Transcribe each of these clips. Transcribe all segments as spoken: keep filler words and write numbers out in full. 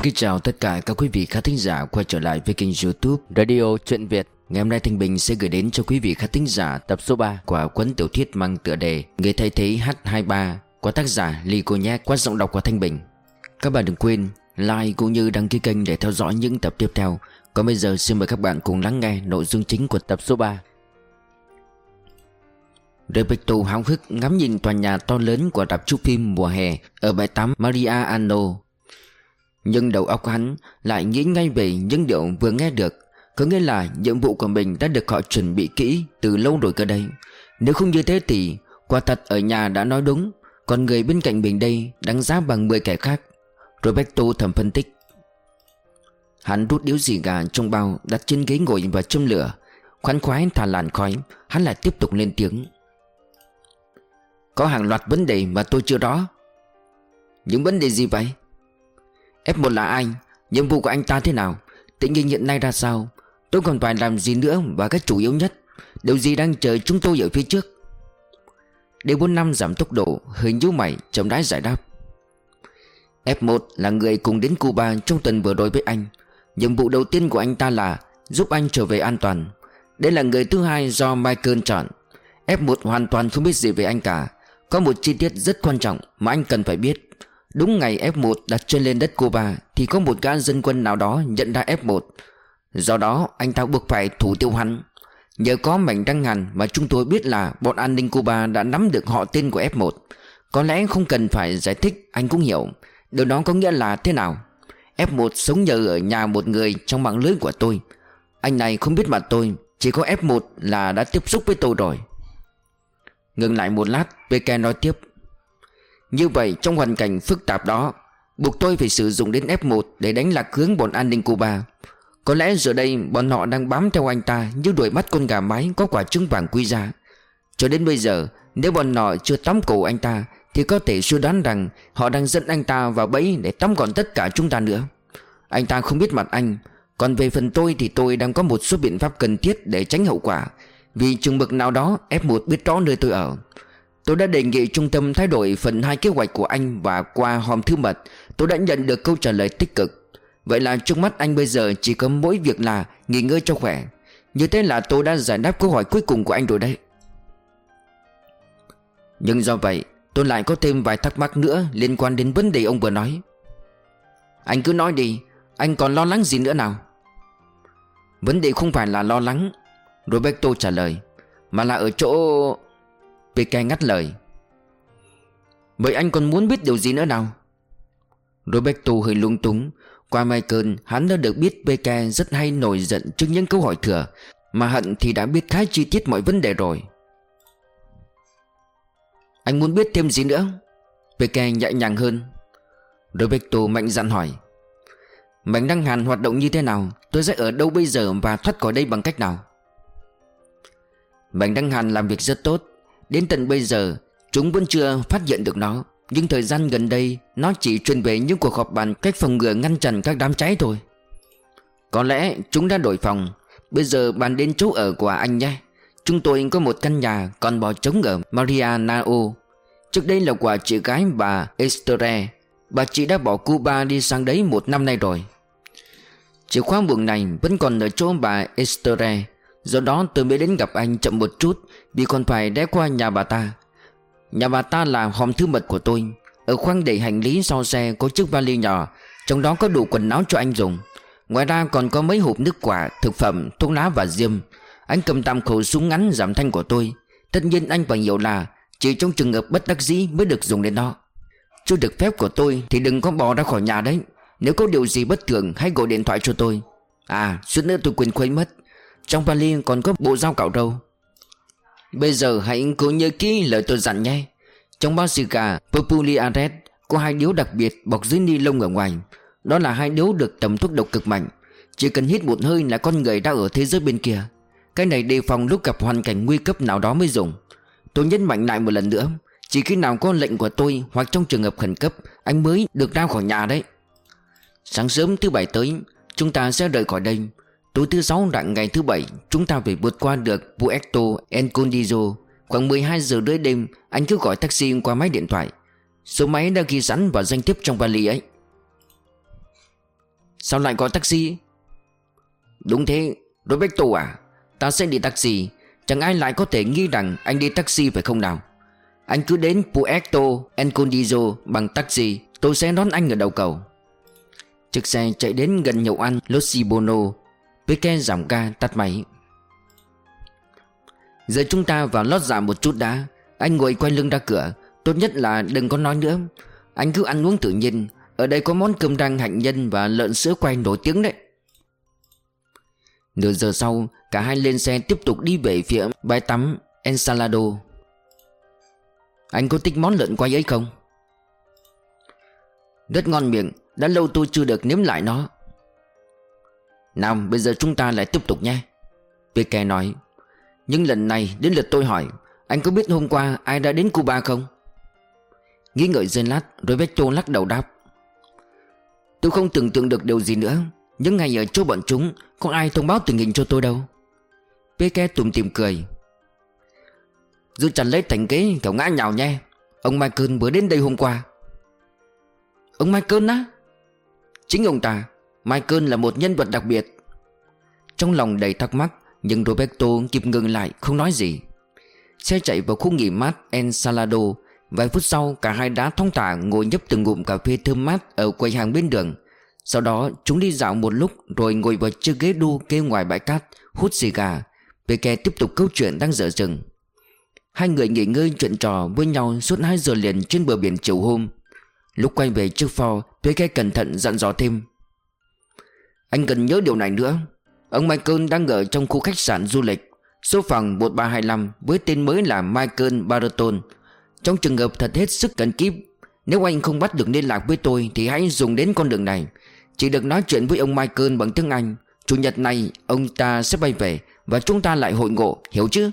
kính chào tất cả các quý vị khán thính giả quay trở lại với kênh YouTube Radio Truyện Việt. Ngày hôm nay Thanh Bình sẽ gửi đến cho quý vị khán thính giả tập số ba của cuốn tiểu thuyết mang tựa đề Người thay thế H hai ba của tác giả Ly Cô Nhác qua giọng đọc của Thanh Bình. Các bạn đừng quên like cũng như đăng ký kênh để theo dõi những tập tiếp theo. Còn bây giờ xin mời các bạn cùng lắng nghe nội dung chính của tập số ba. Roberto háo hức ngắm nhìn tòa nhà to lớn của rạp chiếu phim mùa hè ở bãi tắm Mariano. Nhưng đầu óc hắn lại nghĩ ngay về những điều vừa nghe được. Có nghĩa là nhiệm vụ của mình đã được họ chuẩn bị kỹ từ lâu rồi cơ đây. Nếu không như thế thì quả thật ở nhà đã nói đúng, còn người bên cạnh mình đây đáng giá bằng mười kẻ khác. Roberto thầm phân tích. Hắn rút điếu xì gà trong bao đặt trên ghế ngồi và châm lửa. Khoan khoái thả làn khói, hắn lại tiếp tục lên tiếng. Có hàng loạt vấn đề mà tôi chưa rõ. Những vấn đề gì vậy? F một là ai? Nhiệm vụ của anh ta thế nào? Tình hình hiện nay ra sao? Tôi còn phải làm gì nữa? Và cái chủ yếu nhất, điều gì đang chờ chúng tôi ở phía trước? D bốn năm giảm tốc độ, hơi nhíu mày, chậm rãi giải đáp. F một là người cùng đến Cuba trong tuần vừa rồi với anh. Nhiệm vụ đầu tiên của anh ta là giúp anh trở về an toàn. Đây là người thứ hai do Michael chọn. F một hoàn toàn không biết gì về anh cả. Có một chi tiết rất quan trọng mà anh cần phải biết. Đúng ngày F một đặt chân lên đất Cuba thì có một gã dân quân nào đó nhận ra F một. Do đó anh ta buộc phải thủ tiêu hắn. Nhờ có mảnh răng hàn mà chúng tôi biết là bọn an ninh Cuba đã nắm được họ tên của F một. Có lẽ không cần phải giải thích, anh cũng hiểu. Điều đó có nghĩa là thế nào? F một sống nhờ ở nhà một người trong mạng lưới của tôi. Anh này không biết mặt tôi, chỉ có F một là đã tiếp xúc với tôi rồi. Ngừng lại một lát, Peke nói tiếp. Như vậy trong hoàn cảnh phức tạp đó, buộc tôi phải sử dụng đến F một để đánh lạc hướng bọn an ninh Cuba. Có lẽ giờ đây bọn họ đang bám theo anh ta như đuổi bắt con gà mái có quả trứng vàng quý giá. Cho đến bây giờ, nếu bọn họ chưa tóm cổ anh ta thì có thể suy đoán rằng họ đang dẫn anh ta vào bẫy để tóm gọn tất cả chúng ta nữa. Anh ta không biết mặt anh. Còn về phần tôi thì tôi đang có một số biện pháp cần thiết để tránh hậu quả. Vì chừng mực nào đó F một biết rõ nơi tôi ở. Tôi đã đề nghị trung tâm thay đổi phần hai kế hoạch của anh. Và qua hòm thư mật tôi đã nhận được câu trả lời tích cực. Vậy là trước mắt anh bây giờ chỉ có mỗi việc là nghỉ ngơi cho khỏe. Như thế là tôi đã giải đáp câu hỏi cuối cùng của anh rồi đấy. Nhưng do vậy tôi lại có thêm vài thắc mắc nữa liên quan đến vấn đề ông vừa nói. Anh cứ nói đi. Anh còn lo lắng gì nữa nào? Vấn đề không phải là lo lắng, Roberto trả lời, mà là ở chỗ... Peke ngắt lời. Vậy anh còn muốn biết điều gì nữa nào? Roberto hơi lung túng. Qua Michael, hắn đã được biết Peke rất hay nổi giận trước những câu hỏi thừa, mà Hận thì đã biết khá chi tiết mọi vấn đề rồi. Anh muốn biết thêm gì nữa? Peke nhẹ nhàng hơn. Roberto mạnh dạn hỏi. Mảnh răng hàn hoạt động như thế nào? Tôi sẽ ở đâu bây giờ và thoát khỏi đây bằng cách nào? Mảnh răng hàn làm việc rất tốt. Đến tận bây giờ chúng vẫn chưa phát hiện được nó. Nhưng thời gian gần đây nó chỉ truyền về những cuộc họp bàn cách phòng ngừa ngăn chặn các đám cháy thôi. Có lẽ chúng đã đổi phòng. Bây giờ bàn đến chỗ ở của anh nhé. Chúng tôi có một căn nhà còn bỏ trống ở Marianao. Trước đây là của chị gái bà Estere. Bà chị đã bỏ Cuba đi sang đấy một năm nay rồi. Chìa khóa buồng này vẫn còn ở chỗ bà Estere. Do đó tôi mới đến gặp anh chậm một chút, vì còn phải ghé qua nhà bà ta. Nhà bà ta là hòm thư mật của tôi. Ở khoang để hành lý sau xe có chiếc vali nhỏ, trong đó có đủ quần áo cho anh dùng. Ngoài ra còn có mấy hộp nước quả, thực phẩm, thuốc lá và diêm. Anh cầm tạm khẩu súng ngắn giảm thanh của tôi. Tất nhiên anh phải hiểu là chỉ trong trường hợp bất đắc dĩ mới được dùng đến nó. Chưa được phép của tôi thì đừng có bỏ ra khỏi nhà đấy. Nếu có điều gì bất thường hãy gọi điện thoại cho tôi. À, suýt nữa tôi quên khuấy mất. Trong vali còn có bộ dao cạo râu. Bây giờ hãy cố nhớ kỹ lời tôi dặn nhé. Trong bao xì gà Populiaret có hai điếu đặc biệt bọc dưới ni lông ở ngoài. Đó là hai điếu được tẩm thuốc độc cực mạnh. Chỉ cần hít một hơi là con người đã ở thế giới bên kia. Cái này đề phòng lúc gặp hoàn cảnh nguy cấp nào đó mới dùng. Tôi nhấn mạnh lại một lần nữa. Chỉ khi nào có lệnh của tôi hoặc trong trường hợp khẩn cấp anh mới được ra khỏi nhà đấy. Sáng sớm thứ bảy tới chúng ta sẽ rời khỏi đây. Tối thứ sáu rạng ngày thứ bảy chúng ta phải vượt qua được Puerto Escondido. Khoảng mười hai giờ rưỡi đêm anh cứ gọi taxi qua máy điện thoại. Số máy đã ghi sẵn vào danh thiếp trong vali ấy. Sao lại có taxi? Đúng thế, Roberto à, ta sẽ đi taxi. Chẳng ai lại có thể nghi rằng anh đi taxi phải không nào? Anh cứ đến Puerto Escondido bằng taxi, tôi sẽ đón anh ở đầu cầu. Chiếc xe chạy đến gần nhậu ăn Losibono. Piquet giảm ga tắt máy. Giờ chúng ta vào lót dạ một chút đã. Anh ngồi quay lưng ra cửa. Tốt nhất là đừng có nói nữa. Anh cứ ăn uống tự nhiên. Ở đây có món cơm rang hạnh nhân và lợn sữa quay nổi tiếng đấy. Nửa giờ sau, cả hai lên xe tiếp tục đi về phía bãi tắm Ensalado. Anh có thích món lợn quay ấy không? Rất ngon miệng. Đã lâu tôi chưa được nếm lại nó. Nào bây giờ chúng ta lại tiếp tục nhé, Piquet nói. Nhưng lần này đến lượt tôi hỏi. Anh có biết hôm qua ai đã đến Cuba không? Nghĩ ngợi giây lát, Roberto lắc đầu đáp. Tôi không tưởng tượng được điều gì nữa. Những ngày ở chỗ bọn chúng, không ai thông báo tình hình cho tôi đâu. Piquet tủm tỉm cười. Giữ chặt lấy thành kế kiểu ngã nhào nha. Ông Michael vừa đến đây hôm qua. Ông Michael á? Chính ông ta. Michael là một nhân vật đặc biệt. Trong lòng đầy thắc mắc, nhưng Roberto kịp ngừng lại không nói gì. Xe chạy vào khu nghỉ mát Ensalado. Vài phút sau cả hai đã thong thả ngồi nhấp từng ngụm cà phê thơm mát ở quầy hàng bên đường. Sau đó chúng đi dạo một lúc rồi ngồi vào chiếc ghế đu kê ngoài bãi cát, hút xì gà. Piquet tiếp tục câu chuyện đang dở dừng. Hai người nghỉ ngơi chuyện trò với nhau suốt hai giờ liền trên bờ biển chiều hôm. Lúc quay về chiếc Ford, Piquet cẩn thận dặn dò thêm. Anh cần nhớ điều này nữa. Ông Michael đang ở trong khu khách sạn du lịch, số phòng một ba hai lăm với tên mới là Michael Baraton. Trong trường hợp thật hết sức cần kíp, nếu anh không bắt được liên lạc với tôi thì hãy dùng đến con đường này. Chỉ được nói chuyện với ông Michael bằng tiếng Anh. Chủ nhật này ông ta sẽ bay về và chúng ta lại hội ngộ, hiểu chứ?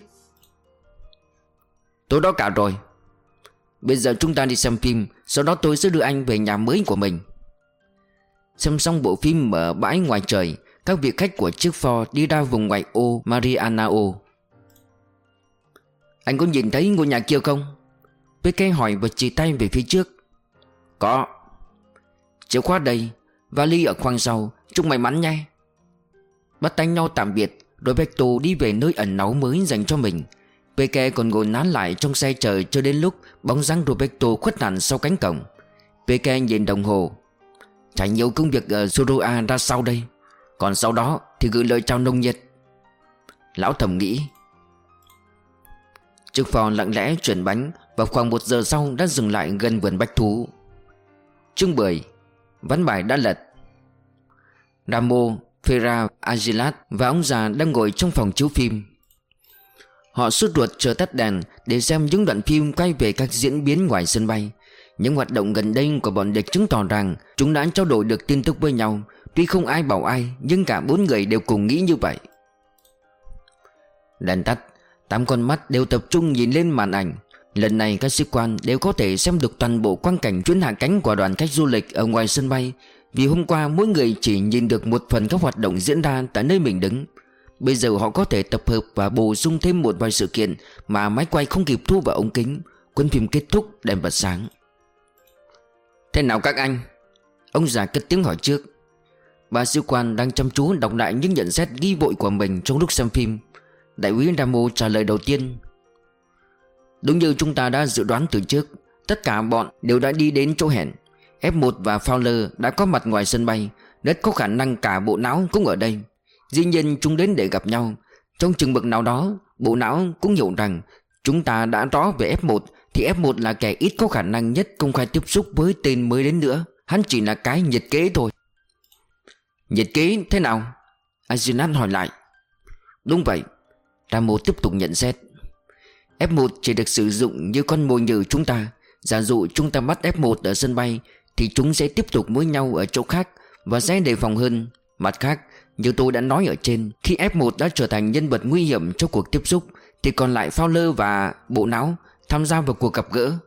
Tôi đó cả rồi. Bây giờ chúng ta đi xem phim. Sau đó tôi sẽ đưa anh về nhà mới của mình. Xem xong bộ phim ở bãi ngoài trời, các vị khách của chiếc Ford đi ra vùng ngoại ô Marianao. Anh có nhìn thấy ngôi nhà kia không? Piquet hỏi và chỉ tay về phía trước. Có. Chìa khóa đây, vali ở khoang sau. Chúc may mắn nha. Bắt tay nhau tạm biệt, Roberto đi về nơi ẩn náu mới dành cho mình. Piquet còn ngồi nán lại trong xe chờ cho đến lúc bóng dáng Roberto khuất hẳn sau cánh cổng. Piquet nhìn đồng hồ. Chả nhiều công việc ở Soroa ra sau đây. Còn sau đó thì gửi lời chào nồng nhiệt. Lão thầm nghĩ. Chiếc Ford lặng lẽ chuyển bánh và khoảng một giờ sau đã dừng lại gần vườn bách thú. Chương mười. Ván bài đã lật. Ramo, Ferra, Agilat và ông già đang ngồi trong phòng chiếu phim. Họ sốt ruột chờ tắt đèn để xem những đoạn phim quay về các diễn biến ngoài sân bay. Những hoạt động gần đây của bọn địch chứng tỏ rằng chúng đã trao đổi được tin tức với nhau. Tuy không ai bảo ai, nhưng cả bốn người đều cùng nghĩ như vậy. Đèn tắt, tám con mắt đều tập trung nhìn lên màn ảnh. Lần này các sĩ quan đều có thể xem được toàn bộ quang cảnh chuyến hạ cánh của đoàn khách du lịch ở ngoài sân bay. Vì hôm qua mỗi người chỉ nhìn được một phần các hoạt động diễn ra tại nơi mình đứng. Bây giờ họ có thể tập hợp và bổ sung thêm một vài sự kiện mà máy quay không kịp thu vào ống kính. Cuốn phim kết thúc, đèn bật sáng. Thế nào các anh? Ông già cất tiếng hỏi trước. Ba sĩ quan đang chăm chú đọc lại những nhận xét ghi vội của mình trong lúc xem phim. Đại úy Ramo trả lời đầu tiên. Đúng như chúng ta đã dự đoán từ trước, tất cả bọn đều đã đi đến chỗ hẹn. F một và Fowler đã có mặt ngoài sân bay. Rất có khả năng cả bộ não cũng ở đây. Dĩ nhiên chúng đến để gặp nhau. Trong chừng mực nào đó, bộ não cũng hiểu rằng chúng ta đã rõ về F một thì F một là kẻ ít có khả năng nhất công khai tiếp xúc với tên mới đến nữa. Hắn chỉ là cái nhiệt kế thôi. Nhiệt kế thế nào? Agilat hỏi lại. Đúng vậy, Ramo tiếp tục nhận xét. F một chỉ được sử dụng như con mồi nhử chúng ta. Giả dụ chúng ta bắt F một ở sân bay thì chúng sẽ tiếp tục với nhau ở chỗ khác và sẽ đề phòng hơn. Mặt khác, như tôi đã nói ở trên, khi F một đã trở thành nhân vật nguy hiểm trong cuộc tiếp xúc thì còn lại Fowler và bộ não tham gia vào cuộc gặp gỡ.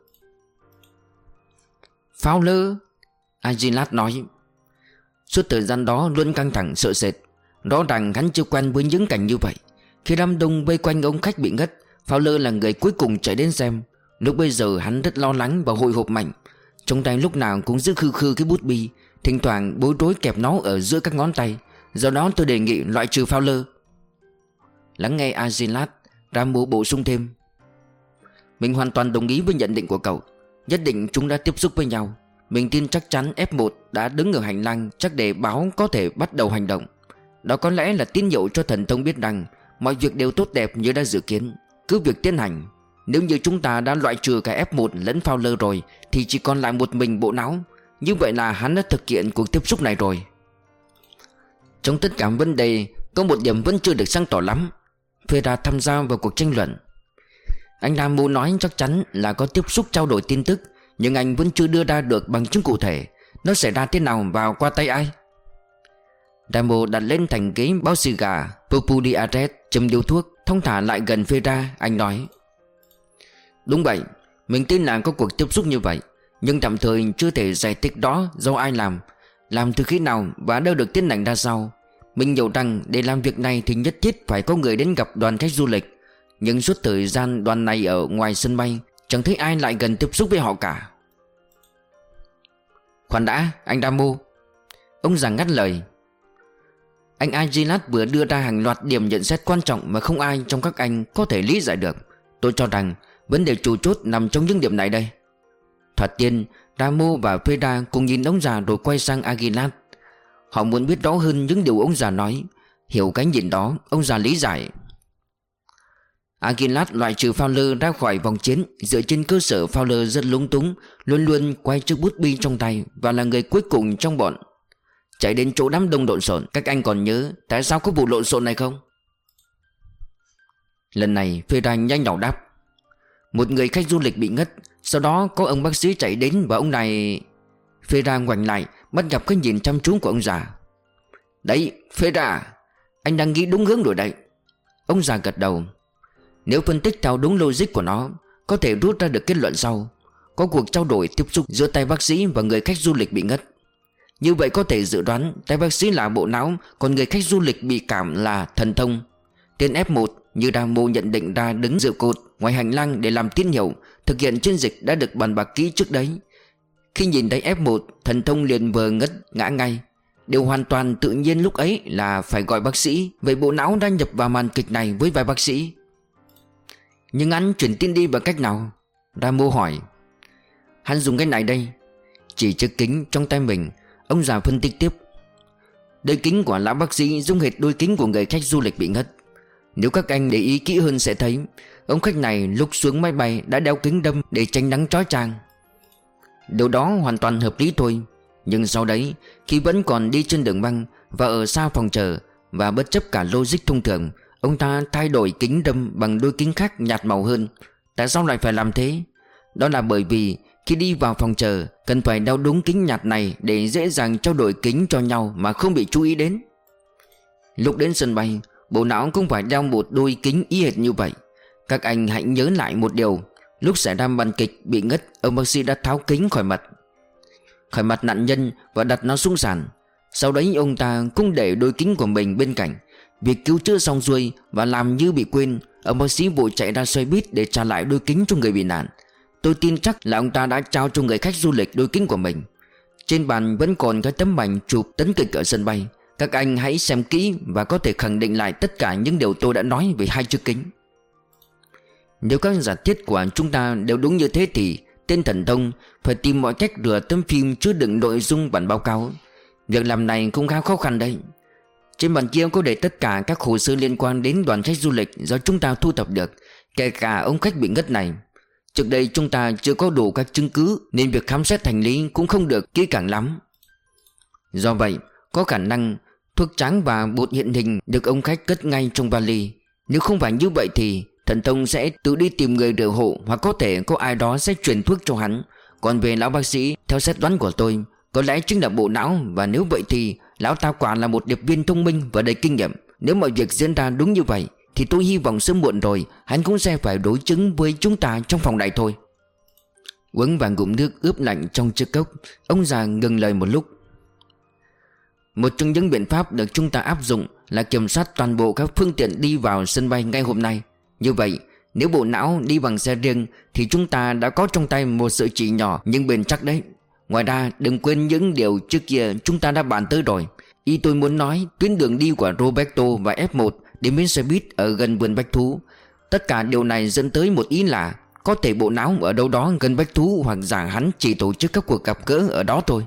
Fowler? Agilat nói. Suốt thời gian đó luôn căng thẳng sợ sệt. Rõ ràng hắn chưa quen với những cảnh như vậy. Khi đám đông vây quanh ông khách bị ngất, Fowler là người cuối cùng chạy đến xem. Lúc bây giờ hắn rất lo lắng và hồi hộp mạnh. Trong tay lúc nào cũng giữ khư khư cái bút bi. thỉnh thoảng bối rối kẹp nó ở giữa các ngón tay. Do đó tôi đề nghị loại trừ Fowler. Lắng nghe Agilad, Ramu bổ sung thêm: Mình hoàn toàn đồng ý với nhận định của cậu. Nhất định chúng đã tiếp xúc với nhau. Mình tin chắc chắn F một đã đứng ở hành lang chắc để báo có thể bắt đầu hành động. Đó có lẽ là tín hiệu cho thần thông biết rằng mọi việc đều tốt đẹp như đã dự kiến. Cứ việc tiến hành. Nếu như chúng ta đã loại trừ cả F một lẫn Fowler rồi thì chỉ còn lại một mình bộ não. Như vậy là hắn đã thực hiện cuộc tiếp xúc này rồi. Trong tất cả vấn đề, có một điểm vẫn chưa được sáng tỏ lắm. Feda tham gia vào cuộc tranh luận. Anh Ramu nói chắc chắn là có tiếp xúc trao đổi tin tức, nhưng anh vẫn chưa đưa ra được bằng chứng cụ thể. Nó xảy ra thế nào và qua tay ai? Ramu đặt lên thành ghế bao xì gà Populiaret, châm điếu thuốc, thong thả lại gần Feda. Anh nói: Đúng vậy, mình tin là có cuộc tiếp xúc như vậy, nhưng tạm thời chưa thể giải thích đó do ai làm, làm từ khi nào và đâu được tiến hành ra sao. Mình hiểu rằng để làm việc này thì nhất thiết phải có người đến gặp đoàn khách du lịch, nhưng suốt thời gian đoàn này ở ngoài sân bay chẳng thấy ai lại gần tiếp xúc với họ cả. Khoan đã, anh Ramu. Ông già ngắt lời. Anh Agilad vừa đưa ra hàng loạt điểm nhận xét quan trọng mà không ai trong các anh có thể lý giải được. Tôi cho rằng vấn đề chủ chốt nằm trong những điểm này đây. Thoạt tiên, Ramu và Feda cùng nhìn ông già rồi quay sang Agilad. Họ muốn biết rõ hơn những điều ông già nói. Hiểu cái nhìn đó, ông già lý giải. Agilad loại trừ Fowler ra khỏi vòng chiến dựa trên cơ sở Fowler rất lúng túng, luôn luôn quay chiếc bút bi trong tay và là người cuối cùng trong bọn. Chạy đến chỗ đám đông lộn xộn. Các anh còn nhớ tại sao có vụ lộn xộn này không? Lần này Feda nhanh nhỏ đáp: Một người khách du lịch bị ngất. Sau đó có ông bác sĩ chạy đến và ông này... Feda ngoảnh lại, bắt gặp cái nhìn chăm chú của ông già. Đấy, Feda, anh đang nghĩ đúng hướng rồi đấy. Ông già gật đầu. Nếu phân tích theo đúng logic của nó, có thể rút ra được kết luận sau. Có cuộc trao đổi tiếp xúc giữa tay bác sĩ và người khách du lịch bị ngất. Như vậy có thể dự đoán tay bác sĩ là bộ não, còn người khách du lịch bị cảm là thần thông. Tên F một như Ramu nhận định ra đứng dựa cột ngoài hành lang để làm tín hiệu thực hiện chiến dịch đã được bàn bạc kỹ trước đấy. Khi nhìn thấy F một, thần thông liền vừa ngất ngã ngay. Điều hoàn toàn tự nhiên lúc ấy là phải gọi bác sĩ. Vậy bộ não đã nhập vào màn kịch này với vài bác sĩ. Nhưng anh chuyển tin đi bằng cách nào? Ramu hỏi. Hắn dùng cái này đây. Chỉ chiếc kính trong tay mình, ông già phân tích tiếp. Đôi kính của lão bác sĩ giống hệt đôi kính của người khách du lịch bị ngất. Nếu các anh để ý kỹ hơn sẽ thấy ông khách này lúc xuống máy bay đã đeo kính đâm để tránh nắng chói chang. Điều đó hoàn toàn hợp lý thôi. Nhưng sau đấy, khi vẫn còn đi trên đường băng và ở xa phòng chờ, và bất chấp cả logic thông thường, ông ta thay đổi kính đâm bằng đôi kính khác nhạt màu hơn. Tại sao lại phải làm thế? Đó là bởi vì khi đi vào phòng chờ cần phải đeo đúng kính nhạt này để dễ dàng trao đổi kính cho nhau mà không bị chú ý đến. Lúc đến sân bay, bộ não cũng phải đeo một đôi kính y hệt như vậy. Các anh hãy nhớ lại một điều. Lúc xảy ra màn kịch bị ngất, ông bác sĩ đã tháo kính khỏi mặt Khỏi mặt nạn nhân và đặt nó xuống sàn. Sau đấy ông ta cũng để đôi kính của mình bên cạnh. Việc cứu chữa xong xuôi và làm như bị quên, ông bác sĩ vội chạy ra xoay buýt để trả lại đôi kính cho người bị nạn. Tôi tin chắc là ông ta đã trao cho người khách du lịch đôi kính của mình. Trên bàn vẫn còn cái tấm ảnh chụp tấn kịch ở sân bay. Các anh hãy xem kỹ và có thể khẳng định lại tất cả những điều tôi đã nói về hai chiếc kính. Nếu các giả thiết của chúng ta đều đúng như thế thì tên thần thông phải tìm mọi cách rửa tấm phim chứa đựng nội dung bản báo cáo. Việc làm này cũng khá khó khăn đấy. Trên bàn kia có để tất cả các hồ sơ liên quan đến đoàn khách du lịch do chúng ta thu thập được, kể cả ông khách bị ngất này. Trước đây chúng ta chưa có đủ các chứng cứ nên việc khám xét hành lý cũng không được kỹ càng lắm. Do vậy, có khả năng thuốc tráng và bột hiện hình được ông khách cất ngay trong vali. Nếu không phải như vậy thì thần thông sẽ tự đi tìm người rửa hộ, hoặc có thể có ai đó sẽ chuyển thuốc cho hắn. Còn về lão bác sĩ, theo xét đoán của tôi, có lẽ chính là bộ não. Và nếu vậy thì lão ta quả là một điệp viên thông minh và đầy kinh nghiệm. Nếu mọi việc diễn ra đúng như vậy thì tôi hy vọng sớm muộn rồi hắn cũng sẽ phải đối chứng với chúng ta trong phòng này thôi. Uống vài ngụm nước ướp lạnh trong chiếc cốc, ông già ngừng lời một lúc. Một trong những biện pháp được chúng ta áp dụng là kiểm soát toàn bộ các phương tiện đi vào sân bay ngay hôm nay. Như vậy, nếu bộ não đi bằng xe riêng thì chúng ta đã có trong tay một sợi chỉ nhỏ nhưng bền chắc đấy. Ngoài ra đừng quên những điều trước kia chúng ta đã bàn tới rồi. Ý tôi muốn nói tuyến đường đi của Roberto và ép một đến bến xe buýt ở gần vườn bách thú. Tất cả điều này dẫn tới một ý là có thể bộ não ở đâu đó gần bách thú, hoặc giả hắn chỉ tổ chức các cuộc gặp gỡ ở đó thôi.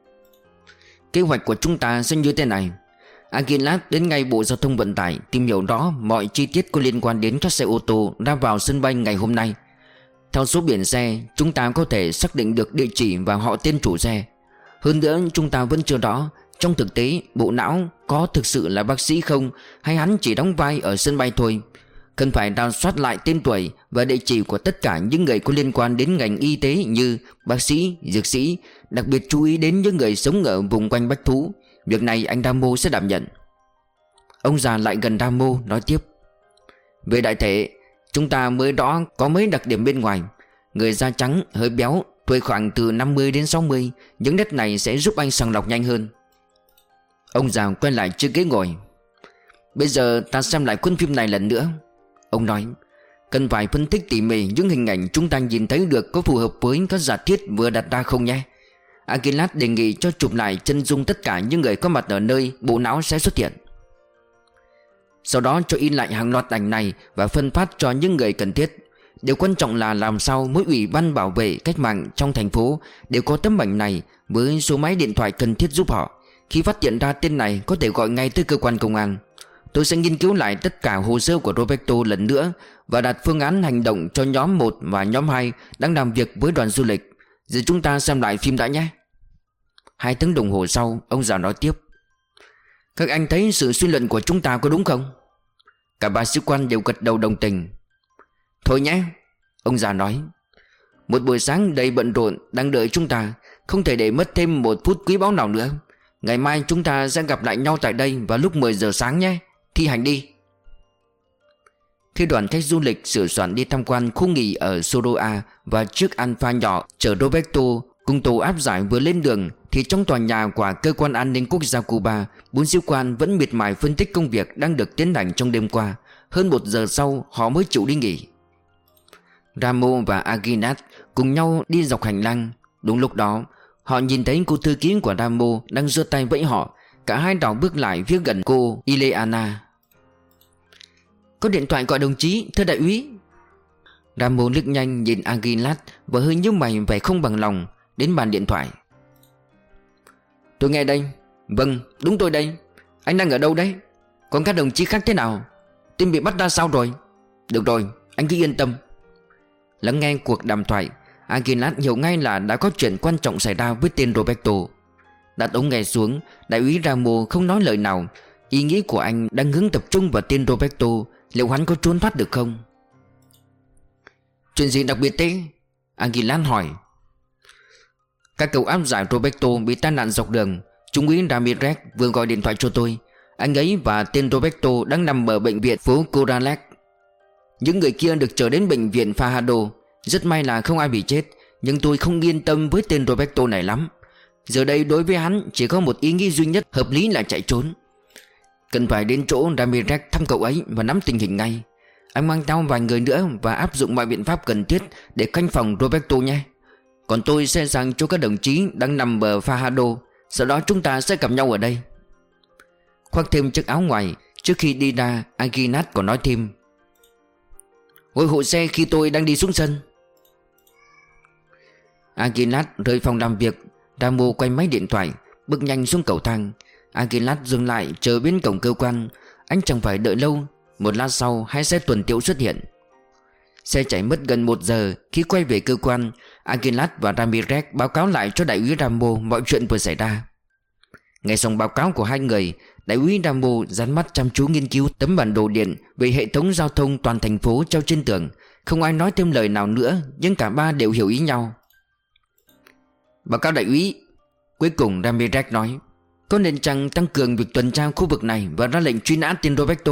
Kế hoạch của chúng ta sẽ như thế này. Aguilar đến ngay Bộ Giao thông Vận tải tìm hiểu rõ mọi chi tiết có liên quan đến các xe ô tô ra vào sân bay ngày hôm nay. Theo số biển xe, chúng ta có thể xác định được địa chỉ và họ tên chủ xe. Hơn nữa chúng ta vẫn chưa rõ trong thực tế bộ não có thực sự là bác sĩ không, hay hắn chỉ đóng vai ở sân bay thôi. Cần phải rà soát lại tên tuổi và địa chỉ của tất cả những người có liên quan đến ngành y tế như bác sĩ, dược sĩ. Đặc biệt chú ý đến những người sống ở vùng quanh bách thú. Việc này anh Ramo sẽ đảm nhận. Ông già lại gần Ramo nói tiếp. Về đại thể, chúng ta mới rõ có mấy đặc điểm bên ngoài. Người da trắng, hơi béo, tuổi khoảng từ năm mươi đến sáu mươi. Những nét này sẽ giúp anh sàng lọc nhanh hơn. Ông già quay lại chiếc ghế ngồi. Bây giờ ta xem lại cuốn phim này lần nữa. Ông nói, cần phải phân tích tỉ mỉ những hình ảnh chúng ta nhìn thấy được có phù hợp với các giả thiết vừa đặt ra không nhé. Aguilar đề nghị cho chụp lại chân dung tất cả những người có mặt ở nơi bộ não sẽ xuất hiện. Sau đó cho in lại hàng loạt ảnh này và phân phát cho những người cần thiết. Điều quan trọng là làm sao mỗi ủy ban bảo vệ cách mạng trong thành phố đều có tấm ảnh này với số máy điện thoại cần thiết giúp họ. Khi phát hiện ra tên này có thể gọi ngay tới cơ quan công an. Tôi sẽ nghiên cứu lại tất cả hồ sơ của Roberto lần nữa và đặt phương án hành động cho nhóm một và nhóm hai đang làm việc với đoàn du lịch. Giờ chúng ta xem lại phim đã nhé. Hai tiếng đồng hồ sau, ông già nói tiếp. Các anh thấy sự suy luận của chúng ta có đúng không? Cả ba sĩ quan đều gật đầu đồng tình. Thôi nhé, ông già nói. Một buổi sáng đầy bận rộn đang đợi chúng ta, không thể để mất thêm một phút quý báu nào nữa. Ngày mai chúng ta sẽ gặp lại nhau tại đây vào lúc mười giờ sáng nhé. Thi hành đi. Khi đoàn khách du lịch sửa soạn đi tham quan khu nghỉ ở Soroa và chiếc Alfa nhỏ chở Roberto cùng tàu áp giải vừa lên đường, thì trong tòa nhà của cơ quan an ninh quốc gia Cuba, bốn sĩ quan vẫn miệt mài phân tích công việc đang được tiến hành trong đêm qua. Hơn một giờ sau họ mới chịu đi nghỉ. Ramo và Aguilar cùng nhau đi dọc hành lang. Đúng lúc đó họ nhìn thấy cô thư ký của Ramo đang giơ tay vẫy họ. Cả hai đảo bước lại phía gần cô Ileana. Có điện thoại gọi đồng chí, thưa đại úy. Ramo liếc nhanh nhìn Aguilar và hơi nhíu mày vẻ không bằng lòng. Đến bàn điện thoại. Tôi nghe đây. Vâng, đúng tôi đây. Anh đang ở đâu đấy? Còn các đồng chí khác thế nào? Tên bị bắt ra sao rồi? Được rồi, anh cứ yên tâm. Lắng nghe cuộc đàm thoại, Aguilar hiểu ngay là đã có chuyện quan trọng xảy ra với tên Roberto. Đặt ống nghe xuống, đại úy Ramo không nói lời nào. Ý nghĩ của anh đang hướng tập trung vào tên Roberto. Liệu hắn có trốn thoát được không? Chuyện gì đặc biệt thế? Aguilar hỏi. Các cậu áp giải Roberto bị tai nạn dọc đường. Trung úy Ramirez vừa gọi điện thoại cho tôi. Anh ấy và tên Roberto đang nằm ở bệnh viện phố Corrales. Những người kia được trở đến bệnh viện Fajardo. Rất may là không ai bị chết, nhưng tôi không yên tâm với tên Roberto này lắm. Giờ đây đối với hắn chỉ có một ý nghĩ duy nhất hợp lý là chạy trốn. Cần phải đến chỗ Ramirez thăm cậu ấy và nắm tình hình ngay. Anh mang theo vài người nữa và áp dụng mọi biện pháp cần thiết để canh phòng Roberto nhé. Còn tôi sẽ sang cho các đồng chí đang nằm ở Fajardo. Sau đó chúng ta sẽ gặp nhau ở đây. Khoác thêm chiếc áo ngoài, trước khi đi ra, Aguilar còn nói thêm. Gọi hộ xe khi tôi đang đi xuống sân. Aguilar rời phòng làm việc. Ramo quay máy điện thoại, bước nhanh xuống cầu thang. Aguilar dừng lại chờ bên cổng cơ quan. Anh chẳng phải đợi lâu. Một lát sau hai xe tuần tiễu xuất hiện. Xe chạy mất gần một giờ. Khi quay về cơ quan, Aguilar và Ramirez báo cáo lại cho đại úy Ramo mọi chuyện vừa xảy ra. Nghe xong báo cáo của hai người, đại úy Ramo dán mắt chăm chú nghiên cứu tấm bản đồ điện về hệ thống giao thông toàn thành phố treo trên tường. Không ai nói thêm lời nào nữa, nhưng cả ba đều hiểu ý nhau. Báo cáo đại úy. Cuối cùng Ramirez nói, có nên chăng tăng cường việc tuần tra khu vực này và ra lệnh truy nã tên Roberto?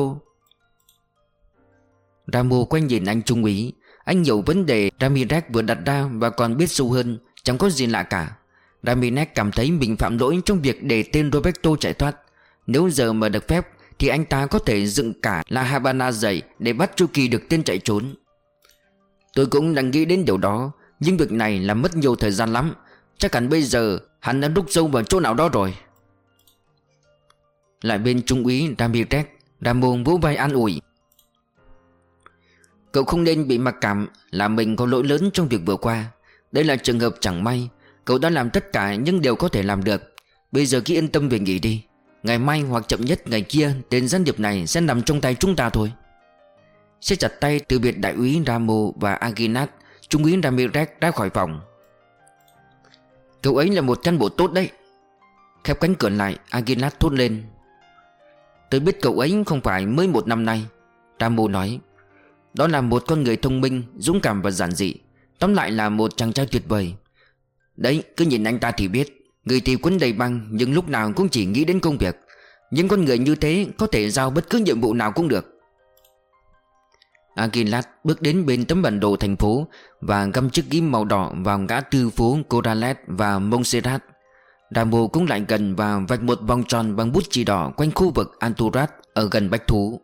Ramo quay nhìn anh trung úy. Anh hiểu vấn đề Ramirez vừa đặt ra và còn biết sâu hơn. Chẳng có gì lạ cả. Ramirez cảm thấy mình phạm lỗi trong việc để tên Roberto chạy thoát. Nếu giờ mà được phép thì anh ta có thể dựng cả La Habana dậy để bắt chu kỳ được tên chạy trốn. Tôi cũng đang nghĩ đến điều đó, nhưng việc này là mất nhiều thời gian lắm. Chắc hẳn bây giờ hắn đã rút sâu vào chỗ nào đó rồi. Lại bên trung úy Ramirez, Ramo vỗ vai an ủi: Cậu không nên bị mặc cảm là mình có lỗi lớn trong việc vừa qua. Đây là trường hợp chẳng may. Cậu đã làm tất cả những điều có thể làm được. Bây giờ cứ yên tâm về nghỉ đi. Ngày mai hoặc chậm nhất ngày kia, tên gián điệp này sẽ nằm trong tay chúng ta thôi. Siết chặt tay từ biệt đại úy Ramo và Aguilar, trung úy Ramirez ra khỏi phòng. Cậu ấy là một cán bộ tốt đấy. Khép cánh cửa lại, Aguilar thốt lên: Tôi biết cậu ấy không phải mới một năm nay. Ramo nói: Đó là một con người thông minh, dũng cảm và giản dị. Tóm lại là một chàng trai tuyệt vời. Đấy, cứ nhìn anh ta thì biết. Người thì quấn đầy băng, nhưng lúc nào cũng chỉ nghĩ đến công việc. Những con người như thế có thể giao bất cứ nhiệm vụ nào cũng được. Aguilar bước đến bên tấm bản đồ thành phố và găm chiếc ghim màu đỏ vào ngã tư phố Corrales và Montserrat. Ramo cũng lại gần và vạch một vòng tròn bằng bút chì đỏ quanh khu vực Anturat ở gần bách thú.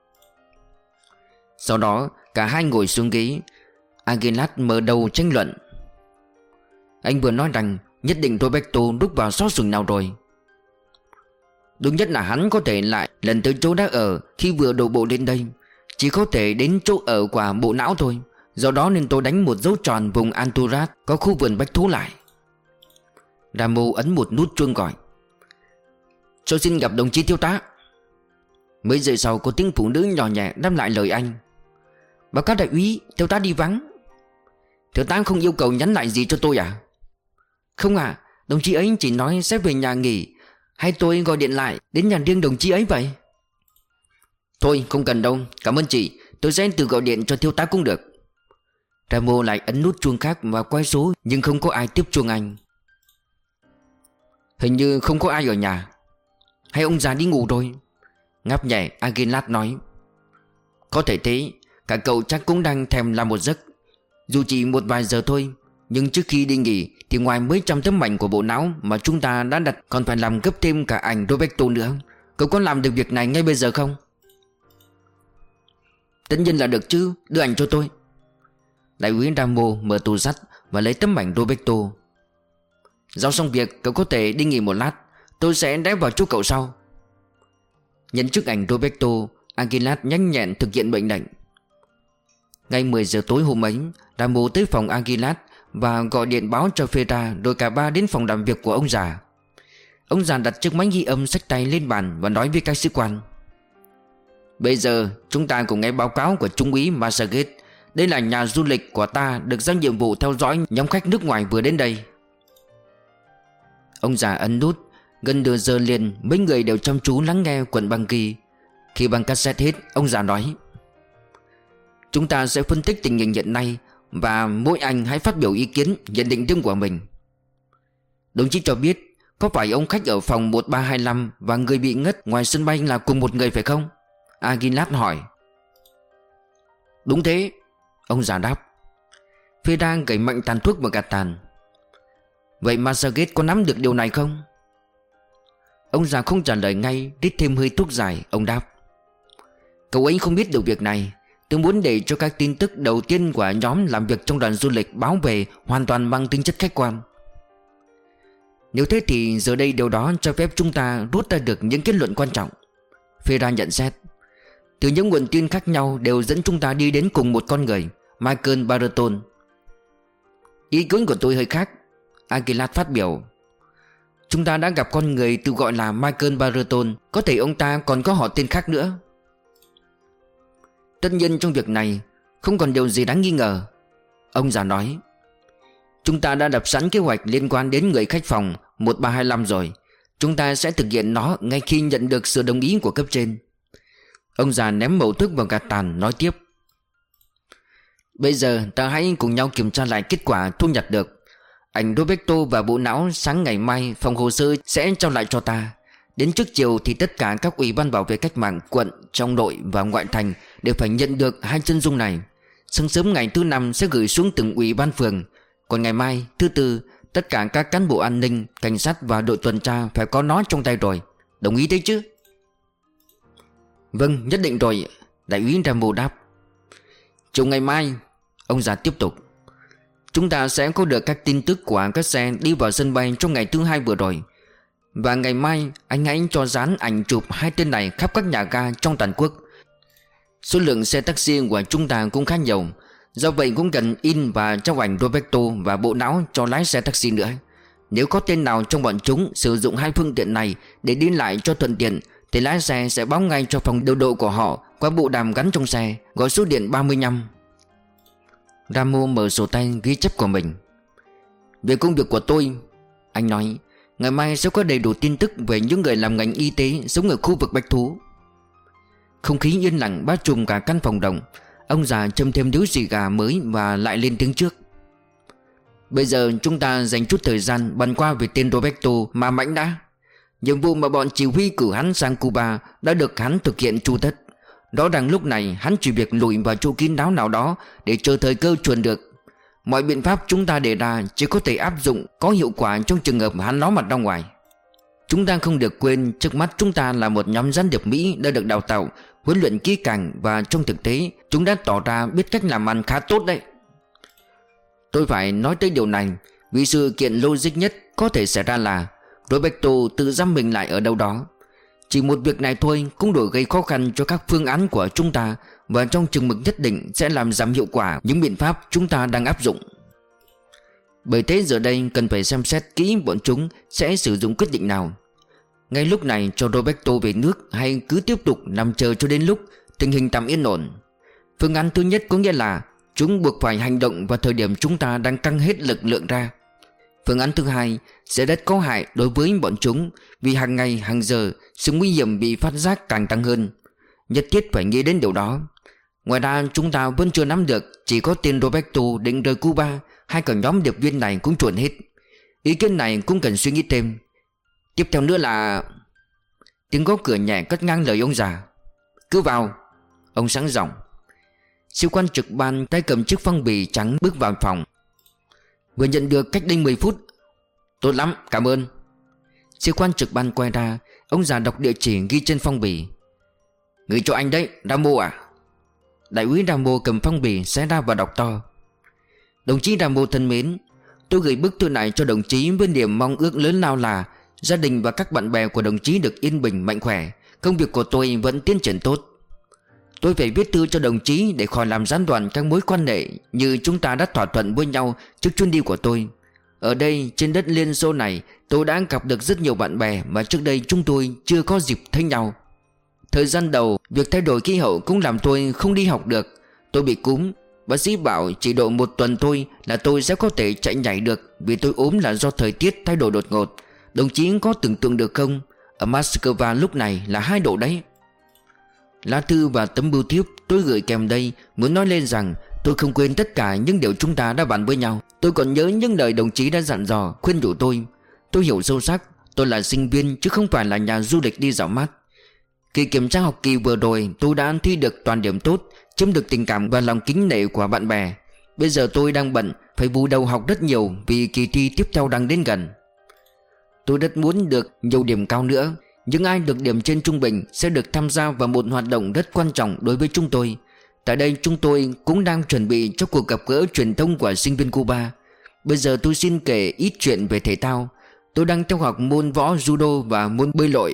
Sau đó cả hai ngồi xuống ghế. Aguilar mở đầu tranh luận: Anh vừa nói rằng nhất định Roberto rút vào xó xỉnh nào rồi. Đúng nhất là hắn có thể lại lần tới chỗ đã ở khi vừa đổ bộ đến đây. Chỉ có thể đến chỗ ở của bộ não thôi. Do đó nên tôi đánh một dấu tròn vùng Anturat có khu vườn bách thú lại. Ramo ấn một nút chuông gọi: Tôi xin gặp đồng chí thiếu tá. Mấy giây sau có tiếng phụ nữ nhỏ nhẹ đáp lại lời anh: Báo cáo đại úy, thiếu tá đi vắng. Thiếu tá không yêu cầu nhắn lại gì cho tôi à? Không ạ, à, đồng chí ấy chỉ nói sẽ về nhà nghỉ. Hay tôi gọi điện lại đến nhà riêng đồng chí ấy vậy? Thôi không cần đâu, cảm ơn chị. Tôi sẽ tự gọi điện cho thiếu tá cũng được. Ramo lại ấn nút chuông khác và quay số, nhưng không có ai tiếp chuông anh. Hình như không có ai ở nhà. Hay ông già đi ngủ rồi? Ngáp nhẹ, Aguilar nói: Có thể thế. Cả cậu chắc cũng đang thèm làm một giấc. Dù chỉ một vài giờ thôi. Nhưng trước khi đi nghỉ thì ngoài mấy trăm tấm ảnh của bộ não mà chúng ta đã đặt, còn phải làm gấp thêm cả ảnh Roberto nữa. Cậu có làm được việc này ngay bây giờ không? Tất nhiên là được chứ, đưa ảnh cho tôi. Đại úy Ramo mở tủ sắt và lấy tấm ảnh Roberto. Giao xong việc cậu có thể đi nghỉ một lát. Tôi sẽ đáp vào chỗ cậu sau. Nhận chiếc ảnh Roberto, Aguilar nhanh nhẹn thực hiện mệnh lệnh. Ngay mười giờ tối hôm ấy, Ramo tới phòng Aguilar và gọi điện báo cho Ferra, rồi cả ba đến phòng làm việc của ông già. Ông già đặt chiếc máy ghi âm xách tay lên bàn và nói với các sĩ quan: Bây giờ chúng ta cùng nghe báo cáo của trung úy Massaget. Đây là nhà du lịch của ta được giao nhiệm vụ theo dõi nhóm khách nước ngoài vừa đến đây. Ông già ấn nút. Gần nửa giờ liền mấy người đều chăm chú lắng nghe cuộn băng ghi. Khi băng cassette hết, ông già nói: Chúng ta sẽ phân tích tình hình hiện nay, và mỗi anh hãy phát biểu ý kiến, nhận định riêng của mình. Đồng chí cho biết, có phải ông khách ở phòng một ba hai lăm và người bị ngất ngoài sân bay là cùng một người phải không? Aguilar hỏi. Đúng thế, ông già đáp. Ferra gẩy mạnh tàn thuốc vào gạt tàn. Vậy Massaget có nắm được điều này không? Ông già không trả lời ngay, rít thêm hơi thuốc dài. Ông đáp: Cậu ấy không biết được việc này. Tôi muốn để cho các tin tức đầu tiên của nhóm làm việc trong đoàn du lịch báo về hoàn toàn bằng tính chất khách quan. Nếu thế thì giờ đây điều đó cho phép chúng ta rút ra được những kết luận quan trọng. Ferra nhận xét: Từ những nguồn tin khác nhau đều dẫn chúng ta đi đến cùng một con người, Michael Barton. Ý kiến của tôi hơi khác, Aguilar phát biểu. Chúng ta đã gặp con người tự gọi là Michael Barton. Có thể ông ta còn có họ tên khác nữa. Tất nhiên trong việc này không còn điều gì đáng nghi ngờ, ông già nói. Chúng ta đã đập sẵn kế hoạch liên quan đến người khách phòng một ba hai lăm rồi. Chúng ta sẽ thực hiện nó ngay khi nhận được sự đồng ý của cấp trên. Ông già ném mẩu thuốc vào gạt tàn, nói tiếp: Bây giờ ta hãy cùng nhau kiểm tra lại kết quả thu nhặt được. Ảnh Roberto và bộ não sáng ngày mai phòng hồ sơ sẽ trao lại cho ta. Đến trước chiều thì tất cả các ủy ban bảo vệ cách mạng quận trong nội và ngoại thành đều phải nhận được hai chân dung này. Sáng sớm ngày thứ năm sẽ gửi xuống từng ủy ban phường. Còn ngày mai, thứ tư, tất cả các cán bộ an ninh, cảnh sát và đội tuần tra phải có nó trong tay rồi. Đồng ý đấy chứ? Vâng, nhất định rồi, đại úy Ramo đáp. Chiều ngày mai, ông già tiếp tục, Chúng ta sẽ có được các tin tức của các xe đi vào sân bay trong ngày thứ hai vừa rồi. Và ngày mai anh hãy cho dán ảnh chụp hai tên này khắp các nhà ga trong toàn quốc. Số lượng xe taxi của chúng ta cũng khá nhiều, do vậy cũng cần in và trao ảnh Roberto và bộ não cho lái xe taxi nữa. Nếu có tên nào trong bọn chúng sử dụng hai phương tiện này để đi lại cho thuận tiện thì lái xe sẽ báo ngay cho phòng điều độ của họ qua bộ đàm gắn trong xe, gọi số điện ba mươi lăm. Ramo mở sổ tay ghi chép của mình. Về công việc của tôi, anh nói, ngày mai sẽ có đầy đủ tin tức về những người làm ngành y tế sống ở khu vực Bách Thú. Không khí yên lặng bao trùm cả căn phòng đồng. Ông già châm thêm điếu xì gà mới và lại lên tiếng trước. Bây giờ chúng ta dành chút thời gian bàn qua về tên Roberto mà Mãnh đã. Nhiệm vụ mà bọn chỉ huy cử hắn sang Cuba đã được hắn thực hiện chu tất. Rõ ràng lúc này hắn chỉ việc lùi vào chỗ kín đáo nào đó để chờ thời cơ chuẩn được. Mọi biện pháp chúng ta đề ra chỉ có thể áp dụng có hiệu quả trong trường hợp hắn ló mặt ra ngoài. Chúng ta không được quên trước mắt chúng ta là một nhóm gián điệp Mỹ đã được đào tạo, huấn luyện kỹ càng, và trong thực tế chúng đã tỏ ra biết cách làm ăn khá tốt đấy. Tôi phải nói tới điều này vì sự kiện logic nhất có thể xảy ra là Roberto tự giam mình lại ở đâu đó. Chỉ một việc này thôi cũng đủ gây khó khăn cho các phương án của chúng ta, và trong chừng mực nhất định sẽ làm giảm hiệu quả những biện pháp chúng ta đang áp dụng. Bởi thế giờ đây cần phải xem xét kỹ bọn chúng sẽ sử dụng quyết định nào. Ngay lúc này cho Roberto về nước hay cứ tiếp tục nằm chờ cho đến lúc tình hình tạm yên ổn? Phương án thứ nhất có nghĩa là chúng buộc phải hành động vào thời điểm chúng ta đang căng hết lực lượng ra. Phương án thứ hai sẽ rất có hại đối với bọn chúng, vì hàng ngày hàng giờ sự nguy hiểm bị phát giác càng tăng hơn. Nhất thiết phải nghĩ đến điều đó. Ngoài ra chúng ta vẫn chưa nắm được chỉ có tên Roberto định rời Cuba hay cả nhóm điệp viên này cũng chuẩn hết. Ý kiến này cũng cần suy nghĩ thêm. Tiếp theo nữa là... Tiếng gõ cửa nhẹ cắt ngang lời ông già. Cứ vào. Ông sáng giọng. Sĩ quan trực ban tay cầm chiếc phong bì trắng bước vào phòng. Vừa nhận được cách đây mười phút. Tốt lắm, cảm ơn. Sĩ quan trực ban quay ra. Ông già đọc địa chỉ ghi trên phong bì. Gửi cho anh đấy, Rambo à? Đại úy Rambo cầm phong bì xé ra và đọc to. Đồng chí Rambo thân mến, tôi gửi bức thư này cho đồng chí với niềm mong ước lớn lao là gia đình và các bạn bè của đồng chí được yên bình mạnh khỏe. Công việc của tôi vẫn tiến triển tốt. Tôi phải viết thư cho đồng chí để khỏi làm gián đoạn các mối quan hệ như chúng ta đã thỏa thuận với nhau trước chuyến đi của tôi. Ở đây trên đất Liên Xô này, tôi đã gặp được rất nhiều bạn bè mà trước đây chúng tôi chưa có dịp thấy nhau. Thời gian đầu, việc thay đổi khí hậu cũng làm tôi không đi học được. Tôi bị cúm. Bác sĩ bảo chỉ độ một tuần thôi là tôi sẽ có thể chạy nhảy được, vì tôi ốm là do thời tiết thay đổi đột ngột. Đồng chí có tưởng tượng được không? Ở Moscow lúc này là hai độ đấy. Lá thư và tấm bưu thiếp tôi gửi kèm đây muốn nói lên rằng tôi không quên tất cả những điều chúng ta đã bàn với nhau. Tôi còn nhớ những lời đồng chí đã dặn dò, khuyên nhủ tôi. Tôi hiểu sâu sắc tôi là sinh viên chứ không phải là nhà du lịch đi dạo mát. Kỳ kiểm tra học kỳ vừa rồi tôi đã thi được toàn điểm tốt, chiếm được tình cảm và lòng kính nể của bạn bè. Bây giờ tôi đang bận, phải bù đầu học rất nhiều vì kỳ thi tiếp theo đang đến gần. Tôi rất muốn được nhiều điểm cao nữa. Những ai được điểm trên trung bình sẽ được tham gia vào một hoạt động rất quan trọng đối với chúng tôi. Tại đây chúng tôi cũng đang chuẩn bị cho cuộc gặp gỡ truyền thông của sinh viên Cuba. Bây giờ tôi xin kể ít chuyện về thể thao. Tôi đang theo học môn võ judo và môn bơi lội.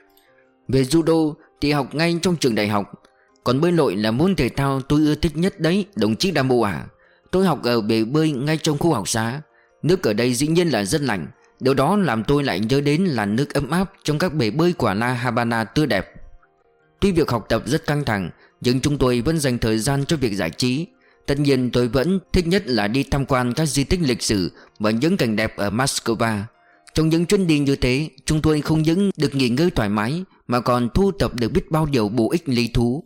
Về judo thì học ngay trong trường đại học, còn bơi lội là môn thể thao tôi ưa thích nhất đấy, đồng chí Đam Mô à. Tôi học ở bể bơi ngay trong khu học xá. Nước ở đây dĩ nhiên là rất lạnh. Điều đó làm tôi lại nhớ đến làn nước ấm áp trong các bể bơi của La Habana tươi đẹp. Tuy việc học tập rất căng thẳng, nhưng chúng tôi vẫn dành thời gian cho việc giải trí. Tất nhiên tôi vẫn thích nhất là đi tham quan các di tích lịch sử và những cảnh đẹp ở Moscow. Trong những chuyến đi như thế, chúng tôi không những được nghỉ ngơi thoải mái mà còn thu thập được biết bao điều bổ ích lý thú.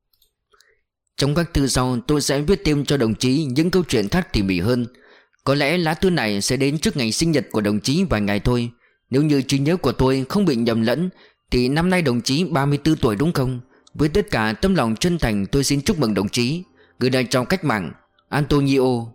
Trong các thư sau tôi sẽ viết thêm cho đồng chí những câu chuyện khác tỉ mỉ hơn. Có lẽ lá thư này sẽ đến trước ngày sinh nhật của đồng chí vài ngày thôi. Nếu như trí nhớ của tôi không bị nhầm lẫn thì năm nay đồng chí ba mươi tư tuổi đúng không? Với tất cả tâm lòng chân thành tôi xin chúc mừng đồng chí. Gửi lời chào cách mạng, Antonio.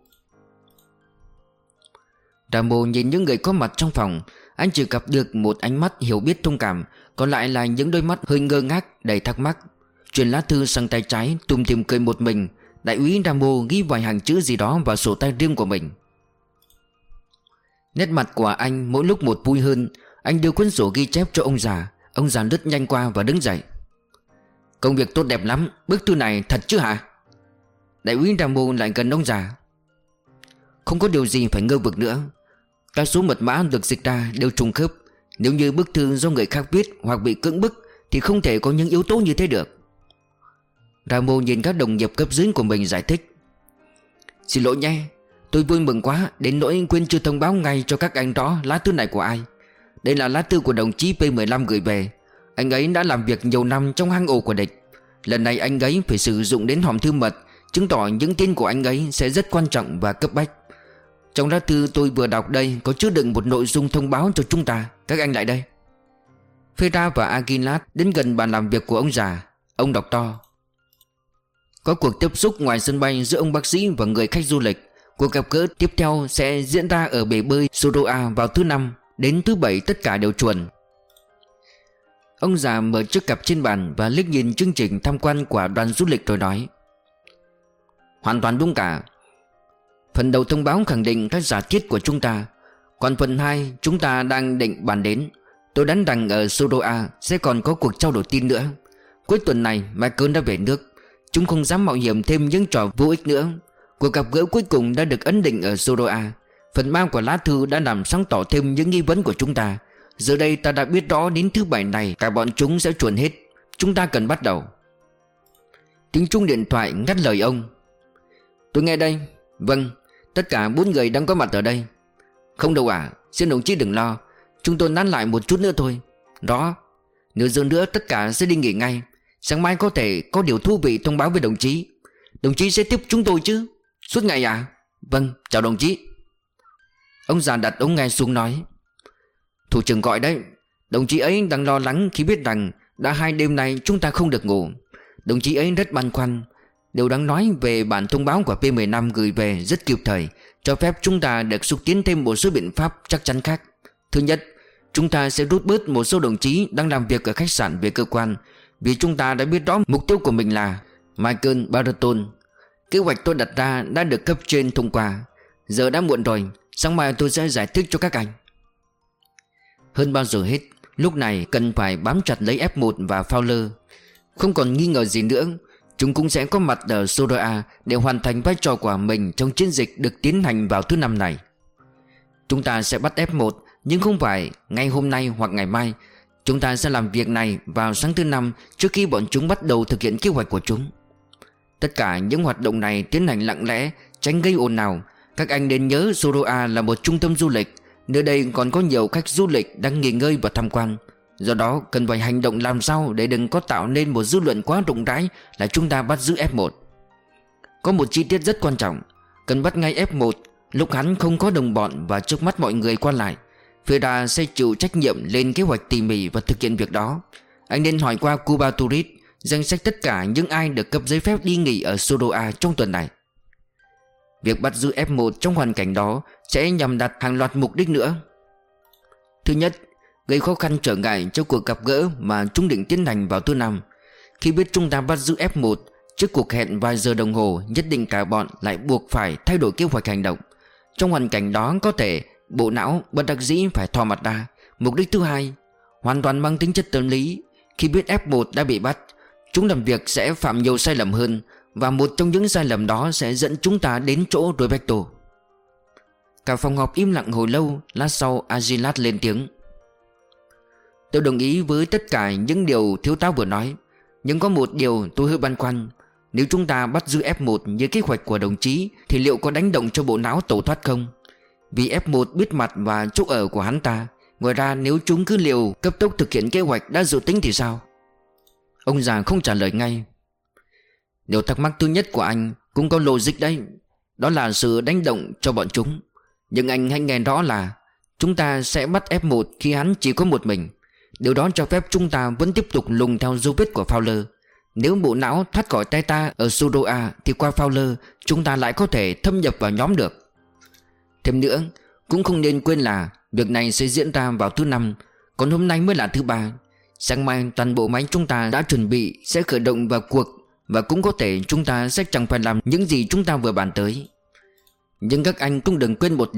Rambo nhìn những người có mặt trong phòng. Anh chỉ gặp được một ánh mắt hiểu biết thông cảm, còn lại là những đôi mắt hơi ngơ ngác đầy thắc mắc. Chuyển lá thư sang tay trái, tùm tìm cười một mình. Đại úy Rambo ghi vài hàng chữ gì đó vào sổ tay riêng của mình. Nét mặt của anh mỗi lúc một vui hơn. Anh đưa cuốn sổ ghi chép cho ông già. Ông già lướt nhanh qua và đứng dậy. Công việc tốt đẹp lắm. Bức thư này thật chứ hả? Đại úy Rambo lại gần ông già. Không có điều gì phải ngơ vực nữa. Các số mật mã được dịch ra đều trùng khớp. Nếu như bức thư do người khác viết hoặc bị cưỡng bức thì không thể có những yếu tố như thế được. Rambo nhìn các đồng nghiệp cấp dưới của mình giải thích. Xin lỗi nhé, tôi vui mừng quá đến nỗi quên chưa thông báo ngay cho các anh rõ lá thư này của ai. Đây là lá thư của đồng chí P mười lăm gửi về. Anh ấy đã làm việc nhiều năm trong hang ổ của địch. Lần này anh ấy phải sử dụng đến hòm thư mật, chứng tỏ những tin của anh ấy sẽ rất quan trọng và cấp bách. Trong lá thư tôi vừa đọc đây có chứa đựng một nội dung thông báo cho chúng ta. Các anh lại đây. Ferra và Aguilar đến gần bàn làm việc của ông già. Ông đọc to. Có cuộc tiếp xúc ngoài sân bay giữa ông bác sĩ và người khách du lịch. Cuộc gặp gỡ tiếp theo sẽ diễn ra ở bể bơi Soroa vào thứ năm. Đến thứ bảy tất cả đều chuẩn. Ông già mở chiếc cặp trên bàn và liếc nhìn chương trình tham quan của đoàn du lịch rồi nói. Hoàn toàn đúng cả. Phần đầu thông báo khẳng định các giả thiết của chúng ta. Còn phần hai chúng ta đang định bàn đến. Tôi đoán rằng ở Soroa sẽ còn có cuộc trao đổi tin nữa. Cuối tuần này Michael đã về nước. Chúng không dám mạo hiểm thêm những trò vô ích nữa. Cuộc gặp gỡ cuối cùng đã được ấn định ở Soroa. Phần ba của lá thư đã làm sáng tỏ thêm những nghi vấn của chúng ta. Giờ đây ta đã biết rõ đến thứ bảy này cả bọn chúng sẽ chuẩn hết. Chúng ta cần bắt đầu. Tiếng chuông điện thoại ngắt lời ông. Tôi nghe đây. Vâng, tất cả bốn người đang có mặt ở đây. Không đâu à, xin đồng chí đừng lo. Chúng tôi nán lại một chút nữa thôi. Đó, nửa giờ nữa tất cả sẽ đi nghỉ ngay. Sáng mai có thể có điều thú vị thông báo với đồng chí. Đồng chí sẽ tiếp chúng tôi chứ? Suốt ngày à? Vâng, chào đồng chí. Ông già đặt ống nghe xuống nói. Thủ trưởng gọi đấy. Đồng chí ấy đang lo lắng khi biết rằng đã hai đêm nay chúng ta không được ngủ. Đồng chí ấy rất băn khoăn. Điều đáng nói về bản thông báo của P mười lăm gửi về rất kịp thời, cho phép chúng ta được xúc tiến thêm một số biện pháp chắc chắn khác. Thứ nhất, chúng ta sẽ rút bớt một số đồng chí đang làm việc ở khách sạn về cơ quan, vì chúng ta đã biết rõ mục tiêu của mình là Michael Barton. Kế hoạch tôi đặt ra đã được cấp trên thông qua. Giờ đã muộn rồi, sáng mai tôi sẽ giải thích cho các anh. Hơn bao giờ hết, lúc này cần phải bám chặt lấy F một và Fowler. Không còn nghi ngờ gì nữa, chúng cũng sẽ có mặt ở Soroa để hoàn thành vai trò của mình trong chiến dịch được tiến hành vào thứ năm này. Chúng ta sẽ bắt F một, nhưng không phải ngay hôm nay hoặc ngày mai. Chúng ta sẽ làm việc này vào sáng thứ năm trước khi bọn chúng bắt đầu thực hiện kế hoạch của chúng. Tất cả những hoạt động này tiến hành lặng lẽ, tránh gây ồn ào. Các anh nên nhớ Soroa là một trung tâm du lịch. Nơi đây còn có nhiều khách du lịch đang nghỉ ngơi và tham quan. Do đó cần phải hành động làm sao để đừng có tạo nên một dư luận quá rộng rãi là chúng ta bắt giữ F một. Có một chi tiết rất quan trọng. Cần bắt ngay F một lúc hắn không có đồng bọn và trước mắt mọi người qua lại. Ferra sẽ chịu trách nhiệm lên kế hoạch tỉ mỉ và thực hiện việc đó. Anh nên hỏi qua Cuba Tourist danh sách tất cả những ai được cấp giấy phép đi nghỉ ở Soroa trong tuần này. Việc bắt giữ F một trong hoàn cảnh đó sẽ nhằm đạt hàng loạt mục đích nữa. Thứ nhất, gây khó khăn trở ngại cho cuộc gặp gỡ mà chúng định tiến hành vào thứ năm. Khi biết chúng ta bắt giữ F một trước cuộc hẹn vài giờ đồng hồ, nhất định cả bọn lại buộc phải thay đổi kế hoạch hành động. Trong hoàn cảnh đó có thể bộ não bất đắc dĩ phải thò mặt ra. Mục đích thứ hai, hoàn toàn mang tính chất tâm lý. Khi biết F một đã bị bắt, chúng làm việc sẽ phạm nhiều sai lầm hơn, và một trong những sai lầm đó sẽ dẫn chúng ta đến chỗ Roberto. Cả phòng họp im lặng hồi lâu. Lát sau Aguilar lên tiếng. Tôi đồng ý với tất cả những điều thiếu tá vừa nói, nhưng có một điều tôi hơi băn khoăn. Nếu chúng ta bắt giữ F một như kế hoạch của đồng chí thì liệu có đánh động cho bộ não tẩu thoát không? Vì F một biết mặt và chỗ ở của hắn ta. Ngoài ra nếu chúng cứ liều cấp tốc thực hiện kế hoạch đã dự tính thì sao? Ông già không trả lời ngay. Điều thắc mắc thứ nhất của anh cũng có logic đấy. Đó là sự đánh động cho bọn chúng. Nhưng anh hãy nghe rõ là chúng ta sẽ bắt F một khi hắn chỉ có một mình. Điều đó cho phép chúng ta vẫn tiếp tục lùng theo dấu vết của Fowler. Nếu bộ não thoát khỏi tay ta ở Soroa thì qua Fowler chúng ta lại có thể thâm nhập vào nhóm được. Thêm nữa, cũng không nên quên là việc này sẽ diễn ra vào thứ năm, còn hôm nay mới là thứ ba. Sáng mai toàn bộ máy chúng ta đã chuẩn bị sẽ khởi động vào cuộc, và cũng có thể chúng ta sẽ chẳng phải làm những gì chúng ta vừa bàn tới. Nhưng các anh cũng đừng quên một điều,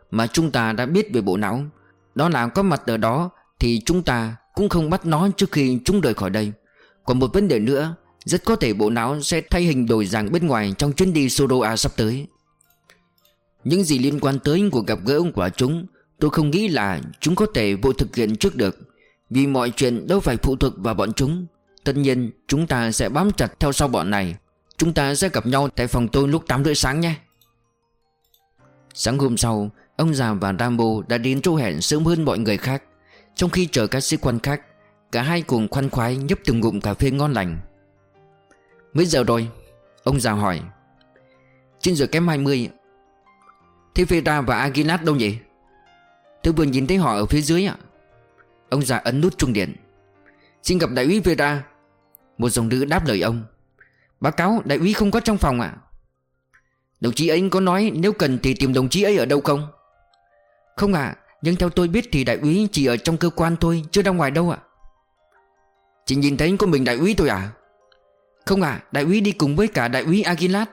mà chúng ta đã biết về bộ não. Đó là có mặt ở đó thì chúng ta cũng không bắt nó trước khi chúng rời khỏi đây. Còn một vấn đề nữa, rất có thể bộ não sẽ thay hình đổi dạng bên ngoài trong chuyến đi Soroa sắp tới. Những gì liên quan tới cuộc gặp gỡ của chúng, tôi không nghĩ là chúng có thể vội thực hiện trước được, vì mọi chuyện đâu phải phụ thuộc vào bọn chúng. Tất nhiên chúng ta sẽ bám chặt theo sau bọn này. Chúng ta sẽ gặp nhau tại phòng tôi lúc tám rưỡi sáng nhé. Sáng hôm sau, ông già và Rambo đã đến chỗ hẹn sớm hơn mọi người khác. Trong khi chờ các sĩ quan khác, cả hai cùng khoan khoái nhấp từng ngụm cà phê ngon lành. Mấy giờ rồi? Ông già hỏi. Chín giờ kém hai mươi. Thế Vera và Aguilar đâu nhỉ? Tôi vừa nhìn thấy họ ở phía dưới ạ. Ông già ấn nút chuông điện. Xin gặp đại úy Vera. Một giọng nữ đáp lời ông. Báo cáo đại úy không có trong phòng ạ. Đồng chí ấy có nói nếu cần thì tìm đồng chí ấy ở đâu không? Không ạ, nhưng theo tôi biết thì đại úy chỉ ở trong cơ quan thôi, chưa ra ngoài đâu ạ. Chị nhìn thấy có mình đại úy thôi à? Không ạ, đại úy đi cùng với cả đại úy Aguilar.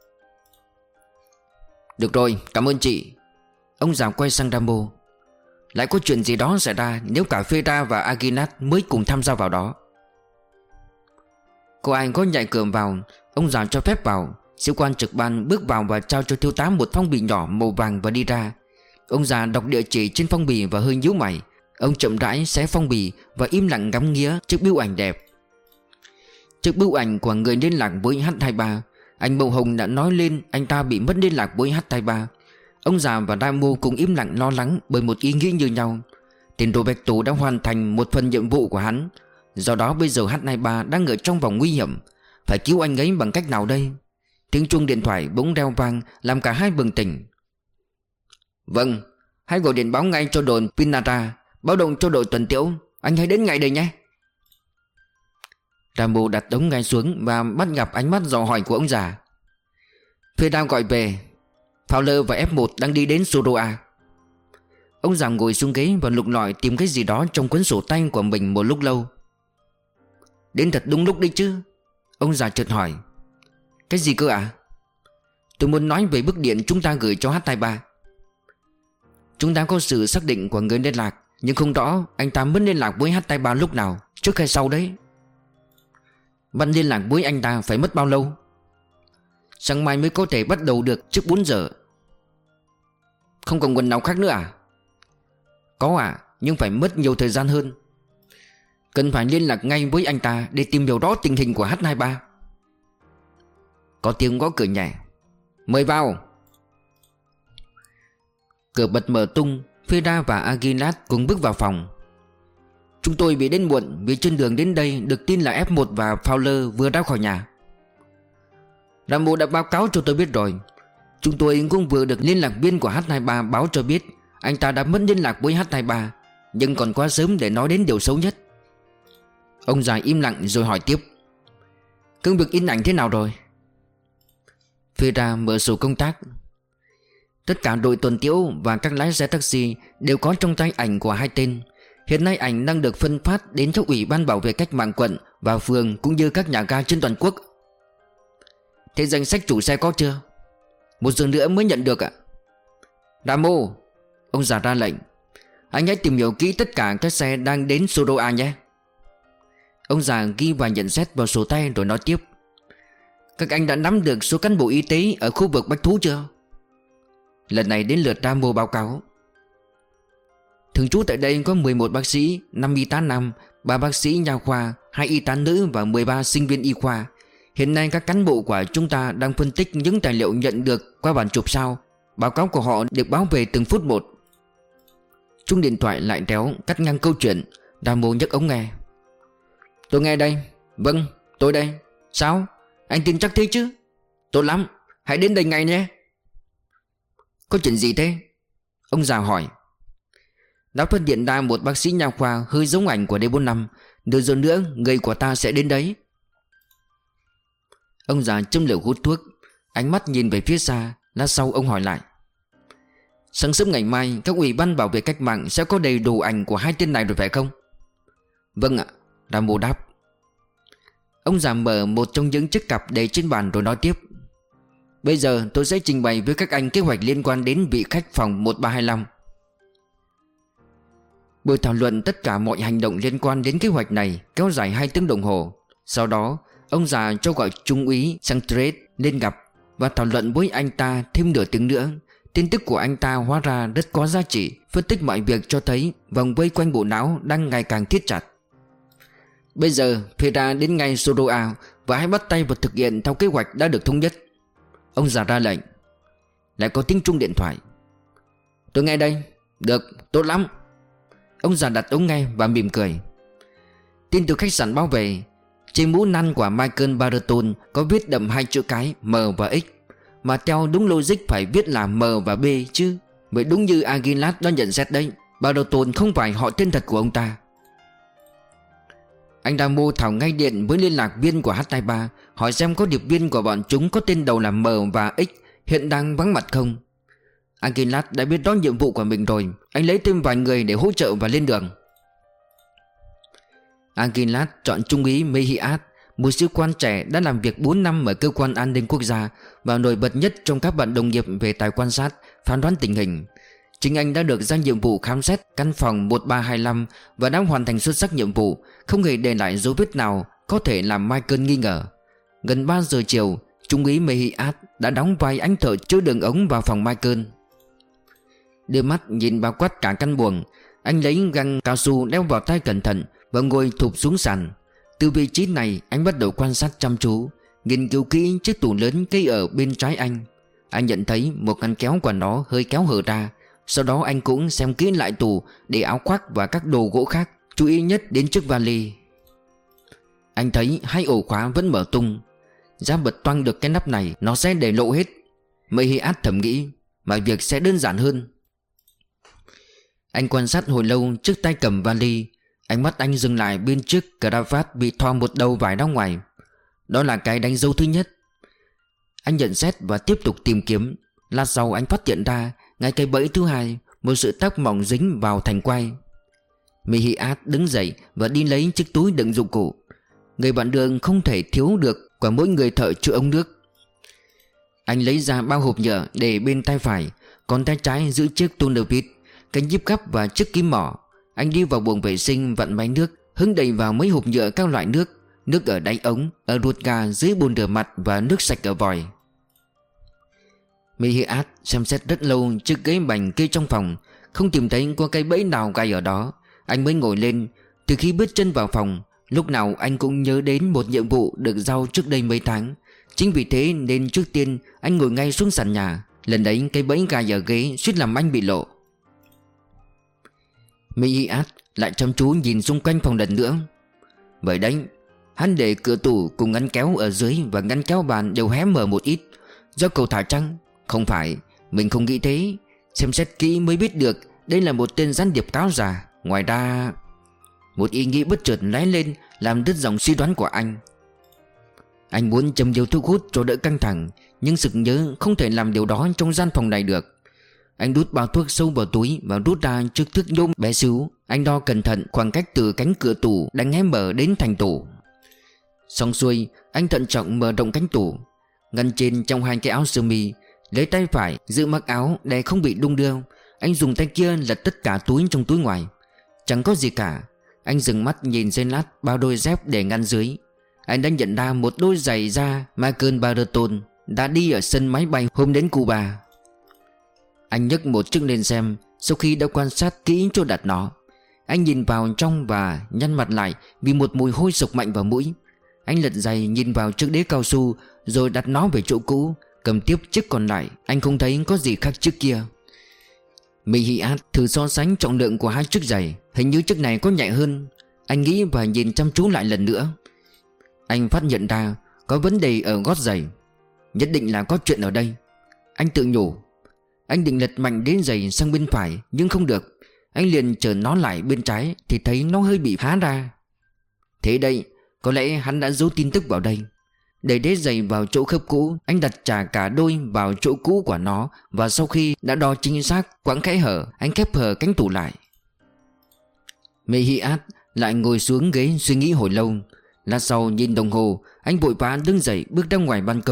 Được rồi, cảm ơn chị. Ông già quay sang Rambo. Lại có chuyện gì đó xảy ra nếu cả Vera và Aguilar mới cùng tham gia vào đó. Cô ai có nhảy cửa vào, ông già cho phép vào. Sĩ quan trực ban bước vào và trao cho thiếu tá một phong bì nhỏ màu vàng và đi ra. Ông già đọc địa chỉ trên phong bì và hơi nhíu mày. Ông chậm rãi xé phong bì và im lặng ngắm nghía chiếc bưu ảnh đẹp. Chiếc bưu ảnh của người liên lạc với H hai ba. Anh Mậu Hồng đã nói lên anh ta bị mất liên lạc với H hai ba. Ông già và Rambo cũng im lặng lo lắng bởi một ý nghĩ như nhau. Tên Roberto đã hoàn thành một phần nhiệm vụ của hắn. Do đó bây giờ H hai ba đang ở trong vòng nguy hiểm. Phải cứu anh ấy bằng cách nào đây? Tiếng chuông điện thoại bỗng reo vang làm cả hai bừng tỉnh. Vâng, hãy gọi điện báo ngay cho đồn Pinata, báo động cho đội tuần tiễu. Anh hãy đến ngay đây nhé. Rambo đặt ống ngay xuống và bắt gặp ánh mắt dò hỏi của ông già. Vera gọi về. Fowler và F một đang đi đến Soroa. Ông già ngồi xuống ghế và lục lọi tìm cái gì đó trong cuốn sổ tay của mình một lúc lâu. Đến thật đúng lúc đấy chứ? Ông già chợt hỏi. Cái gì cơ ạ? À? Tôi muốn nói về bức điện chúng ta gửi cho H hai ba. Chúng ta có sự xác định của người liên lạc, nhưng không rõ anh ta mất liên lạc với H hai ba lúc nào, trước hay sau đấy. Bạn liên lạc với anh ta phải mất bao lâu? Sáng mai mới có thể bắt đầu được trước bốn giờ. Không còn nguồn nào khác nữa à? Có ạ, à, nhưng phải mất nhiều thời gian hơn. Cần phải liên lạc ngay với anh ta để tìm hiểu rõ tình hình của H hai ba. Có tiếng gõ cửa nhẹ. Mời vào. Cửa bật mở tung. Vera và Aguilar cùng bước vào phòng. Chúng tôi bị đến muộn vì trên đường đến đây được tin là F một và Fowler vừa ra khỏi nhà. Rambo đã báo cáo cho tôi biết rồi. Chúng tôi cũng vừa được liên lạc viên của H hai ba báo cho biết anh ta đã mất liên lạc với H hai ba, nhưng còn quá sớm để nói đến điều xấu nhất. Ông già im lặng rồi hỏi tiếp. Công việc in ảnh thế nào rồi? Vera mở sổ công tác. Tất cả đội tuần tiễu và các lái xe taxi đều có trong tay ảnh của hai tên. Hiện nay ảnh đang được phân phát đến cho Ủy ban bảo vệ cách mạng quận và phường cũng như các nhà ga trên toàn quốc. Thế danh sách chủ xe có chưa? Một giờ nữa mới nhận được ạ. Rambo, ông già ra lệnh. Anh hãy tìm hiểu kỹ tất cả các xe đang đến Soroa nhé. Ông già ghi và nhận xét vào sổ tay rồi nói tiếp. Các anh đã nắm được số cán bộ y tế ở khu vực Bách Thú chưa? Lần này đến lượt Rambo báo cáo. Thường trú tại đây có mười một bác sĩ, năm y tá nam, ba bác sĩ nha khoa, hai y tá nữ và mười ba sinh viên y khoa. Hiện nay các cán bộ của chúng ta đang phân tích những tài liệu nhận được qua bản chụp sao. Báo cáo của họ được báo về từng phút một. Chuông điện thoại lại réo cắt ngang câu chuyện. Rambo nhấc ống nghe. Tôi nghe đây. Vâng, tôi đây. Sao? Anh tin chắc thế chứ? Tốt lắm, hãy đến đây ngay nhé. Có chuyện gì thế? Ông già hỏi. Đã phát hiện ra một bác sĩ nha khoa hơi giống ảnh của D bốn năm. Nửa giờ nữa người của ta sẽ đến đấy. Ông già châm lửa hút thuốc, ánh mắt nhìn về phía xa. Lát sau ông hỏi lại. Sáng sớm ngày mai các ủy ban bảo vệ cách mạng sẽ có đầy đủ ảnh của hai tên này rồi phải không? Vâng ạ, Rambo đáp. Ông già mở một trong những chiếc cặp để trên bàn rồi nói tiếp. Bây giờ tôi sẽ trình bày với các anh kế hoạch liên quan đến vị khách phòng một ba hai lăm. Buổi thảo luận tất cả mọi hành động liên quan đến kế hoạch này kéo dài hai tiếng đồng hồ. Sau đó ông già cho gọi trung úy Sanchez lên gặp và thảo luận với anh ta thêm nửa tiếng nữa. Tin tức của anh ta hóa ra rất có giá trị, phân tích mọi việc cho thấy vòng vây quanh bộ não đang ngày càng thiết chặt. Bây giờ thuê ra đến ngay Soroa và hãy bắt tay vào thực hiện theo kế hoạch đã được thống nhất. Ông già ra lệnh. Lại có tiếng chuông điện thoại. Tôi nghe đây. Được, tốt lắm. Ông già đặt ống nghe và mỉm cười. Tin từ khách sạn báo về. Trên mũ năn của Michael Barton có viết đậm hai chữ cái M và X, mà theo đúng logic phải viết là M và B chứ. Vậy đúng như Aguilar đã nhận xét đấy, Barton không phải họ tên thật của ông ta. Anh Damo thảo ngay điện với liên lạc viên của H hai ba, hỏi xem có điệp viên của bọn chúng có tên đầu là M và X hiện đang vắng mặt không. Aguilar đã biết rõ nhiệm vụ của mình rồi. Anh lấy thêm vài người để hỗ trợ và lên đường. Aguilar chọn trung úy Mejias, một sĩ quan trẻ đã làm việc bốn năm ở cơ quan an ninh quốc gia và nổi bật nhất trong các bạn đồng nghiệp về tài quan sát, phán đoán tình hình. Chính anh đã được giao nhiệm vụ khám xét căn phòng một ba hai lăm và đã hoàn thành xuất sắc nhiệm vụ, không hề để lại dấu vết nào có thể làm Michael nghi ngờ. Gần ba giờ chiều, trung úy Mejias đã đóng vai anh thợ chứa đường ống vào phòng Michael. Đưa mắt nhìn bao quát cả căn buồng, anh lấy găng cao su đeo vào tay cẩn thận và ngồi thụp xuống sàn. Từ vị trí này anh bắt đầu quan sát chăm chú, nghiên cứu kỹ chiếc tủ lớn kê ở bên trái anh. Anh nhận thấy một ngăn kéo của nó hơi kéo hở ra. Sau đó anh cũng xem kỹ lại tủ để áo khoác và các đồ gỗ khác, chú ý nhất đến chiếc vali. Anh thấy hai ổ khóa vẫn mở tung. Giá bật toang được cái nắp này, nó sẽ để lộ hết. Mejias thầm nghĩ, mọi việc sẽ đơn giản hơn. Anh quan sát hồi lâu trước tay cầm vali. Ánh mắt anh dừng lại bên chiếc cravat bị thò một đầu vải ra ngoài. Đó là cái đánh dấu thứ nhất. Anh nhận xét và tiếp tục tìm kiếm. Lát sau anh phát hiện ra ngay cái bẫy thứ hai, một sợi tóc mỏng dính vào thành quai. Mejias đứng dậy và đi lấy chiếc túi đựng dụng cụ. Người bạn đường không thể thiếu được của mỗi người thợ chữa ống nước. Anh lấy ra bao hộp nhựa để bên tay phải, còn tay trái giữ chiếc tournevis, cái nhíp gắp và chiếc kìm mỏ. Anh đi vào buồng vệ sinh vặn máy nước, hứng đầy vào mấy hộp nhựa các loại nước, nước ở đáy ống, ở ruột gà dưới bồn rửa mặt và nước sạch ở vòi. Mejias xem xét rất lâu chiếc ghế bành kê trong phòng, không tìm thấy có cái bẫy nào gài ở đó. Anh mới ngồi lên. Từ khi bước chân vào phòng, lúc nào anh cũng nhớ đến một nhiệm vụ được giao trước đây mấy tháng. Chính vì thế nên trước tiên anh ngồi ngay xuống sàn nhà. Lần đấy cái bẫy gài ở ghế suýt làm anh bị lộ. Mejias lại chăm chú nhìn xung quanh phòng lần nữa. Vậy đấy, hắn để cửa tủ cùng ngăn kéo ở dưới và ngăn kéo bàn đều hé mở một ít. Do cầu thả trăng? Không phải, mình không nghĩ thế. Xem xét kỹ mới biết được đây là một tên gián điệp cáo già. Ngoài ra, một ý nghĩ bất chợt lóe lên làm đứt dòng suy đoán của anh. Anh muốn châm điều thuốc hút cho đỡ căng thẳng, nhưng sực nhớ không thể làm điều đó trong gian phòng này được. Anh đút bao thuốc sâu vào túi và rút ra chiếc thước nhôm bé xíu. Anh đo cẩn thận khoảng cách từ cánh cửa tủ đang hé mở đến thành tủ. Xong xuôi, anh thận trọng mở rộng cánh tủ. Ngăn trên trong hai cái áo sơ mi, lấy tay phải giữ mắc áo để không bị đung đưa. Anh dùng tay kia lật tất cả túi trong túi ngoài. Chẳng có gì cả. Anh dừng mắt nhìn dây lát bao đôi dép để ngăn dưới. Anh đã nhận ra một đôi giày da Michael Barton đã đi ở sân máy bay hôm đến Cuba. Anh nhấc một chiếc lên xem. Sau khi đã quan sát kỹ chỗ đặt nó, anh nhìn vào trong và nhăn mặt lại vì một mùi hôi sộc mạnh vào mũi. Anh lật giày nhìn vào chiếc đế cao su, rồi đặt nó về chỗ cũ. Cầm tiếp chiếc còn lại. Anh không thấy có gì khác trước kia. Mejias thử so sánh trọng lượng của hai chiếc giày. Hình như chiếc này có nhẹ hơn. Anh nghĩ và nhìn chăm chú lại lần nữa. Anh phát hiện ra có vấn đề ở gót giày. Nhất định là có chuyện ở đây. Anh tự nhủ. Anh định lật mạnh đến giày sang bên phải, nhưng không được. Anh liền trở nó lại bên trái thì thấy nó hơi bị há ra. Thế đây, có lẽ hắn đã giấu tin tức vào đây. Để đế giày vào chỗ khớp cũ, anh đặt trả cả đôi vào chỗ cũ của nó. Và sau khi đã đo chính xác quãng kẽ hở, anh khép hở cánh tủ lại. Mejias lại ngồi xuống ghế suy nghĩ hồi lâu. Lát sau nhìn đồng hồ, anh vội vã đứng dậy bước ra ngoài ban công.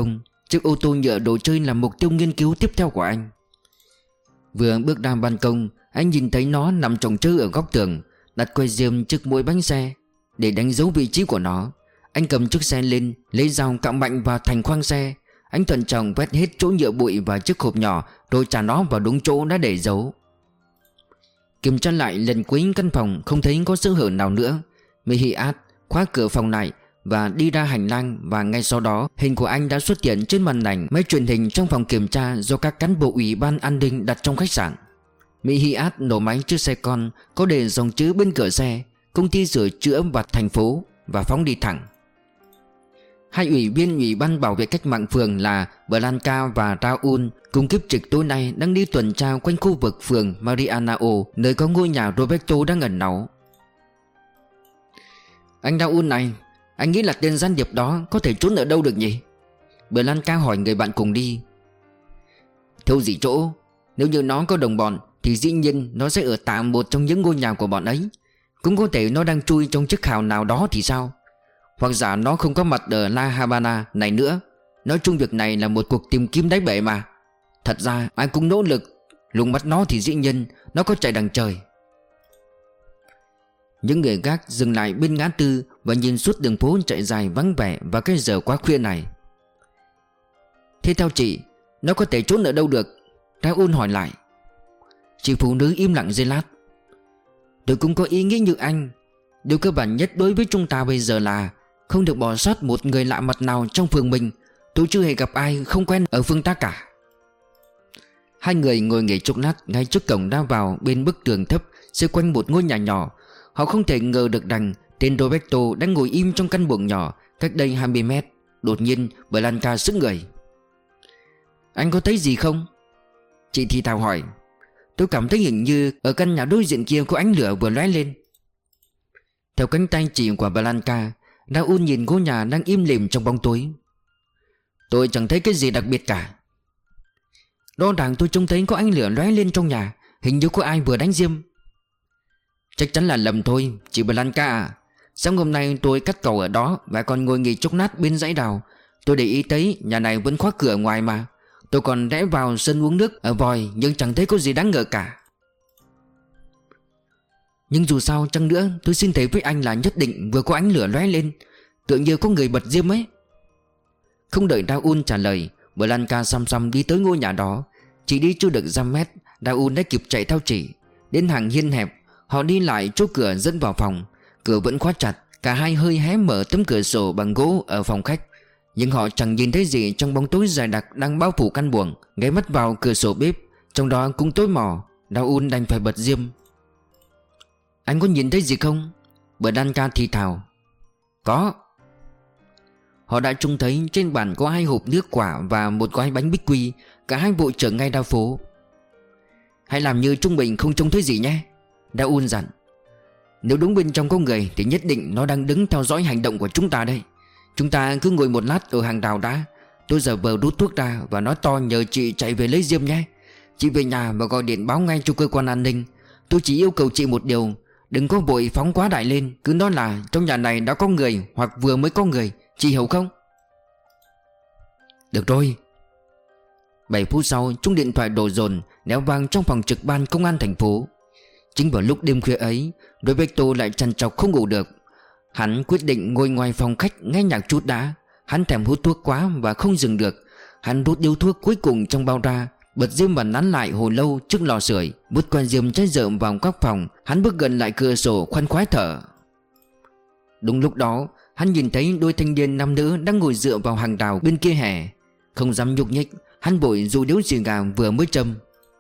Chiếc ô tô nhựa đồ chơi là mục tiêu nghiên cứu tiếp theo của anh. Vừa bước ra ban công, anh nhìn thấy nó nằm chồng chơ ở góc tường, đặt que diêm trước mỗi bánh xe. Để đánh dấu vị trí của nó, anh cầm chiếc xe lên, lấy dao cạo mạnh vào thành khoang xe. Anh thận trọng vét hết chỗ nhựa bụi và chiếc hộp nhỏ, rồi trả nó vào đúng chỗ đã để dấu. Kiểm tra lại lần cuối căn phòng, không thấy có sơ hở nào nữa. Mehiat khóa cửa phòng lại và đi ra hành lang, và ngay sau đó hình của anh đã xuất hiện trên màn ảnh máy truyền hình trong phòng kiểm tra do các cán bộ ủy ban an ninh đặt trong khách sạn. Mehiat nổ máy chiếc xe con có đề dòng chữ bên cửa xe "Công ty sửa chữa vặt thành phố" và phóng đi thẳng. Hai ủy viên ủy ban bảo vệ cách mạng phường là Blanca và Raul cùng kiếp trực tối nay đang đi tuần tra quanh khu vực phường Marianao, nơi có ngôi nhà Roberto đang ẩn náu. "Anh Raul này, anh nghĩ là tên gián điệp đó có thể trốn ở đâu được nhỉ?" Blanca hỏi người bạn cùng đi. "Thiếu gì chỗ. Nếu như nó có đồng bọn thì dĩ nhiên nó sẽ ở tạm một trong những ngôi nhà của bọn ấy. Cũng có thể nó đang chui trong chiếc hào nào đó thì sao? Hoặc giả nó không có mặt ở La Habana này nữa. Nói chung việc này là một cuộc tìm kiếm đáy bể mà. Thật ra ai cũng nỗ lực lùng bắt nó thì dĩ nhiên nó có chạy đằng trời." Những người gác dừng lại bên ngã tư và nhìn suốt đường phố chạy dài vắng vẻ vào cái giờ quá khuya này. "Thế theo chị, nó có thể trốn ở đâu được?" Raul hỏi lại. Chị phụ nữ im lặng giây lát. "Tôi cũng có ý nghĩ như anh. Điều cơ bản nhất đối với chúng ta bây giờ là không được bỏ sót một người lạ mặt nào trong phường mình. Tôi chưa hề gặp ai không quen ở phương ta cả." Hai người ngồi nghỉ chốc lát ngay trước cổng ra vào bên bức tường thấp xoay quanh một ngôi nhà nhỏ. Họ không thể ngờ được rằng tên Roberto đang ngồi im trong căn buồng nhỏ cách đây hai mươi mét. Đột nhiên Blanca sững người. "Anh có thấy gì không?" Chị thì thào hỏi. "Tôi cảm thấy hình như ở căn nhà đối diện kia có ánh lửa vừa lóe lên." Theo cánh tay chỉ của Blanca, Raul nhìn ngôi nhà đang im lìm trong bóng tối. "Tôi chẳng thấy cái gì đặc biệt cả. Rõ ràng tôi trông thấy có ánh lửa lóe lên trong nhà. Hình như có ai vừa đánh diêm." "Chắc chắn là lầm thôi, chị Blanca à. Sáng hôm nay tôi cắt cầu ở đó và còn ngồi nghỉ chốc lát bên dãy đào. Tôi để ý thấy nhà này vẫn khóa cửa ngoài mà. Tôi còn rẽ vào sân uống nước ở vòi nhưng chẳng thấy có gì đáng ngờ cả. Nhưng dù sao chăng nữa, tôi xin thề với anh là nhất định vừa có ánh lửa lóe lên, tựa như có người bật diêm ấy." Không đợi Raul trả lời, Blanca xăm xăm đi tới ngôi nhà đó. Chỉ đi chưa được dăm mét, Raul đã kịp chạy theo chỉ. Đến hàng hiên hẹp, họ đi lại chỗ cửa dẫn vào phòng. Cửa vẫn khóa chặt. Cả hai hơi hé mở tấm cửa sổ bằng gỗ ở phòng khách, nhưng họ chẳng nhìn thấy gì trong bóng tối dày đặc đang bao phủ căn buồng. Ghé mắt vào cửa sổ bếp, trong đó cũng tối mò. Raul đành phải bật diêm. "Anh có nhìn thấy gì không?" Blanca thì thào. "Có." Họ đã trông thấy trên bàn có hai hộp nước quả và một gói bánh bích quy. Cả hai vội trở ngay ra phố. "Hãy làm như trung bình không trông thấy gì nhé," Raul dặn. "Nếu đúng bên trong có người thì nhất định nó đang đứng theo dõi hành động của chúng ta đây. Chúng ta cứ ngồi một lát ở hàng rào đã. Tôi giờ vờ đút thuốc ra và nói to nhờ chị chạy về lấy diêm nhé. Chị về nhà và gọi điện báo ngay cho cơ quan an ninh. Tôi chỉ yêu cầu chị một điều, đừng có vội phóng quá đại lên. Cứ nói là trong nhà này đã có người hoặc vừa mới có người. Chị hiểu không?" "Được rồi." Bảy phút sau, chuông điện thoại đổ dồn réo vang trong phòng trực ban công an thành phố. Chính vào lúc đêm khuya ấy, Roberto lại trằn trọc không ngủ được. Hắn quyết định ngồi ngoài phòng khách nghe nhạc chút đã. Hắn thèm hút thuốc quá và không dừng được. Hắn rút điếu thuốc cuối cùng trong bao ra, bật diêm và nắn lại hồi lâu trước lò sưởi. Vút que diêm cháy rợm vào góc phòng. Hắn bước gần lại cửa sổ khoan khoái thở. Đúng lúc đó, hắn nhìn thấy đôi thanh niên nam nữ đang ngồi dựa vào hàng rào bên kia hè. Không dám nhúc nhích, hắn vội dụ điếu xì gà vừa mới châm.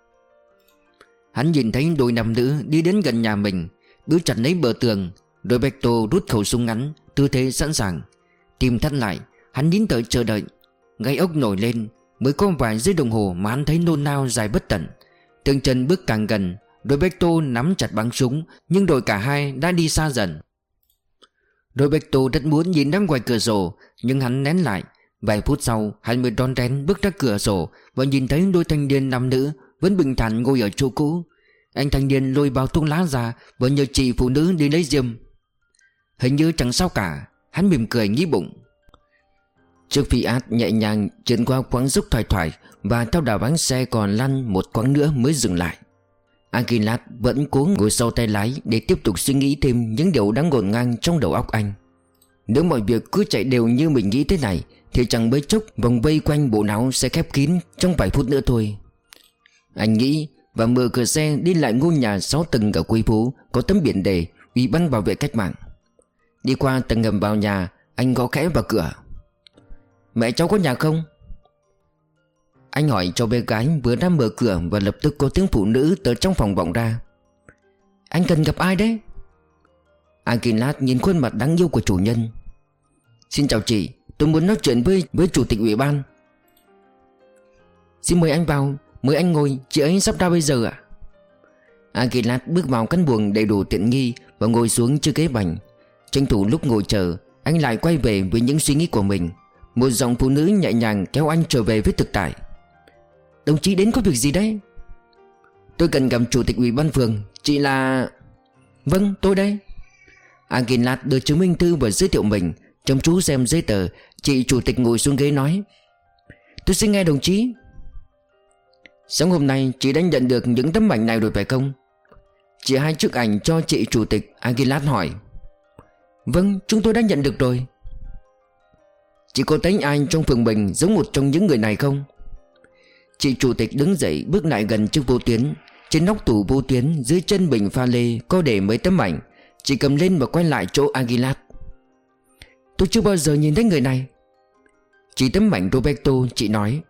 Hắn nhìn thấy đôi nam nữ đi đến gần nhà mình, giữ chặt lấy bờ tường. Roberto rút khẩu súng ngắn, tư thế sẵn sàng. Tim thắt lại, hắn nín thở chờ đợi. Gáy ốc nổi lên. Mới có vài giây đồng hồ mà hắn thấy nôn nao dài bất tận. Từng chân bước càng gần, Roberto nắm chặt bắn súng, nhưng rồi cả hai đã đi xa dần. Roberto rất muốn nhìn ra ngoài cửa sổ, nhưng hắn nén lại. Vài phút sau, hắn mới rón rén bước ra cửa sổ và nhìn thấy đôi thanh niên nam nữ vẫn bình thản ngồi ở chỗ cũ. Anh thanh niên lôi bao thuốc lá ra và nhờ chị phụ nữ đi lấy diêm. Hình như chẳng sao cả, hắn mỉm cười nghĩ bụng. Chiếc Fiat nhẹ nhàng trượt qua quãng dốc thoải thoải, và theo đà bánh xe còn lăn một quãng nữa mới dừng lại. Aguilar vẫn cố ngồi sau tay lái để tiếp tục suy nghĩ thêm những điều đang ngổn ngang trong đầu óc anh. Nếu mọi việc cứ chạy đều như mình nghĩ thế này thì chẳng mấy chốc vòng vây quanh bộ não sẽ khép kín trong vài phút nữa thôi. Anh nghĩ và mở cửa xe đi lại ngôi nhà sáu tầng ở cuối phố có tấm biển đề Ủy ban Bảo vệ Cách mạng. Đi qua tầng ngầm vào nhà, anh gõ khẽ vào cửa. Mẹ cháu có nhà không? Anh hỏi cho bé gái vừa đang mở cửa, và lập tức có tiếng phụ nữ từ trong phòng vọng ra. Anh cần gặp ai đấy? Aguilar nhìn khuôn mặt đáng yêu của chủ nhân. Xin chào chị, tôi muốn nói chuyện với với chủ tịch ủy ban. Xin mời anh vào, mời anh ngồi, chị ấy sắp ra bây giờ ạ. Aguilar bước vào căn buồng đầy đủ tiện nghi và ngồi xuống chiếc ghế bành. Tranh thủ lúc ngồi chờ, anh lại quay về với những suy nghĩ của mình. Một giọng phụ nữ nhẹ nhàng kéo anh trở về với thực tại. Đồng chí đến có việc gì đấy? Tôi cần gặp chủ tịch ủy ban phường. Chị là... Vâng, tôi đây. Aguilar đưa chứng minh thư và giới thiệu mình. Chăm chú xem giấy tờ, chị chủ tịch ngồi xuống ghế nói. Tôi xin nghe đồng chí. Sáng hôm nay chị đã nhận được những tấm ảnh này rồi phải không? Chị hai chiếc ảnh cho chị chủ tịch. Aguilar hỏi. Vâng, chúng tôi đã nhận được rồi. Chị có thấy ai trong phường mình giống một trong những người này không? Chị chủ tịch đứng dậy bước lại gần chiếc vô tuyến. Trên nóc tủ vô tuyến dưới chân bình pha lê có để mấy tấm ảnh. Chị cầm lên và quay lại chỗ Aguilar. Tôi chưa bao giờ nhìn thấy người này. Chỉ tấm ảnh Roberto, chị nói.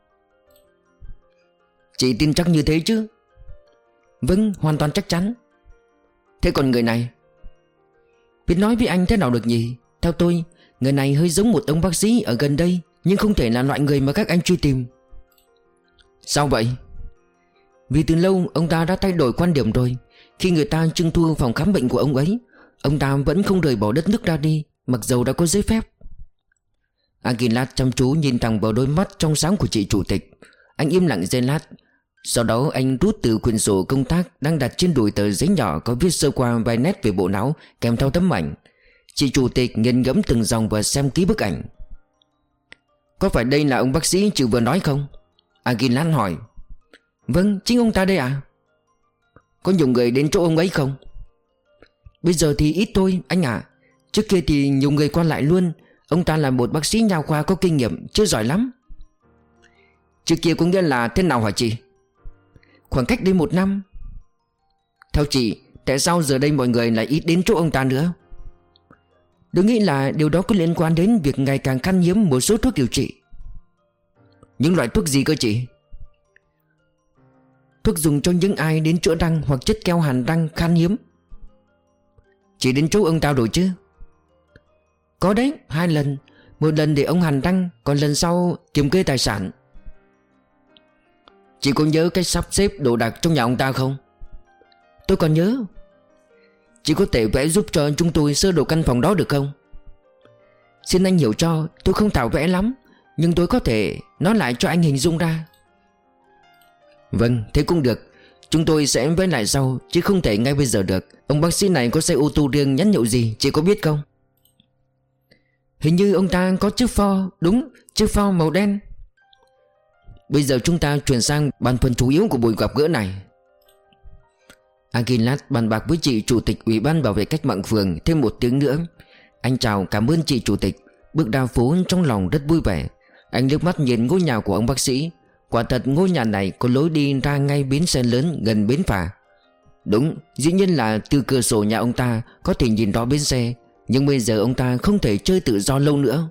Chị tin chắc như thế chứ? Vâng, hoàn toàn chắc chắn. Thế còn người này? Biết nói với anh thế nào được nhỉ? Theo tôi, người này hơi giống một ông bác sĩ ở gần đây, nhưng không thể là loại người mà các anh truy tìm. Sao vậy? Vì từ lâu ông ta đã thay đổi quan điểm rồi. Khi người ta trưng thu phòng khám bệnh của ông ấy, ông ta vẫn không rời bỏ đất nước ra đi, mặc dầu đã có giấy phép. Aguilar chăm chú nhìn thẳng vào đôi mắt trong sáng của chị chủ tịch. Anh im lặng giây lát. Sau đó anh rút từ quyển sổ công tác đang đặt trên đùi tờ giấy nhỏ có viết sơ qua vài nét về bộ não kèm theo tấm ảnh. Chị chủ tịch nghiền ngẫm từng dòng và xem kỹ bức ảnh. Có phải đây là ông bác sĩ chị vừa nói không? Aguilar hỏi. Vâng, chính ông ta đây ạ. Có nhiều người đến chỗ ông ấy không? Bây giờ thì ít thôi anh ạ. Trước kia thì nhiều người qua lại luôn. Ông ta là một bác sĩ nha khoa có kinh nghiệm, chưa giỏi lắm. Trước kia có nghĩa là thế nào hả chị? Khoảng cách đây một năm. Theo chị, tại sao giờ đây mọi người lại ít đến chỗ ông ta nữa? Tôi nghĩ là điều đó có liên quan đến việc ngày càng khan hiếm một số thuốc điều trị. Những loại thuốc gì cơ chị? Thuốc dùng cho những ai đến chữa răng hoặc chất keo hàn răng khan hiếm. Chị đến chỗ ông ta rồi chứ? Có đấy, hai lần. Một lần để ông hàn răng, còn lần sau kiểm kê tài sản. Chị có nhớ cách sắp xếp đồ đạc trong nhà ông ta không? Tôi còn nhớ. Chị có thể vẽ giúp cho chúng tôi sơ đồ căn phòng đó được không? Xin anh hiểu cho, tôi không thạo vẽ lắm, nhưng tôi có thể nói lại cho anh hình dung ra. Vâng, thế cũng được. Chúng tôi sẽ vẽ lại sau, chứ không thể ngay bây giờ được. Ông bác sĩ này có xe ô tô riêng nhãn hiệu gì, chị có biết không? Hình như ông ta có chiếc Ford. Đúng, chiếc Ford màu đen. Bây giờ chúng ta chuyển sang bàn phần chủ yếu của buổi gặp gỡ này. Aguilar bàn bạc với chị chủ tịch Ủy ban Bảo vệ Cách mạng phường thêm một tiếng nữa. Anh chào cảm ơn chị chủ tịch, bước ra phố trong lòng rất vui vẻ. Anh liếc mắt nhìn ngôi nhà của ông bác sĩ. Quả thật ngôi nhà này có lối đi ra ngay bến xe lớn gần bến phà. Đúng, dĩ nhiên là từ cửa sổ nhà ông ta có thể nhìn rõ bến xe. Nhưng bây giờ ông ta không thể chơi tự do lâu nữa.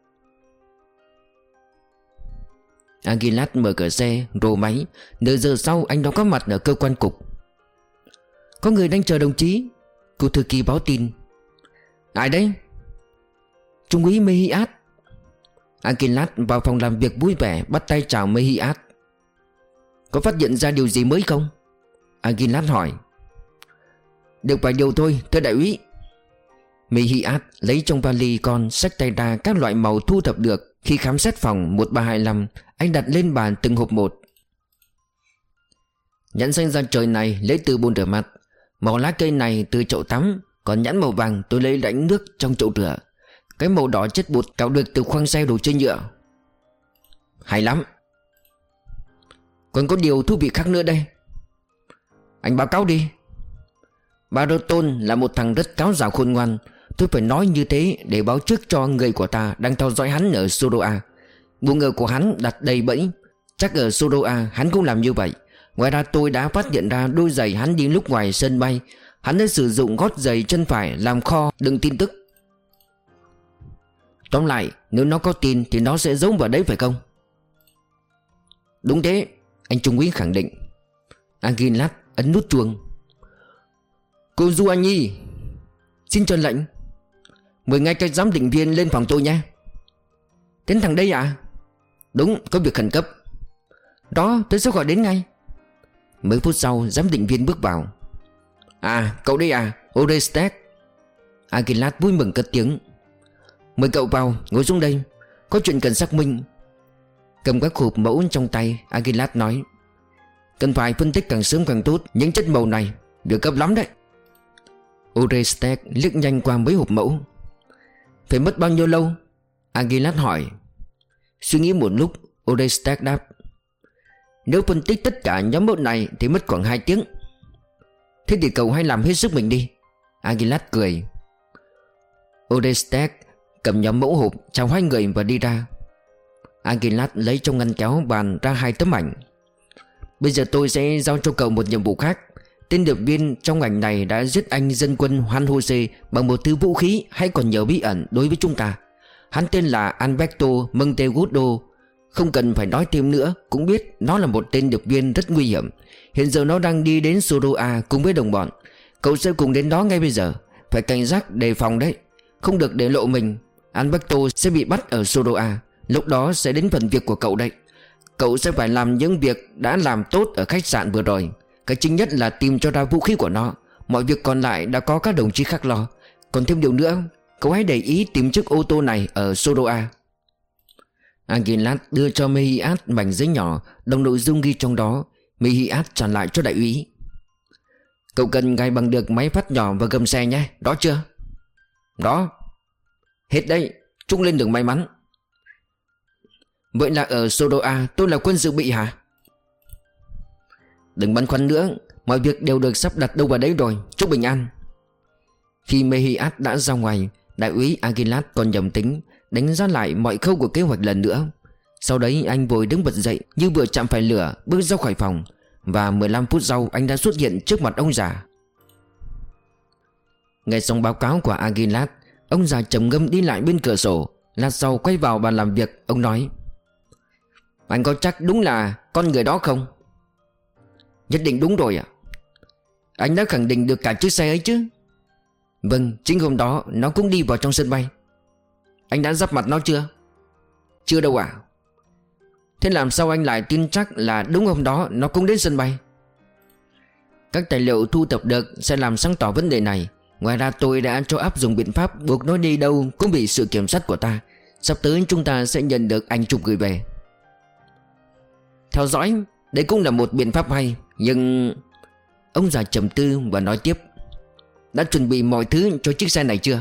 Aguilar mở cửa xe, rồ máy. Nửa giờ sau anh đã có mặt ở cơ quan cục. Có người đang chờ đồng chí. Cô thư ký báo tin. Ai đấy? Trung úy Mehiat. Aguilar vào phòng làm việc vui vẻ bắt tay chào Mehiat. Có phát hiện ra điều gì mới không? Aguilar hỏi. Được vài điều thôi thưa đại úy. Mehiat lấy trong vali con xách tay ra các loại màu thu thập được khi khám xét phòng một ba hai lăm. Anh đặt lên bàn từng hộp một. Nhãn xanh da trời này lấy từ bồn rửa mặt. Màu lá cây này từ chậu tắm. Còn nhãn màu vàng tôi lấy đánh nước trong chậu rửa. Cái màu đỏ chất bột cạo được từ khoang xe đồ chơi nhựa. Hay lắm. Còn có điều thú vị khác nữa đây. Anh báo cáo đi. Baraton là một thằng rất cáo già khôn ngoan. Tôi phải nói như thế để báo trước cho người của ta đang theo dõi hắn ở Sodoa. Vụ ngờ của hắn đặt đầy bẫy. Chắc ở Sodoa hắn cũng làm như vậy. Ngoài ra tôi đã phát hiện ra đôi giày hắn đi lúc ngoài sân bay. Hắn đã sử dụng gót giày chân phải làm kho đựng tin tức. Tóm lại, nếu nó có tin thì nó sẽ giấu vào đấy phải không? Đúng thế, anh trung úy khẳng định. Aguilar ấn nút chuông. Cô Du Anh Nhi, xin cho lệnh. Mời ngay cái giám định viên lên phòng tôi nhé. Đến thằng đây à? Đúng, có việc khẩn cấp. Đó, tôi sẽ gọi đến ngay. Mấy phút sau, giám định viên bước vào. À, cậu đây à, Orestes. Aguilar vui mừng cất tiếng. Mời cậu vào, ngồi xuống đây. Có chuyện cần xác minh. Cầm các hộp mẫu trong tay, Aguilar nói. Cần phải phân tích càng sớm càng tốt những chất màu này. Việc cấp lắm đấy. Orestes liếc nhanh qua mấy hộp mẫu. Phải mất bao nhiêu lâu? Aguilar hỏi. Suy nghĩ một lúc, Orestes đáp. Nếu phân tích tất cả nhóm mẫu này thì mất khoảng hai tiếng. Thế thì cậu hãy làm hết sức mình đi. Aguilar cười. Orestes cầm nhóm mẫu hộp chào hai người và đi ra. Aguilar lấy trong ngăn kéo bàn ra hai tấm ảnh. Bây giờ tôi sẽ giao cho cậu một nhiệm vụ khác. Tên điệp viên trong ảnh này đã giết anh dân quân Juan Jose bằng một thứ vũ khí hay còn nhiều bí ẩn đối với chúng ta. Hắn tên là Alberto Monteagudo. Không cần phải nói thêm nữa, cũng biết nó là một tên điệp viên rất nguy hiểm. Hiện giờ nó đang đi đến Sodoa cùng với đồng bọn. Cậu sẽ cùng đến đó ngay bây giờ. Phải cảnh giác đề phòng đấy. Không được để lộ mình. Alberto sẽ bị bắt ở Sodoa. Lúc đó sẽ đến phần việc của cậu đây. Cậu sẽ phải làm những việc đã làm tốt ở khách sạn vừa rồi. Cái chính nhất là tìm cho ra vũ khí của nó. Mọi việc còn lại đã có các đồng chí khác lo. Còn thêm điều nữa, cậu hãy để ý tìm chiếc ô tô này ở Sodoa. Aguilar đưa cho Mehiat mảnh giấy nhỏ, đồng nội dung ghi trong đó. Mehiat trả lại cho đại úy. Cậu cần gài bằng được máy phát nhỏ và gầm xe nhé, đó chưa? Đó. Hết đấy, chúc lên đường may mắn. Vậy là ở Sodoa tôi là quân dự bị hả? Đừng băn khoăn nữa, mọi việc đều được sắp đặt đâu vào đấy rồi. Chúc bình an. Khi Mehiat đã ra ngoài, đại úy Aguilar còn nhầm tính đánh giá lại mọi khâu của kế hoạch lần nữa. Sau đấy anh vội đứng bật dậy như vừa chạm phải lửa, bước ra khỏi phòng. Và mười lăm phút sau anh đã xuất hiện trước mặt ông già. Nghe xong báo cáo của Aguilar, ông già trầm ngâm đi lại bên cửa sổ. Lát sau quay vào bàn làm việc. Ông nói. Anh có chắc đúng là con người đó không? Nhất định đúng rồi ạ. Anh đã khẳng định được cả chiếc xe ấy chứ? Vâng, chính hôm đó nó cũng đi vào trong sân bay. Anh đã giáp mặt nó chưa? Chưa đâu ạ. Thế làm sao anh lại tin chắc là đúng hôm đó nó cũng đến sân bay? Các tài liệu thu thập được sẽ làm sáng tỏ vấn đề này. Ngoài ra tôi đã cho áp dụng biện pháp buộc nó đi đâu cũng bị sự kiểm soát của ta. Sắp tới chúng ta sẽ nhận được ảnh chụp gửi về. Theo dõi, đây cũng là một biện pháp hay. Nhưng... Ông già trầm tư và nói tiếp. Đã chuẩn bị mọi thứ cho chiếc xe này chưa?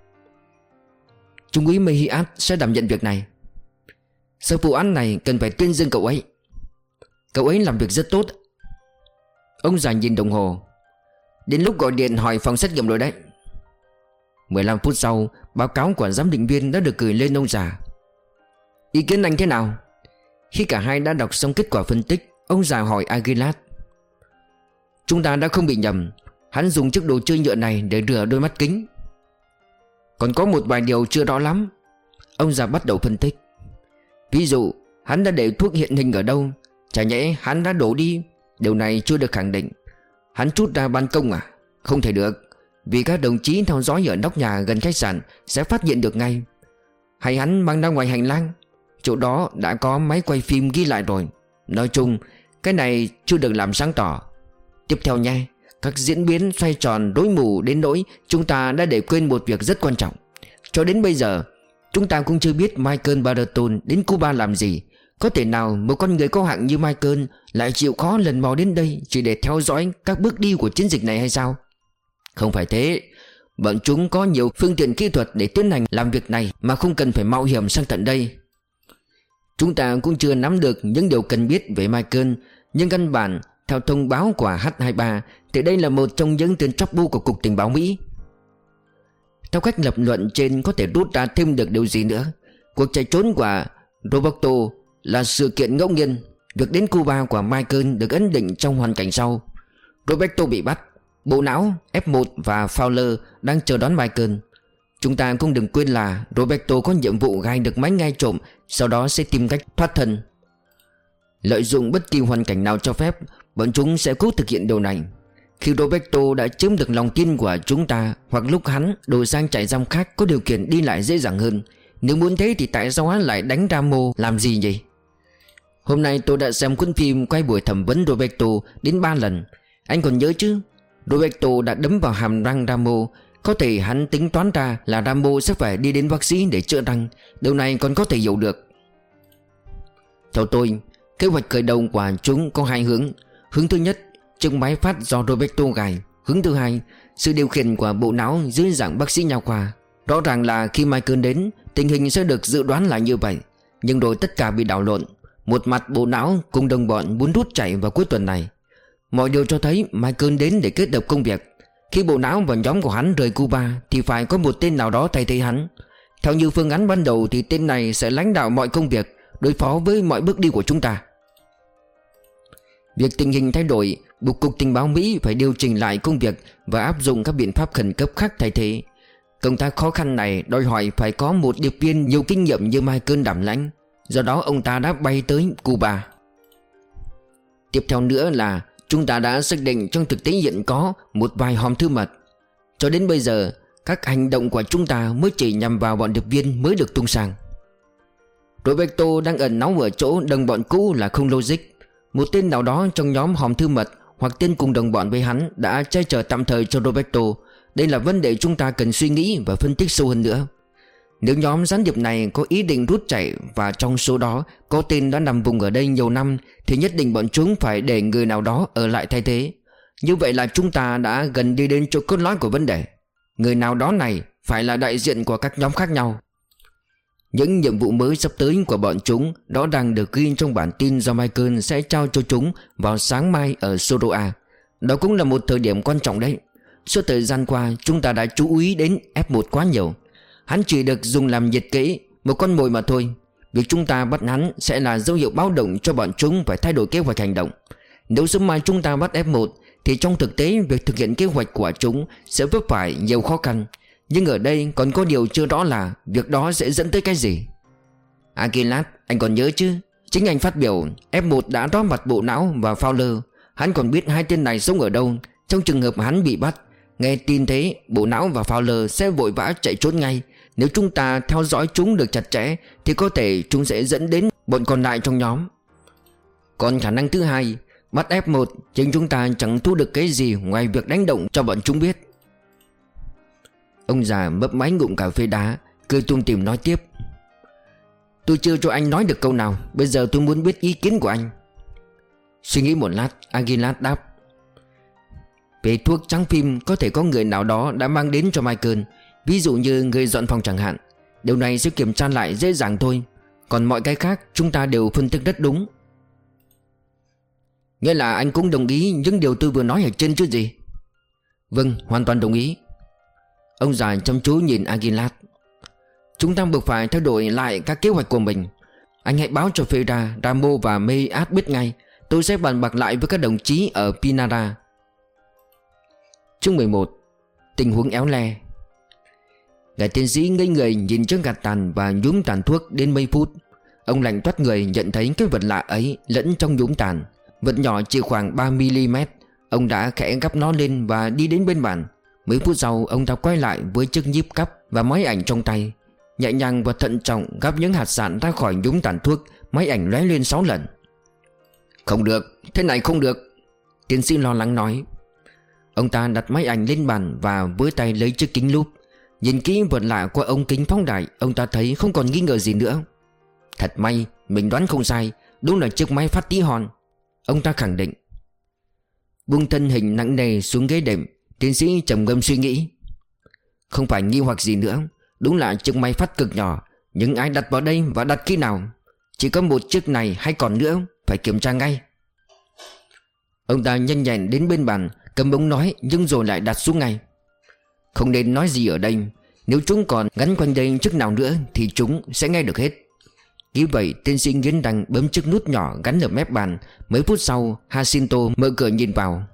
Trung úy Mehiat sẽ đảm nhận việc này. Sau vụ án này cần phải tuyên dương cậu ấy. Cậu ấy làm việc rất tốt. Ông già nhìn đồng hồ. Đến lúc gọi điện hỏi phòng xét nghiệm rồi đấy. mười lăm phút sau, báo cáo của giám định viên đã được gửi lên ông già. Ý kiến anh thế nào? Khi cả hai đã đọc xong kết quả phân tích, ông già hỏi Aguilar. Chúng ta đã không bị nhầm. Hắn dùng chiếc đồ chơi nhựa này để rửa đôi mắt kính. Còn có một vài điều chưa rõ lắm. Ông già bắt đầu phân tích. Ví dụ, hắn đã để thuốc hiện hình ở đâu? Chả nhẽ hắn đã đổ đi? Điều này chưa được khẳng định. Hắn trút ra ban công à? Không thể được, vì các đồng chí theo dõi ở nóc nhà gần khách sạn sẽ phát hiện được ngay. Hay hắn mang ra ngoài hành lang? Chỗ đó đã có máy quay phim ghi lại rồi. Nói chung, cái này chưa được làm sáng tỏ. Tiếp theo nha, các diễn biến xoay tròn rối mù đến nỗi chúng ta đã để quên một việc rất quan trọng. Cho đến bây giờ, chúng ta cũng chưa biết Michael Baraton đến Cuba làm gì. Có thể nào một con người có hạng như Michael lại chịu khó lần mò đến đây chỉ để theo dõi các bước đi của chiến dịch này hay sao? Không phải thế. Bọn chúng có nhiều phương tiện kỹ thuật để tiến hành làm việc này mà không cần phải mạo hiểm sang tận đây. Chúng ta cũng chưa nắm được những điều cần biết về Michael, nhưng căn bản theo thông báo của H hai ba thì đây là một trong những tên chóp bu của Cục Tình báo Mỹ. Theo cách lập luận trên có thể rút ra thêm được điều gì nữa? Cuộc chạy trốn của Roberto là sự kiện ngẫu nhiên. Việc đến Cuba của Michael được ấn định trong hoàn cảnh sau. Roberto bị bắt, bộ não, F một và Fowler đang chờ đón Michael. Chúng ta cũng đừng quên là Roberto có nhiệm vụ gai được máy nghe trộm, sau đó sẽ tìm cách thoát thân. Lợi dụng bất kỳ hoàn cảnh nào cho phép, bọn chúng sẽ cố thực hiện điều này. Khi Roberto đã chiếm được lòng tin của chúng ta, hoặc lúc hắn đổi sang trại giam khác có điều kiện đi lại dễ dàng hơn. Nếu muốn thế thì tại sao hắn lại đánh Ramo làm gì nhỉ? Hôm nay tôi đã xem cuốn phim quay buổi thẩm vấn Roberto đến ba lần. Anh còn nhớ chứ? Roberto đã đấm vào hàm răng Ramo. Có thể hắn tính toán ra là Ramo sẽ phải đi đến bác sĩ để chữa răng. Điều này còn có thể hiểu được. Theo tôi, kế hoạch khởi đầu của chúng có hai hướng. Hướng thứ nhất, chiếc máy phát do Roberto gài. Hướng thứ hai, sự điều khiển của bộ não dưới dạng bác sĩ nha khoa. Rõ ràng là khi Michael đến, tình hình sẽ được dự đoán là như vậy. Nhưng rồi tất cả bị đảo lộn. Một mặt bộ não cùng đồng bọn muốn rút chạy vào cuối tuần này. Mọi điều cho thấy Michael đến để kết hợp công việc. Khi bộ não và nhóm của hắn rời Cuba thì phải có một tên nào đó thay thế hắn. Theo như phương án ban đầu thì tên này sẽ lãnh đạo mọi công việc, đối phó với mọi bước đi của chúng ta. Việc tình hình thay đổi, buộc Cục Tình báo Mỹ phải điều chỉnh lại công việc và áp dụng các biện pháp khẩn cấp khác thay thế. Công tác khó khăn này đòi hỏi phải có một điệp viên nhiều kinh nghiệm như Michael đảm lãnh. Do đó ông ta đã bay tới Cuba. Tiếp theo nữa là chúng ta đã xác định trong thực tế hiện có một vài hòm thư mật. Cho đến bây giờ, các hành động của chúng ta mới chỉ nhằm vào bọn điệp viên mới được tung sang. Roberto đang ẩn náu ở chỗ đồng bọn cũ là không logic. Một tên nào đó trong nhóm hòm thư mật hoặc tên cùng đồng bọn với hắn đã che chở tạm thời cho Roberto. Đây là vấn đề chúng ta cần suy nghĩ và phân tích sâu hơn nữa. Nếu nhóm gián điệp này có ý định rút chạy và trong số đó có tên đã nằm vùng ở đây nhiều năm thì nhất định bọn chúng phải để người nào đó ở lại thay thế. Như vậy là chúng ta đã gần đi đến chỗ cốt lõi của vấn đề. Người nào đó này phải là đại diện của các nhóm khác nhau. Những nhiệm vụ mới sắp tới của bọn chúng đó đang được ghi trong bản tin do Michael sẽ trao cho chúng vào sáng mai ở Soroa. Đó cũng là một thời điểm quan trọng đấy. Suốt thời gian qua chúng ta đã chú ý đến F một quá nhiều. Hắn chỉ được dùng làm nhiệt kế, một con mồi mà thôi. Việc chúng ta bắt hắn sẽ là dấu hiệu báo động cho bọn chúng phải thay đổi kế hoạch hành động. Nếu sớm mai chúng ta bắt F một thì trong thực tế việc thực hiện kế hoạch của chúng sẽ vấp phải nhiều khó khăn. Nhưng ở đây còn có điều chưa rõ là việc đó sẽ dẫn tới cái gì. Aguilar, anh còn nhớ chứ? Chính anh phát biểu F một đã rót mặt bộ não và Fowler. Hắn còn biết hai tên này sống ở đâu. Trong trường hợp hắn bị bắt, nghe tin thế, bộ não và Fowler sẽ vội vã chạy trốn ngay. Nếu chúng ta theo dõi chúng được chặt chẽ thì có thể chúng sẽ dẫn đến bọn còn lại trong nhóm. Còn khả năng thứ hai, bắt F một chính chúng ta chẳng thu được cái gì ngoài việc đánh động cho bọn chúng biết. Ông già mấp máy ngụm cà phê đá, cười tủm tỉm nói tiếp. Tôi chưa cho anh nói được câu nào. Bây giờ tôi muốn biết ý kiến của anh. Suy nghĩ một lát, Aguilar đáp. Về thuốc trắng phim có thể có người nào đó đã mang đến cho Michael. Ví dụ như người dọn phòng chẳng hạn. Điều này sẽ kiểm tra lại dễ dàng thôi. Còn mọi cái khác chúng ta đều phân tích rất đúng. Nghĩa là anh cũng đồng ý những điều tôi vừa nói ở trên chứ gì? Vâng, hoàn toàn đồng ý. Ông già chăm chú nhìn Aguilar. Chúng ta buộc phải thay đổi lại các kế hoạch của mình. Anh hãy báo cho Ferra, Ramo và Meyat biết ngay. Tôi sẽ bàn bạc lại với các đồng chí ở Pinara. Chương mười một. Tình huống éo le. Ngài tiến sĩ ngây người nhìn chiếc gạt tàn và nhúm tàn thuốc đến mấy phút. Ông lạnh toát người nhận thấy cái vật lạ ấy lẫn trong nhúm tàn. Vật nhỏ chỉ khoảng ba mi-li-mét. Ông đã khẽ gắp nó lên và đi đến bên bàn. Mấy phút sau ông ta quay lại với chiếc nhíp cắp và máy ảnh trong tay. Nhẹ nhàng và thận trọng gắp những hạt sạn ra khỏi nhúm tàn thuốc. Máy ảnh lóe lên sáu lần. Không được, thế này không được, tiến sĩ lo lắng nói. Ông ta đặt máy ảnh lên bàn và với tay lấy chiếc kính lúp. Nhìn kỹ vật lạ qua ống kính phóng đại, ông ta thấy không còn nghi ngờ gì nữa. Thật may, mình đoán không sai, đúng là chiếc máy phát tí hon, ông ta khẳng định. Buông thân hình nặng nề xuống ghế đệm, tiến sĩ trầm ngâm suy nghĩ. Không phải nghi hoặc gì nữa, đúng là chiếc máy phát cực nhỏ. Nhưng ai đặt vào đây và đặt khi nào? Chỉ có một chiếc này hay còn nữa, phải kiểm tra ngay. Ông ta nhanh nhẹn đến bên bàn, cầm ống nói nhưng rồi lại đặt xuống ngay. Không nên nói gì ở đây. Nếu chúng còn gắn quanh đây chiếc nào nữa thì chúng sẽ nghe được hết. Nghĩ vậy, tiên sĩ nghiến răng bấm chiếc nút nhỏ gắn ở mép bàn. Mấy phút sau, Jacinto mở cửa nhìn vào.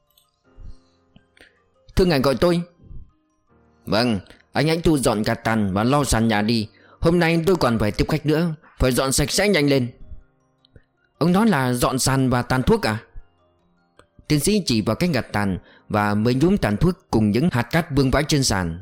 Thưa ngài gọi tôi. Vâng, anh hãy thu dọn gạt tàn và lau sàn nhà đi. Hôm nay tôi còn phải tiếp khách nữa, phải dọn sạch sẽ nhanh lên. Ông nói là dọn sàn và tàn thuốc à? Tiến sĩ chỉ vào cái gạt tàn và mấy nhúm tàn thuốc cùng những hạt cát vương vãi trên sàn.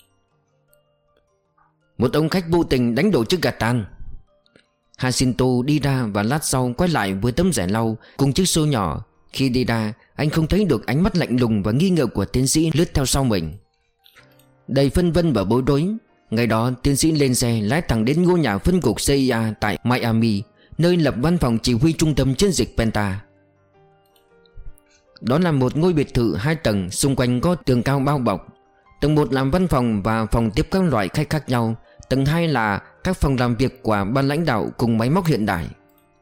Một ông khách vô tình đánh đổ chiếc gạt tàn. Jacinto đi ra và lát sau quay lại với tấm rẻ lau cùng chiếc xô nhỏ. Khi đi ra, anh không thấy được ánh mắt lạnh lùng và nghi ngờ của tiến sĩ lướt theo sau mình. Đầy phân vân và bối rối, ngày đó tiến sĩ lên xe lái thẳng đến ngôi nhà phân cục xê i a tại Miami, nơi lập văn phòng chỉ huy trung tâm chiến dịch Penta. Đó là một ngôi biệt thự hai tầng, xung quanh có tường cao bao bọc. Tầng một làm văn phòng và phòng tiếp các loại khách khác nhau. Tầng hai là các phòng làm việc của ban lãnh đạo cùng máy móc hiện đại.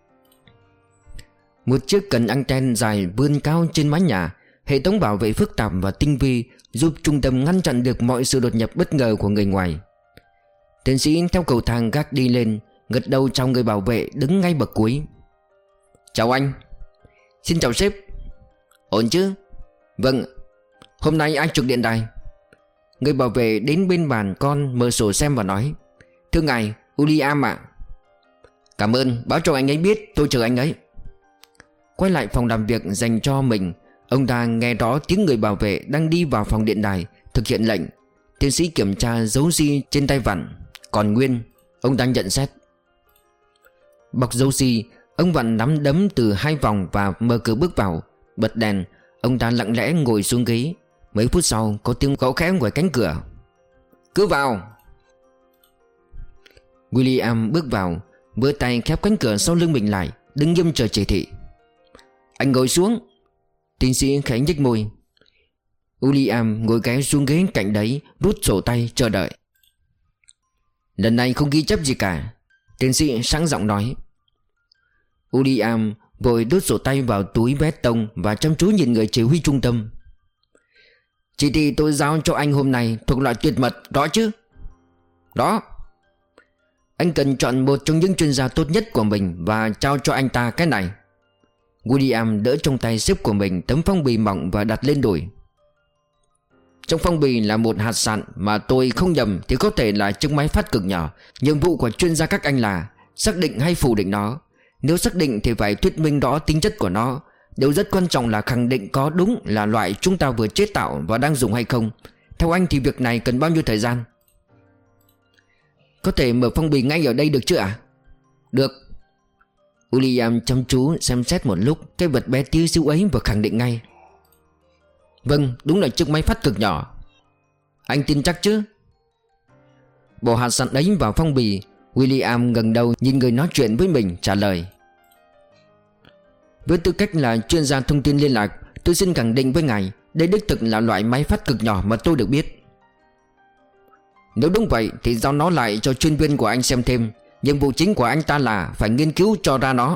Một chiếc cần anten dài vươn cao trên mái nhà. Hệ thống bảo vệ phức tạp và tinh vi giúp trung tâm ngăn chặn được mọi sự đột nhập bất ngờ của người ngoài. Tiến sĩ theo cầu thang gác đi lên, gật đầu chào người bảo vệ đứng ngay bậc cuối. Chào anh. Xin chào sếp. Ổn chứ? Vâng. Hôm nay ai trực điện đài? Người bảo vệ đến bên bàn con mở sổ xem và nói. Thưa ngài, William ạ. Cảm ơn, báo cho anh ấy biết tôi chờ anh ấy. Quay lại phòng làm việc dành cho mình, ông ta nghe rõ tiếng người bảo vệ đang đi vào phòng điện đài thực hiện lệnh. Tiến sĩ kiểm tra dấu xi trên tay vặn còn nguyên. Ông ta nhận xét. Bọc dấu xi, ông vặn nắm đấm từ hai vòng và mở cửa bước vào. Bật đèn, ông ta lặng lẽ ngồi xuống ghế. Mấy phút sau có tiếng gõ khẽ ngoài cánh cửa. Cứ vào. William bước vào, vươn tay khép cánh cửa sau lưng mình lại, đứng nghiêm chờ chỉ thị. Anh ngồi xuống. Tiến sĩ khẽ nhếch môi. William ngồi ghé xuống ghế cạnh đấy, rút sổ tay chờ đợi. Lần này không ghi chép gì cả, tiến sĩ sáng giọng nói. William vội đút sổ tay vào túi vét tông và chăm chú nhìn người chỉ huy trung tâm. Chỉ thị tôi giao cho anh hôm nay thuộc loại tuyệt mật, rõ chứ? Đó. Anh cần chọn một trong những chuyên gia tốt nhất của mình và trao cho anh ta cái này. William đỡ trong tay xếp của mình tấm phong bì mỏng và đặt lên đùi. Trong phong bì là một hạt sạn, mà tôi không nhầm thì có thể là chiếc máy phát cực nhỏ. Nhiệm vụ của chuyên gia các anh là xác định hay phủ định nó. Nếu xác định thì phải thuyết minh rõ tính chất của nó. Điều rất quan trọng là khẳng định có đúng là loại chúng ta vừa chế tạo và đang dùng hay không. Theo anh thì việc này cần bao nhiêu thời gian? Có thể mở phong bì ngay ở đây được chứ ạ? Được. William chăm chú xem xét một lúc cái vật bé tí xíu ấy và khẳng định ngay. Vâng, đúng là chiếc máy phát cực nhỏ. Anh tin chắc chứ? Bỏ hạt sạn ấy vào phong bì. William ngẩng đầu nhìn người nói chuyện với mình, trả lời. Với tư cách là chuyên gia thông tin liên lạc, tôi xin khẳng định với ngài, đây đích thực là loại máy phát cực nhỏ mà tôi được biết. Nếu đúng vậy thì giao nó lại cho chuyên viên của anh xem thêm. Nhiệm vụ chính của anh ta là phải nghiên cứu cho ra nó.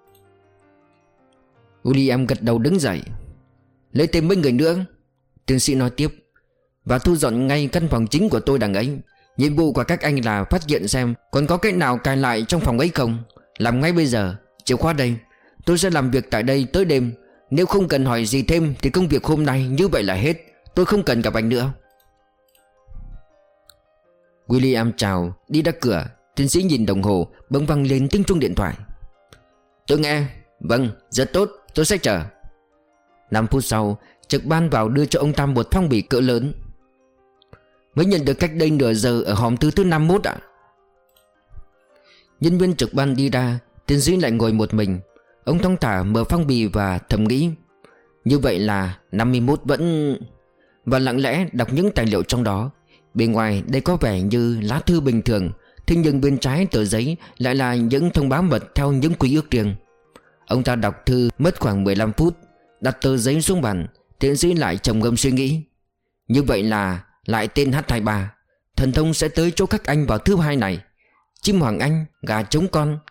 William gật đầu đứng dậy. Lấy thêm mấy người nữa, tiến sĩ nói tiếp, và thu dọn ngay căn phòng chính của tôi đằng ấy. Nhiệm vụ của các anh là phát hiện xem còn có cái nào cài lại trong phòng ấy không. Làm ngay bây giờ. Chìa khóa đây. Tôi sẽ làm việc tại đây tới đêm. Nếu không cần hỏi gì thêm thì công việc hôm nay như vậy là hết. Tôi không cần gặp anh nữa. William chào, đi ra cửa. Tiến sĩ nhìn đồng hồ, bỗng vang lên tiếng chuông điện thoại. Tôi nghe. Vâng, rất tốt, tôi sẽ chờ. Năm phút sau, trực ban vào đưa cho ông ta một phong bì cỡ lớn. Mới nhận được cách đây nửa giờ ở hòm thư thứ năm mươi mốt ạ. Nhân viên trực ban đi ra, tiến sĩ lại ngồi một mình. Ông thong thả mở phong bì và thầm nghĩ, như vậy là năm mươi mốt vẫn... Và lặng lẽ đọc những tài liệu trong đó. Bên ngoài đây có vẻ như lá thư bình thường, thế nhưng bên trái tờ giấy lại là những thông báo mật theo những quy ước riêng. Ông ta đọc thư mất khoảng mười lăm phút, đặt tờ giấy xuống bàn. Tiến sĩ lại trầm ngâm suy nghĩ. Như vậy là lại tên H hai mươi ba. Thần thông sẽ tới chỗ các anh vào thứ hai này. Chim hoàng anh, gà trống con.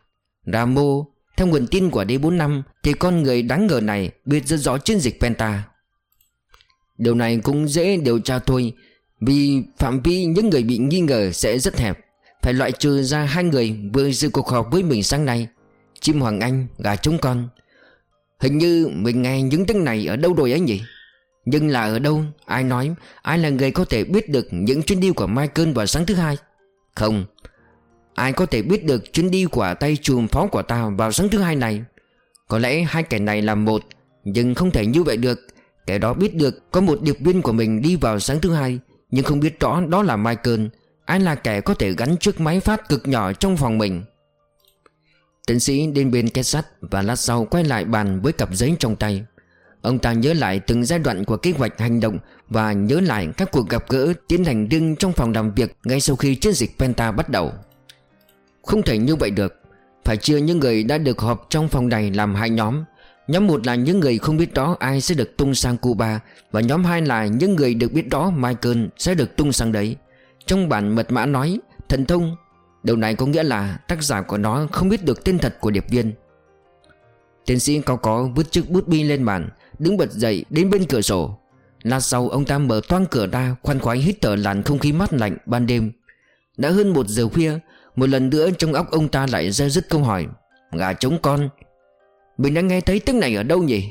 Ramo, theo nguồn tin của D bốn năm thì con người đáng ngờ này biết rất rõ chiến dịch Penta. Điều này cũng dễ điều tra thôi, vì phạm vi những người bị nghi ngờ sẽ rất hẹp. Phải loại trừ ra hai người vừa dự cuộc họp với mình sáng nay, Chim Hoàng Anh, gà trống con. Hình như mình nghe những tiếng này ở đâu rồi ấy nhỉ? Nhưng là ở đâu? Ai nói? Ai là người có thể biết được những chuyến đi của Michael vào sáng thứ hai? Không. Ai có thể biết được chuyến đi của tay trùm phó của ta vào sáng thứ hai này? Có lẽ hai kẻ này là một, nhưng không thể như vậy được. Kẻ đó biết được có một điệp viên của mình đi vào sáng thứ hai, nhưng không biết rõ đó là Michael. Ai là kẻ có thể gắn chiếc máy phát cực nhỏ trong phòng mình? Tiến sĩ đến bên két sắt và lát sau quay lại bàn với cặp giấy trong tay. Ông ta nhớ lại từng giai đoạn của kế hoạch hành động và nhớ lại các cuộc gặp gỡ tiến hành riêng trong phòng làm việc ngay sau khi chiến dịch Penta bắt đầu. Không thể như vậy được. Phải chia những người đã được họp trong phòng này làm hai nhóm. Nhóm một là những người không biết rõ ai sẽ được tung sang Cuba, và nhóm hai là những người được biết rõ Michael sẽ được tung sang đấy. Trong bản mật mã nói thần thông. Điều này có nghĩa là tác giả của nó không biết được tên thật của điệp viên. Tiến sĩ cao có vứt chiếc bút bi lên bàn, đứng bật dậy đến bên cửa sổ. Lát sau ông ta mở toang cửa ra, khoan khoái hít thở làn không khí mát lạnh ban đêm. Đã hơn một giờ khuya. Một lần nữa trong óc ông ta lại ra dứt câu hỏi: gà trống con, mình đã nghe thấy tiếng này ở đâu nhỉ?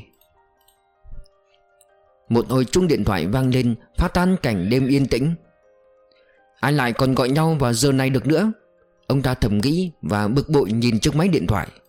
Một hồi chuông điện thoại vang lên, phá tan cảnh đêm yên tĩnh. Ai lại còn gọi nhau vào giờ này được nữa? Ông ta thầm nghĩ và bực bội nhìn chiếc máy điện thoại.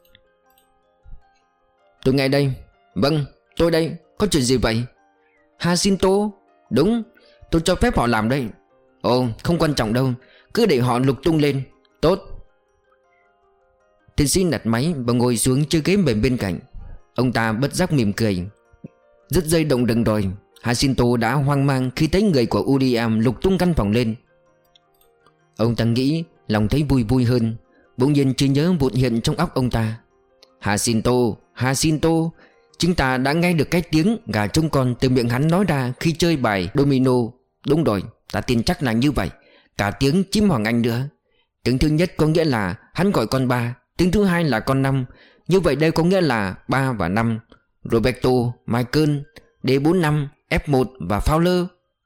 Tôi nghe đây. Vâng, tôi đây. Có chuyện gì vậy? Jacinto? Đúng, tôi cho phép họ làm đây. Ồ, không quan trọng đâu, cứ để họ lục tung lên. Tốt. Tiến sĩ đặt máy và ngồi xuống chiếc ghế mềm bên cạnh. Ông ta bất giác mỉm cười. Dứt dây động đừng rồi. Jacinto đã hoang mang khi thấy người của William lục tung căn phòng lên. Ông ta nghĩ, lòng thấy vui vui hơn. Bỗng nhiên trí nhớ vụt hiện trong óc ông ta. Jacinto, Jacinto, chúng ta đã nghe được cái tiếng gà trống con từ miệng hắn nói ra khi chơi bài domino. Đúng rồi, ta tin chắc là như vậy. Cả tiếng Chim Hoàng Anh nữa. Tiếng thứ nhất có nghĩa là hắn gọi con ba, tiếng thứ hai là con năm. Như vậy đây có nghĩa là ba và năm. Roberto, Michael, D bốn năm, F một và Fowler.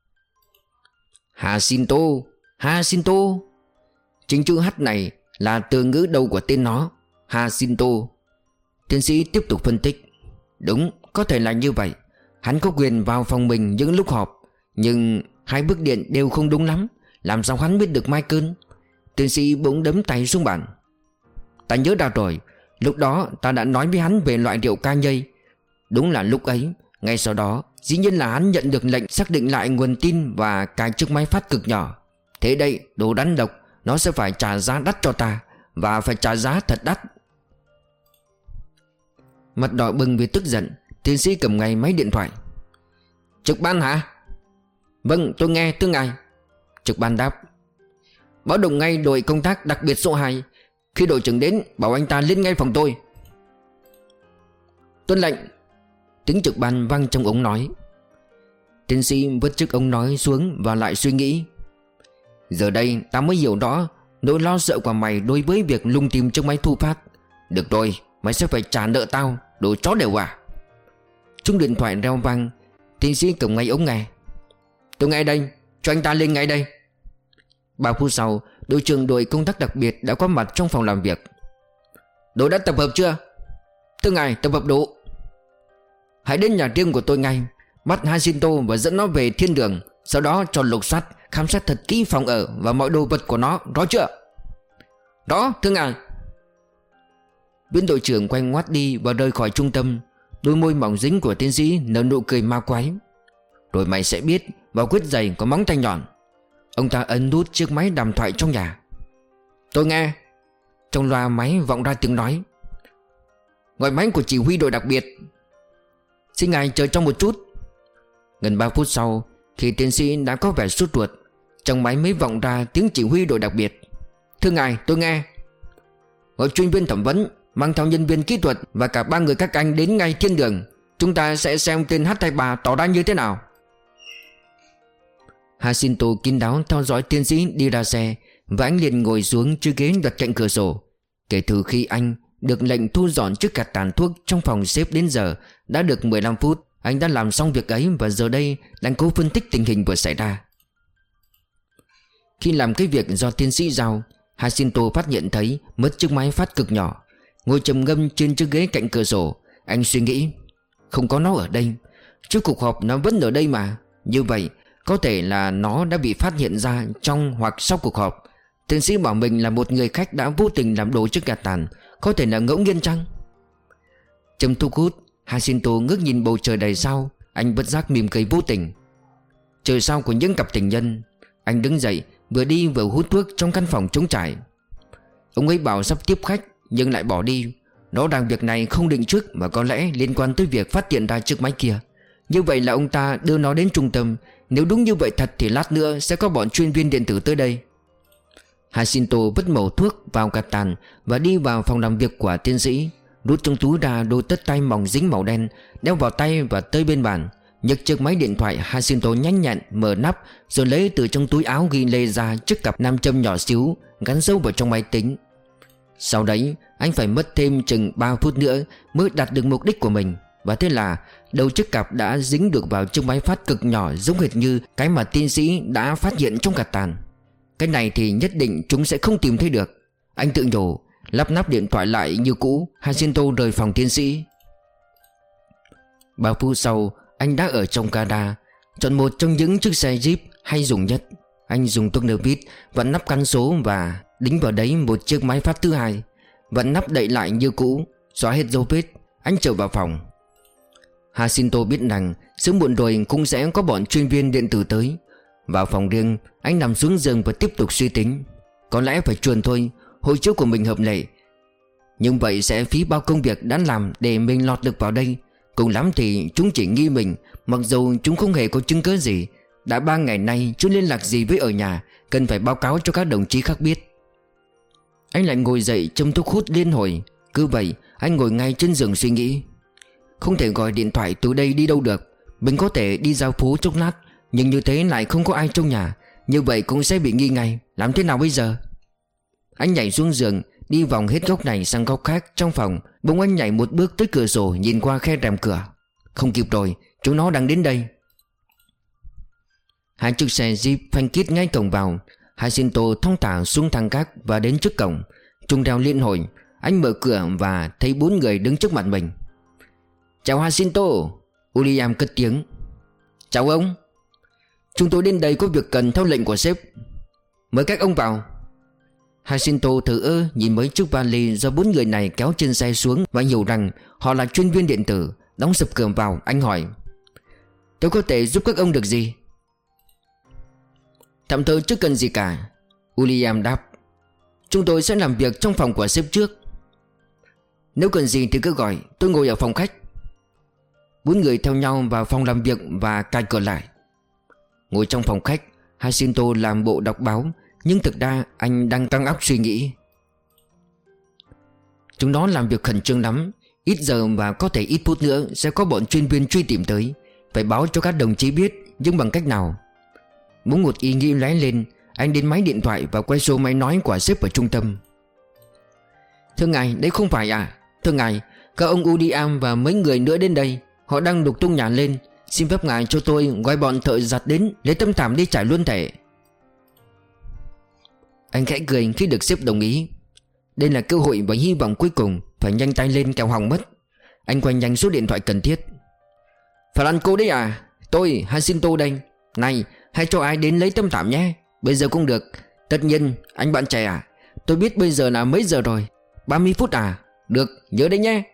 Jacinto, Jacinto. Chính chữ H này là từ ngữ đầu của tên nó, Jacinto. Tiến sĩ tiếp tục phân tích. Đúng, có thể là như vậy. Hắn có quyền vào phòng mình những lúc họp, nhưng hai bức điện đều không đúng lắm. Làm sao hắn biết được Michael? Tiến sĩ bỗng đấm tay xuống bàn. Ta nhớ ra rồi. Lúc đó ta đã nói với hắn về loại rượu ca nhây. Đúng là lúc ấy. Ngay sau đó dĩ nhiên là hắn nhận được lệnh xác định lại nguồn tin và cài chiếc máy phát cực nhỏ. Thế đây, đồ rắn độc, nó sẽ phải trả giá đắt cho ta, và phải trả giá thật đắt. Mặt đỏ bừng vì tức giận, tiến sĩ cầm ngay máy điện thoại. Trực ban hả? Vâng, tôi nghe thưa ngài. Trực ban đáp. Báo động ngay đội công tác đặc biệt số hai. Khi đội trưởng đến, bảo anh ta lên ngay phòng tôi. Tuân lệnh. Tiếng trực ban vang trong ống nói. Tiến sĩ vứt chiếc ống nói xuống và lại suy nghĩ. Giờ đây ta mới hiểu rõ nỗi lo sợ của mày đối với việc lùng tìm chiếc máy thu phát. Được rồi, mày sẽ phải trả nợ tao, đồ chó đều à. Chuông điện thoại reo vang. Tiến sĩ cầm ngay ống nghe. Tôi nghe đây, cho anh ta lên ngay đây. Ba phút sau, đội trưởng đội công tác đặc biệt đã có mặt trong phòng làm việc. Đội đã tập hợp chưa? Thưa ngài, tập hợp đủ. Hãy đến nhà riêng của tôi ngay, bắt Jacinto và dẫn nó về thiên đường. Sau đó cho lục soát, khám xét thật kỹ phòng ở và mọi đồ vật của nó, rõ chưa? Rõ, thưa ngài. Viên đội trưởng quay ngoắt đi và rời khỏi trung tâm. Đôi môi mỏng dính của tiến sĩ nở nụ cười ma quái. Rồi mày sẽ biết, vào quyết giày có móng tay nhọn. Ông ta ấn nút chiếc máy đàm thoại trong nhà. Tôi nghe. Trong loa máy vọng ra tiếng nói. Gọi máy của chỉ huy đội đặc biệt. Xin ngài chờ trong một chút. Gần ba phút sau, khi tiến sĩ đã có vẻ sốt ruột, trong máy mới vọng ra tiếng chỉ huy đội đặc biệt. Thưa ngài, tôi nghe. Gọi chuyên viên thẩm vấn, mang theo nhân viên kỹ thuật và cả ba người các anh đến ngay thiên đường. Chúng ta sẽ xem tên H hai ba tỏ ra như thế nào. Jacinto kín đáo theo dõi tiến sĩ đi ra xe, và anh liền ngồi xuống chiếc ghế đặt cạnh cửa sổ. Kể từ khi anh được lệnh thu dọn chiếc gạt tàn thuốc trong phòng xếp đến giờ đã được mười lăm phút. Anh đã làm xong việc ấy và giờ đây đang cố phân tích tình hình vừa xảy ra. Khi làm cái việc do tiến sĩ giao, Jacinto phát hiện thấy mất chiếc máy phát cực nhỏ. Ngồi trầm ngâm trên chiếc ghế cạnh cửa sổ, anh suy nghĩ, không có nó ở đây. Trước cuộc họp nó vẫn ở đây mà. Như vậy có thể là nó đã bị phát hiện ra trong hoặc sau cuộc họp. Tiến sĩ bảo mình là một người khách đã vô tình làm đổ chiếc gạt tàn. Có thể là ngẫu nhiên chăng? Châm thuốc hút, Jacinto ngước nhìn bầu trời đầy sao. Anh bất giác mỉm cười vô tình. Trời sao của những cặp tình nhân. Anh đứng dậy, vừa đi vừa hút thuốc trong căn phòng trống trải. Ông ấy bảo sắp tiếp khách nhưng lại bỏ đi. Nó rằng việc này không định trước mà có lẽ liên quan tới việc phát hiện ra chiếc máy kia. Như vậy là ông ta đưa nó đến trung tâm. Nếu đúng như vậy thật thì lát nữa sẽ có bọn chuyên viên điện tử tới đây. Jacinto vứt mẩu thuốc vào gạt tàn và đi vào phòng làm việc của tiến sĩ. Rút trong túi ra đôi tất tay mỏng dính màu đen, đeo vào tay và tới bên bàn. Nhấc chiếc máy điện thoại, Jacinto nhanh nhẹn mở nắp rồi lấy từ trong túi áo ghi lê ra chiếc cặp nam châm nhỏ xíu gắn sâu vào trong máy tính. Sau đấy anh phải mất thêm chừng ba phút nữa mới đạt được mục đích của mình. Và thế là đầu chiếc cặp đã dính được vào chiếc máy phát cực nhỏ, giống hệt như cái mà tiến sĩ đã phát hiện trong gạt tàn. Cái này thì nhất định chúng sẽ không tìm thấy được. Anh tự nhủ. Lắp nắp điện thoại lại như cũ, Jacinto rời phòng tiến sĩ. Ba phút sau anh đã ở trong gara, chọn một trong những chiếc xe Jeep hay dùng nhất. Anh dùng tuốc nơ vít vặn nắp căn số và đính vào đấy một chiếc máy phát thứ hai. Vặn nắp đậy lại như cũ, xóa hết dấu vết. Anh trở vào phòng. Jacinto biết rằng sớm muộn rồi cũng sẽ có bọn chuyên viên điện tử tới. Vào phòng riêng, anh nằm xuống giường và tiếp tục suy tính. Có lẽ phải chuồn thôi. Hồi trước của mình hợp lệ, nhưng vậy sẽ phí bao công việc đã làm để mình lọt được vào đây. Cùng lắm thì chúng chỉ nghi mình, mặc dù chúng không hề có chứng cứ gì. Đã ba ngày nay chúng liên lạc gì với ở nhà, cần phải báo cáo cho các đồng chí khác biết. Anh lại ngồi dậy châm thuốc hút liên hồi. Cứ vậy anh ngồi ngay trên giường suy nghĩ. Không thể gọi điện thoại từ đây đi đâu được. Mình có thể đi giao phố chốc lát, nhưng như thế lại không có ai trong nhà. Như vậy cũng sẽ bị nghi ngay. Làm thế nào bây giờ? Anh nhảy xuống giường, đi vòng hết góc này sang góc khác trong phòng. Bỗng anh nhảy một bước tới cửa sổ, nhìn qua khe rèm cửa. Không kịp rồi, chúng nó đang đến đây. Hai chiếc xe Jeep phanh kít ngay cổng vào. Jacinto thong thả xuống thang gác và đến trước cổng. Trung reo liên hồi. Anh mở cửa và thấy bốn người đứng trước mặt mình. Chào Jacinto, William cất tiếng. Chào ông. Chúng tôi đến đây có việc cần theo lệnh của sếp. Mời các ông vào. Jacinto thờ ơ nhìn mấy chiếc vali do bốn người này kéo trên xe xuống và hiểu rằng họ là chuyên viên điện tử. Đóng sập cửa vào, anh hỏi: Tôi có thể giúp các ông được gì? Tạm thời chưa cần gì cả, William đáp. Chúng tôi sẽ làm việc trong phòng của sếp trước. Nếu cần gì thì cứ gọi, tôi ngồi ở phòng khách. Bốn người theo nhau vào phòng làm việc và cài cửa lại. Ngồi trong phòng khách, Jacinto làm bộ đọc báo, nhưng thực ra anh đang căng óc suy nghĩ. Chúng nó làm việc khẩn trương lắm. Ít giờ và có thể ít phút nữa sẽ có bọn chuyên viên truy tìm tới. Phải báo cho các đồng chí biết, nhưng bằng cách nào? Muốn một ý nghĩ lóe lên, anh đến máy điện thoại và quay số máy nói của sếp ở trung tâm. Thưa ngài, đấy không phải à? Thưa ngài, các ông Udiam và mấy người nữa đến đây. Họ đang đục tung nhà lên. Xin phép ngài cho tôi gọi bọn thợ giặt đến lấy tấm thảm đi trải luôn thể. Anh khẽ cười khi được sếp đồng ý. Đây là cơ hội và hy vọng cuối cùng. Phải nhanh tay lên kẻo hỏng mất. Anh quay nhanh số điện thoại cần thiết. Franco đấy à? Tôi Jacinto đây. Này, hãy cho ai đến lấy tấm thảm nhé. Bây giờ cũng được. Tất nhiên, anh bạn trẻ à? Tôi biết bây giờ là mấy giờ rồi. Ba mươi phút à? Được, nhớ đấy nhé.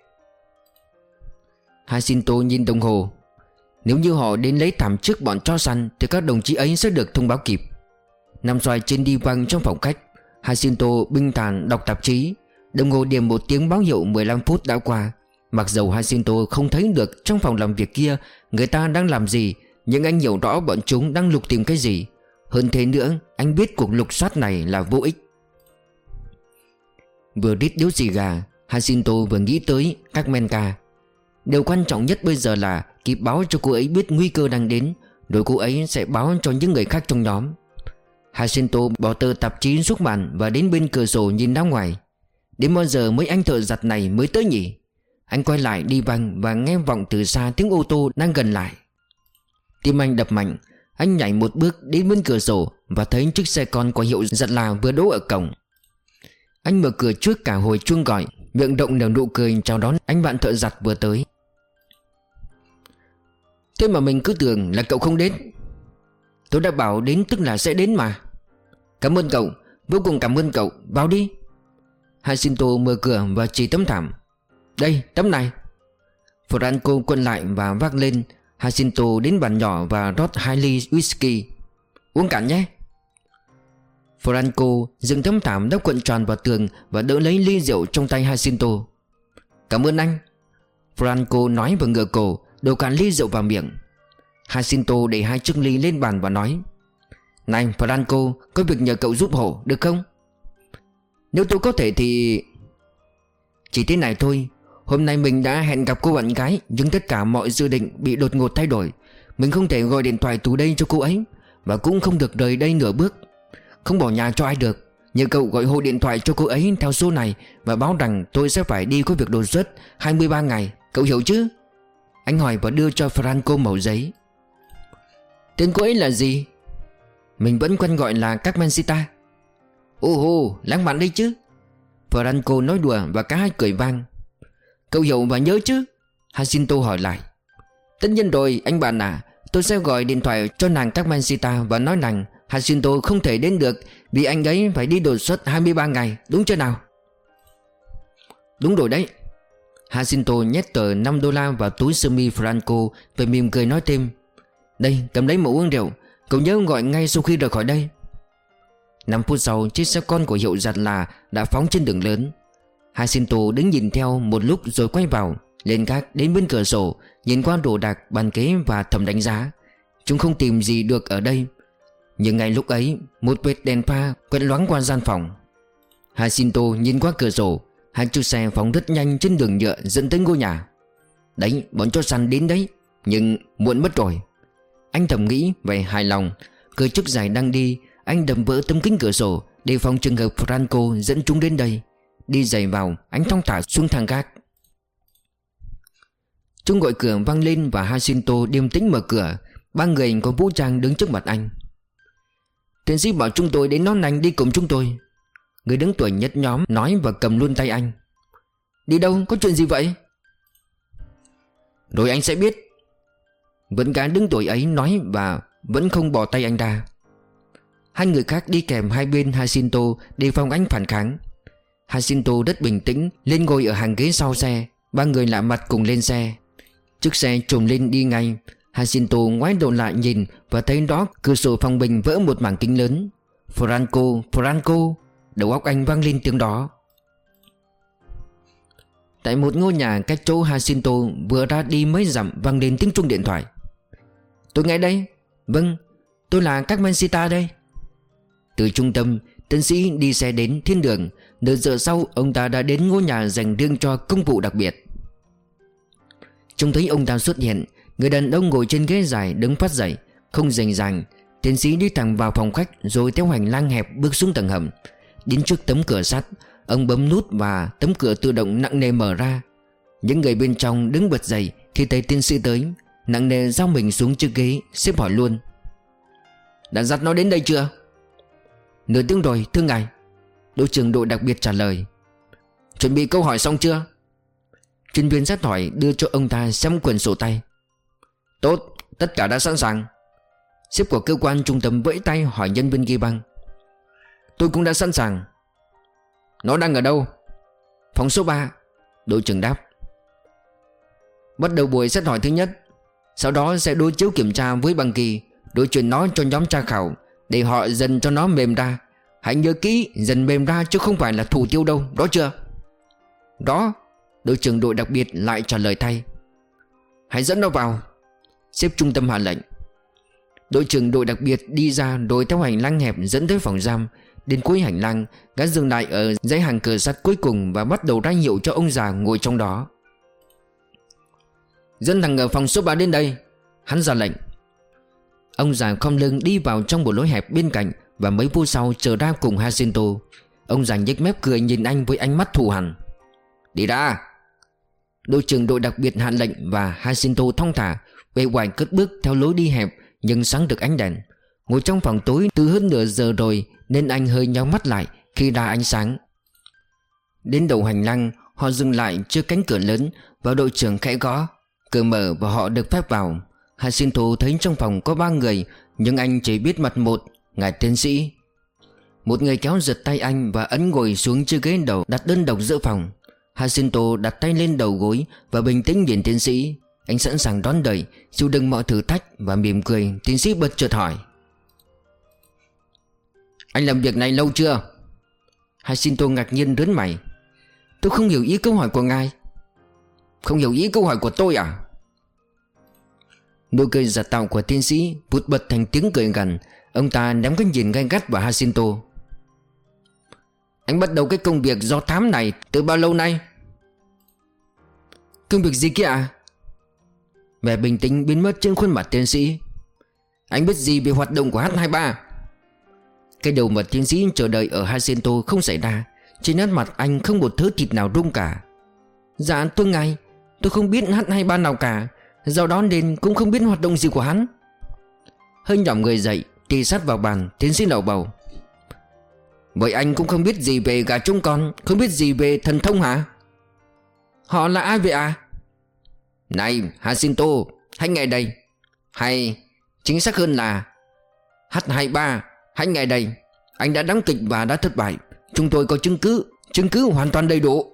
Jacinto nhìn đồng hồ. Nếu như họ đến lấy thảm trước bọn chó săn thì các đồng chí ấy sẽ được thông báo kịp. Nằm xoài trên đi văng trong phòng khách, Jacinto bình thản đọc tạp chí. Đồng hồ điểm một tiếng báo hiệu mười lăm phút đã qua. Mặc dầu Jacinto không thấy được trong phòng làm việc kia người ta đang làm gì, nhưng anh hiểu rõ bọn chúng đang lục tìm cái gì. Hơn thế nữa, anh biết cuộc lục soát này là vô ích. Vừa rít điếu xì gà, Jacinto vừa nghĩ tới các Menka. Điều quan trọng nhất bây giờ là kịp báo cho cô ấy biết nguy cơ đang đến, rồi cô ấy sẽ báo cho những người khác trong nhóm. Jacinto bỏ tờ tạp chí xuống bàn và đến bên cửa sổ nhìn ra ngoài. Đến bao giờ mấy anh thợ giặt này mới tới nhỉ? Anh quay lại đi băng và nghe vọng từ xa tiếng ô tô đang gần lại. Tim anh đập mạnh. Anh nhảy một bước đến bên cửa sổ và thấy chiếc xe con có hiệu giặt là vừa đỗ ở cổng. Anh mở cửa trước cả hồi chuông gọi, miệng động nở nụ cười chào đón anh bạn thợ giặt vừa tới. Thế mà mình cứ tưởng là cậu không đến. Tôi đã bảo đến tức là sẽ đến mà. Cảm ơn cậu, vô cùng cảm ơn cậu, vào đi. Jacinto mở cửa và chỉ tấm thảm. Đây, tấm này. Franco quần lại và vác lên. Jacinto đến bàn nhỏ và rót hai ly whisky. Uống cạn nhé. Franco dựng tấm thảm đắp cuộn tròn vào tường và đỡ lấy ly rượu trong tay Jacinto. Cảm ơn anh. Franco nói và ngửa cổ, đổ cạn ly rượu vào miệng. Jacinto để hai chiếc ly lên bàn và nói: Này Franco, có việc nhờ cậu giúp hộ được không? Nếu tôi có thể thì... Chỉ thế này thôi. Hôm nay mình đã hẹn gặp cô bạn gái, nhưng tất cả mọi dự định bị đột ngột thay đổi. Mình không thể gọi điện thoại từ đây cho cô ấy, và cũng không được rời đây nửa bước. Không bỏ nhà cho ai được. Nhờ cậu gọi hộ điện thoại cho cô ấy theo số này và báo rằng tôi sẽ phải đi có việc đột xuất hai mươi ba ngày. Cậu hiểu chứ? Anh hỏi và đưa cho Franco mẩu giấy. Tên cô ấy là gì? Mình vẫn quen gọi là Carmencita. Ồ hô, lãng mạn đấy chứ. Franco nói đùa và cả hai cười vang. Cậu hiểu và nhớ chứ? Jacinto hỏi lại. Tất nhiên rồi anh bạn à. Tôi sẽ gọi điện thoại cho nàng Carmencita và nói rằng Jacinto không thể đến được vì anh ấy phải đi đột xuất hai mươi ba ngày, đúng chưa nào? Đúng rồi đấy. Jacinto nhét tờ năm đô la vào túi sơ mi Franco và mỉm cười nói thêm: Đây, cầm lấy mà uống rượu. Cậu nhớ gọi ngay sau khi rời khỏi đây. Năm phút sau, chiếc xe con của hiệu giặt là đã phóng trên đường lớn. Jacinto đứng nhìn theo một lúc rồi quay vào, lên gác đến bên cửa sổ, nhìn qua đồ đạc, bàn ghế và thầm đánh giá. Chúng không tìm gì được ở đây. Nhưng ngay lúc ấy, một vệt đèn pha quét loáng qua gian phòng. Jacinto nhìn qua cửa sổ. Hai chiếc xe phóng rất nhanh trên đường nhựa dẫn tới ngôi nhà. Đấy, bọn chó săn đến đấy. Nhưng muộn mất rồi. Anh thầm nghĩ về hài lòng. Cửa trước dài đang đi, anh đập vỡ tấm kính cửa sổ để phòng trường hợp Franco dẫn chúng đến đây. Đi giày vào, anh thong thả xuống thang gác. Chuông gọi cửa vang lên và Jacinto điềm tĩnh mở cửa. Ba người có vũ trang đứng trước mặt anh. Tiến sĩ bảo chúng tôi đến đón anh đi cùng chúng tôi. Người đứng tuổi nhất nhóm nói và cầm luôn tay anh. Đi đâu, có chuyện gì vậy? Rồi anh sẽ biết. Vẫn gã đứng tuổi ấy nói và vẫn không bỏ tay anh ra. Hai người khác đi kèm hai bên Jacinto đề phòng anh phản kháng. Jacinto rất bình tĩnh lên ngồi ở hàng ghế sau xe. Ba người lạ mặt cùng lên xe. Chiếc xe trồm lên đi ngay. Jacinto ngoái đầu lại nhìn và thấy đó cửa sổ phòng bình vỡ một mảng kính lớn. Franco, Franco. Đầu óc anh vang lên tiếng đó. Tại một ngôi nhà cách chỗ Jacinto vừa ra đi mấy dặm vang lên tiếng chuông điện thoại. Tôi nghe đây. Vâng, tôi là Carmencita đây. Từ trung tâm, tiến sĩ đi xe đến thiên đường. Nửa giờ sau, ông ta đã đến ngôi nhà dành riêng cho công vụ đặc biệt. Trông thấy ông ta xuất hiện, người đàn ông ngồi trên ghế dài đứng phát dậy, không rành ràng. Tiến sĩ đi thẳng vào phòng khách rồi theo hành lang hẹp bước xuống tầng hầm. Đến trước tấm cửa sắt, ông bấm nút và tấm cửa tự động nặng nề mở ra. Những người bên trong đứng bật dậy khi thấy tiến sĩ tới, nặng nề giao mình xuống chiếc ghế, xếp hỏi luôn. Đã dắt nó đến đây chưa? Nửa tiếng rồi thưa ngài. Đội trưởng đội đặc biệt trả lời. Chuẩn bị câu hỏi xong chưa? Chuyên viên xét hỏi đưa cho ông ta xem quyển sổ tay. Tốt, tất cả đã sẵn sàng. Sếp của cơ quan trung tâm vẫy tay hỏi nhân viên ghi băng. Tôi cũng đã sẵn sàng. Nó đang ở đâu? Phòng số ba. Đội trưởng đáp. Bắt đầu buổi xét hỏi thứ nhất. Sau đó sẽ đối chiếu kiểm tra với băng kỳ, đối chuyển nó cho nhóm tra khảo để họ dần cho nó mềm ra. Hãy nhớ kỹ, dần mềm ra chứ không phải là thủ tiêu đâu, đó chưa? Đó. Đội trưởng đội đặc biệt lại trả lời thay. Hãy dẫn nó vào. Sếp trung tâm hạ lệnh. Đội trưởng đội đặc biệt đi ra rồi theo hành lang hẹp dẫn tới phòng giam. Đến cuối hành lang, gã dừng lại ở dãy hàng cửa sắt cuối cùng và bắt đầu ra hiệu cho ông già ngồi trong đó. Dẫn thằng ở phòng số ba đến đây. Hắn ra lệnh. Ông già khom lưng đi vào trong một lối hẹp bên cạnh và mấy phút sau trở ra cùng Jacinto. Ông già nhếch mép cười nhìn anh với ánh mắt thù hằn. Đi ra. Đội trưởng đội đặc biệt hạ lệnh và Jacinto thong thả uể oải cất bước theo lối đi hẹp nhưng sáng được ánh đèn. Ngồi trong phòng tối từ hơn nửa giờ rồi nên anh hơi nhắm mắt lại khi ra ánh sáng. Đến đầu hành lang, họ dừng lại trước cánh cửa lớn và đội trưởng khẽ gõ. Cửa mở và họ được phép vào. Jacinto thấy trong phòng có ba người, nhưng anh chỉ biết mặt một, ngài tiến sĩ. Một người kéo giật tay anh và ấn ngồi xuống chiếc ghế đầu đặt đơn độc giữa phòng. Jacinto đặt tay lên đầu gối và bình tĩnh nhìn tiến sĩ. Anh sẵn sàng đón đợi, chịu đựng mọi thử thách và mỉm cười. Tiến sĩ bật chợt hỏi: Anh làm việc này lâu chưa? Jacinto ngạc nhiên rớn mày. Tôi không hiểu ý câu hỏi của ngài. Không hiểu ý câu hỏi của tôi à? Nụ cười giả tạo của tiến sĩ vụt bật thành tiếng cười gằn. Ông ta ném cái nhìn gay gắt vào Jacinto. Anh bắt đầu cái công việc do thám này từ bao lâu nay? Công việc gì kia ạ? Vẻ bình tĩnh biến mất trên khuôn mặt tiến sĩ. Anh biết gì về hoạt động của H hai ba? Cái đầu mà tiến sĩ chờ đợi ở Jacinto không xảy ra. Trên nét mặt anh không một thớ thịt nào rung cả. Dạ thưa ngài, tôi không biết H hai ba nào cả, do đó nên cũng không biết hoạt động gì của hắn. Hơi nhỏm người dậy, tì sát vào bàn, tiến sĩ lầu bầu. Vậy anh cũng không biết gì về gà trống con, không biết gì về thần thông hả? Họ là ai vậy à? Này Jacinto, hãy nghe đây. Hay chính xác hơn là H hai ba, hãy nghe đây. Anh đã đóng kịch và đã thất bại. Chúng tôi có chứng cứ, chứng cứ hoàn toàn đầy đủ.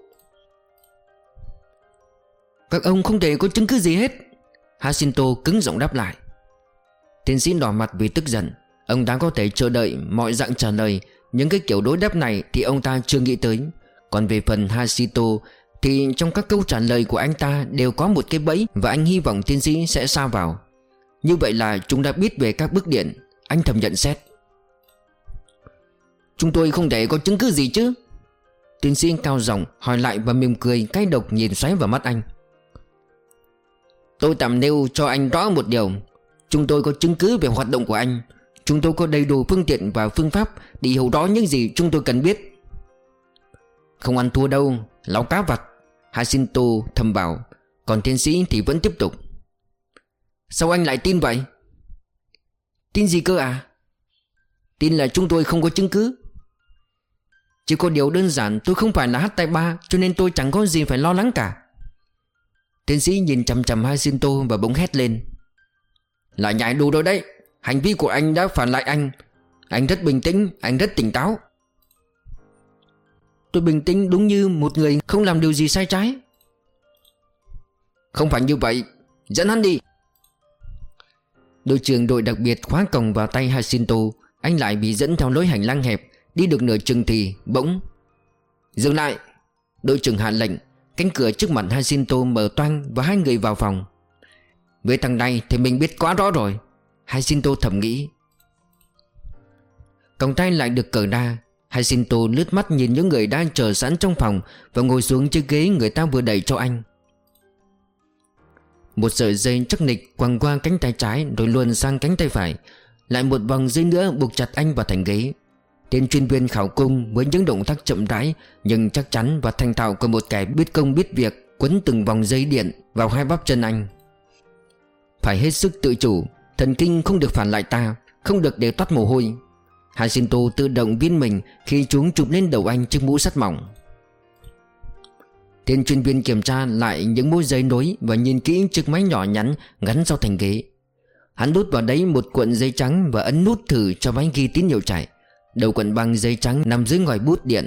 Các ông không thể có chứng cứ gì hết, Jacinto cứng giọng đáp lại. Tiến sĩ đỏ mặt vì tức giận. Ông ta có thể chờ đợi mọi dạng trả lời, những cái kiểu đối đáp này thì ông ta chưa nghĩ tới. Còn về phần Jacinto thì trong các câu trả lời của anh ta đều có một cái bẫy, và anh hy vọng tiến sĩ sẽ sa vào. Như vậy là chúng đã biết về các bức điện. Anh thầm nhận xét. Chúng tôi không thể có chứng cứ gì chứ? Tiến sĩ cao giọng hỏi lại và mỉm cười cay độc nhìn xoáy vào mắt anh. Tôi tạm nêu cho anh rõ một điều. Chúng tôi có chứng cứ về hoạt động của anh. Chúng tôi có đầy đủ phương tiện và phương pháp để hiểu rõ những gì chúng tôi cần biết. Không ăn thua đâu, lão cá vặt, Jacinto thầm bảo. Còn tiến sĩ thì vẫn tiếp tục. Sao anh lại tin vậy? Tin gì cơ à? Tin là chúng tôi không có chứng cứ. Chỉ có điều đơn giản tôi không phải là H hai ba, cho nên tôi chẳng có gì phải lo lắng cả. Tiến sĩ nhìn chằm chằm Jacinto và bỗng hét lên. Là nhảy đủ rồi đấy. Hành vi của anh đã phản lại anh. Anh rất bình tĩnh, anh rất tỉnh táo. Tôi bình tĩnh đúng như một người không làm điều gì sai trái. Không phải như vậy. Dẫn hắn đi. Đội trưởng đội đặc biệt khóa còng vào tay Jacinto. Anh lại bị dẫn theo lối hành lang hẹp. Đi được nửa chừng thì bỗng dừng lại. Đội trưởng hạ lệnh. Cánh cửa trước mặt Jacinto mở toang và hai người vào phòng. Với thằng này thì mình biết quá rõ rồi, Jacinto thầm nghĩ. Còng tay lại được cởi ra. Jacinto lướt mắt nhìn những người đang chờ sẵn trong phòng và ngồi xuống chiếc ghế người ta vừa đẩy cho anh. Một sợi dây chắc nịch quàng qua cánh tay trái rồi luồn sang cánh tay phải. Lại một vòng dây nữa buộc chặt anh vào thành ghế. Tên chuyên viên khảo cung với những động tác chậm rãi nhưng chắc chắn và thành thạo của một kẻ biết công biết việc quấn từng vòng dây điện vào hai bắp chân anh. Phải hết sức tự chủ, thần kinh không được phản lại ta, không được để toát mồ hôi. Jacinto tự động viên mình khi chúng chụp lên đầu anh chiếc mũ sắt mỏng. Tên chuyên viên kiểm tra lại những mối dây nối và nhìn kỹ chiếc máy nhỏ nhắn gắn sau thành ghế. Hắn đút vào đấy một cuộn dây trắng và ấn nút thử cho máy ghi tín hiệu chạy. Đầu cuộn băng dây trắng nằm dưới ngòi bút điện.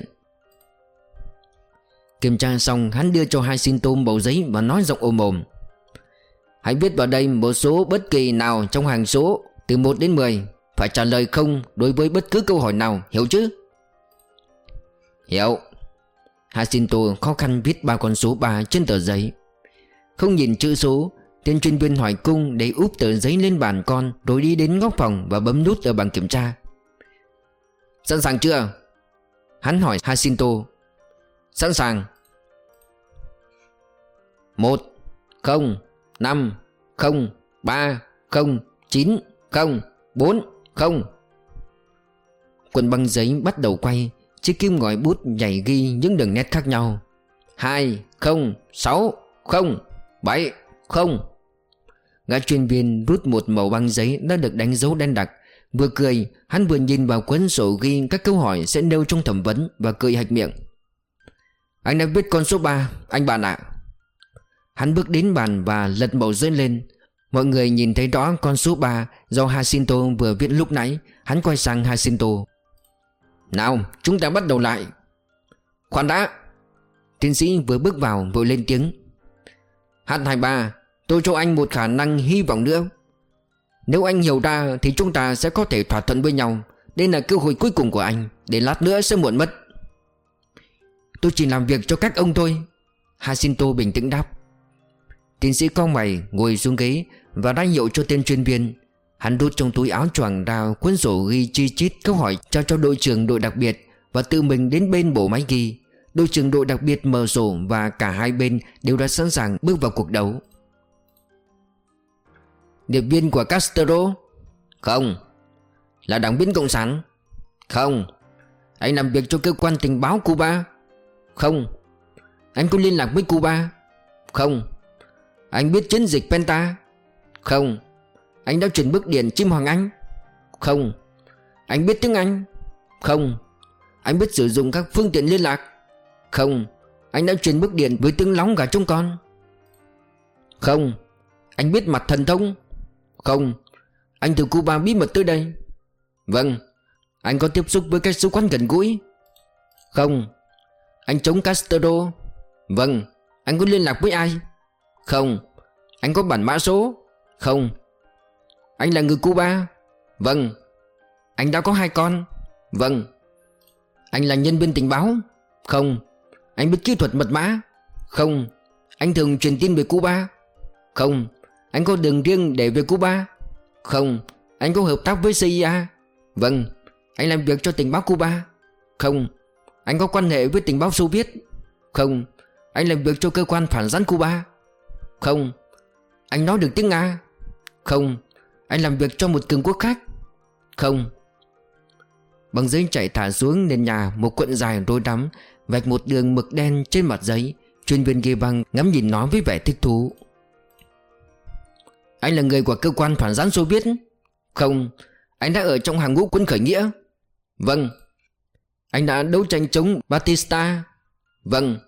Kiểm tra xong, hắn đưa cho Jacinto mẩu giấy và nói giọng ồm ồm. Hãy viết vào đây một số bất kỳ nào trong hàng số từ một đến mười. Phải trả lời không đối với bất cứ câu hỏi nào, hiểu chứ? Hiểu. Jacinto khó khăn viết ba con số ba trên tờ giấy. Không nhìn chữ số, tên chuyên viên hỏi cung để úp tờ giấy lên bàn con, rồi đi đến góc phòng và bấm nút ở bảng kiểm tra. Sẵn sàng chưa? Hắn hỏi Jacinto. Sẵn sàng. Một, không, năm, không, ba, không, chín, không, bốn, không. Cuộn băng giấy bắt đầu quay. Chiếc kim ngòi bút nhảy ghi những đường nét khác nhau. Hai, không, sáu, không, bảy, không. Gã chuyên viên rút một mẩu băng giấy đã được đánh dấu đen đặc. Vừa cười, hắn vừa nhìn vào cuốn sổ ghi các câu hỏi sẽ nêu trong thẩm vấn và cười hạch miệng. Anh đã viết con số ba, anh bạn ạ. Hắn bước đến bàn và lật mẩu giấy lên. Mọi người nhìn thấy rõ con số ba do Jacinto vừa viết lúc nãy. Hắn quay sang Jacinto. Nào, chúng ta bắt đầu lại. Khoan đã. Tiến sĩ vừa bước vào vội lên tiếng. H hai ba, tôi cho anh một khả năng hy vọng nữa. Nếu anh hiểu ra thì chúng ta sẽ có thể thỏa thuận với nhau. Đây là cơ hội cuối cùng của anh. Để lát nữa sẽ muộn mất. Tôi chỉ làm việc cho các ông thôi, Jacinto bình tĩnh đáp. Tiến sĩ cau mày ngồi xuống ghế và ra hiệu cho tên chuyên viên. Hắn rút trong túi áo choàng ra cuốn sổ ghi chi chít câu hỏi trao cho đội trưởng đội đặc biệt và tự mình đến bên bộ máy ghi. Đội trưởng đội đặc biệt mở sổ và cả hai bên đều đã sẵn sàng bước vào cuộc đấu. Điệp viên của Castro? Không. Là đảng viên Cộng sản? Không. Anh làm việc cho cơ quan tình báo Cuba? Không. Anh có liên lạc với Cuba? Không. Anh biết chiến dịch Penta? Không. Anh đã chuyển bức điện chim Hoàng Anh? Không. Anh biết tiếng Anh? Không. Anh biết sử dụng các phương tiện liên lạc? Không. Anh đã truyền bức điện với tiếng lóng gà trống con? Không. Anh biết mặt thần thông? Không. Anh từ Cuba bí mật tới đây? Vâng. Anh có tiếp xúc với các sứ quán gần gũi? Không. Anh chống Castro? Vâng. Anh có liên lạc với ai? Không. Anh có bản mã số? Không. Anh là người Cuba? Vâng. Anh đã có hai con? Vâng. Anh là nhân viên tình báo? Không. Anh biết kỹ thuật mật mã? Không. Anh thường truyền tin về Cuba? Không. Anh có đường riêng để về Cuba? Không. Anh có hợp tác với xê i a? Vâng. Anh làm việc cho tình báo Cuba? Không. Anh có quan hệ với tình báo Xô Viết? Không. Anh làm việc cho cơ quan phản gián Cuba? Không. Anh nói được tiếng Nga? Không. Anh làm việc cho một cường quốc khác? Không. Băng giấy chảy thả xuống nền nhà một cuộn dài rối rắm, vạch một đường mực đen trên mặt giấy. Chuyên viên ghi băng ngắm nhìn nó với vẻ thích thú. Anh là người của cơ quan phản gián Xô Viết? Không. Anh đã ở trong hàng ngũ quân khởi nghĩa? Vâng. Anh đã đấu tranh chống Batista? Vâng.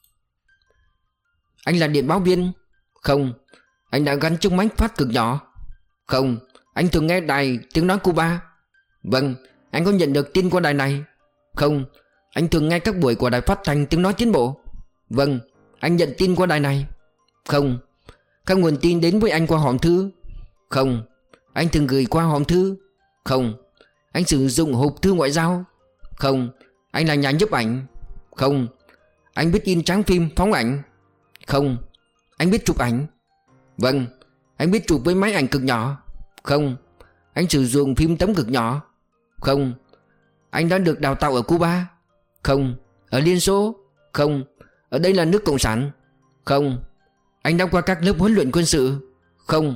Anh là điện báo viên? Không. Anh đã gắn chiếc máy phát cực nhỏ? Không. Anh thường nghe đài tiếng nói Cuba? Vâng. Anh có nhận được tin qua đài này? Không. Anh thường nghe các buổi của đài phát thanh tiếng nói tiến bộ? Vâng. Anh nhận tin qua đài này? Không. Các nguồn tin đến với anh qua hòm thư? Không. Anh thường gửi qua hòm thư? Không. Anh sử dụng hộp thư ngoại giao? Không. Anh là nhà nhiếp ảnh? Không. Anh biết in tráng phim phóng ảnh? Không. Anh biết chụp ảnh? Vâng. Anh biết chụp với máy ảnh cực nhỏ? Không. Anh sử dụng phim tấm cực nhỏ? Không. Anh đã được đào tạo ở Cuba? Không. Ở Liên Xô? Không. Ở đây là nước Cộng sản? Không. Anh đã qua các lớp huấn luyện quân sự? Không.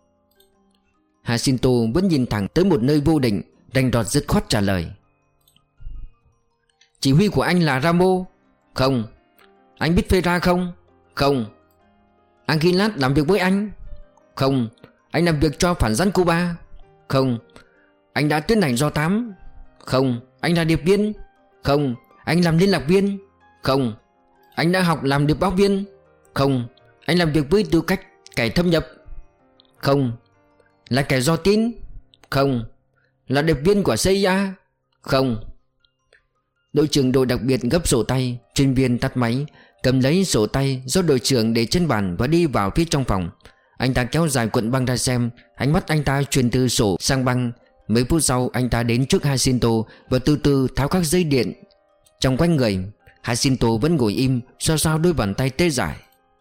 Jacinto vẫn nhìn thẳng tới một nơi vô định, đành đọt dứt khoát trả lời. Chỉ huy của anh là Ramo? Không. Anh biết Ferra không? Không. Aguilar làm việc với anh? Không. Anh làm việc cho phản gián Cuba? Không. Anh đã tiến hành do thám? Không. Anh là điệp viên? Không. Anh làm liên lạc viên? Không. Anh đã học làm điệp báo viên? Không. Anh làm việc với tư cách kẻ thâm nhập? Không. Là kẻ do tín? Không. Là điệp viên của xê i a? Không. Đội trưởng đội đặc biệt gấp sổ tay. Chuyên viên tắt máy, cầm lấy sổ tay do đội trưởng để trên bàn và đi vào phía trong phòng. Anh ta kéo dài cuộn băng ra xem. Ánh mắt anh ta chuyển từ sổ sang băng. Mấy phút sau anh ta đến trước Jacinto và từ từ tháo các dây điện trong quanh người. Jacinto vẫn ngồi im, xoa xoa đôi bàn tay tê dại.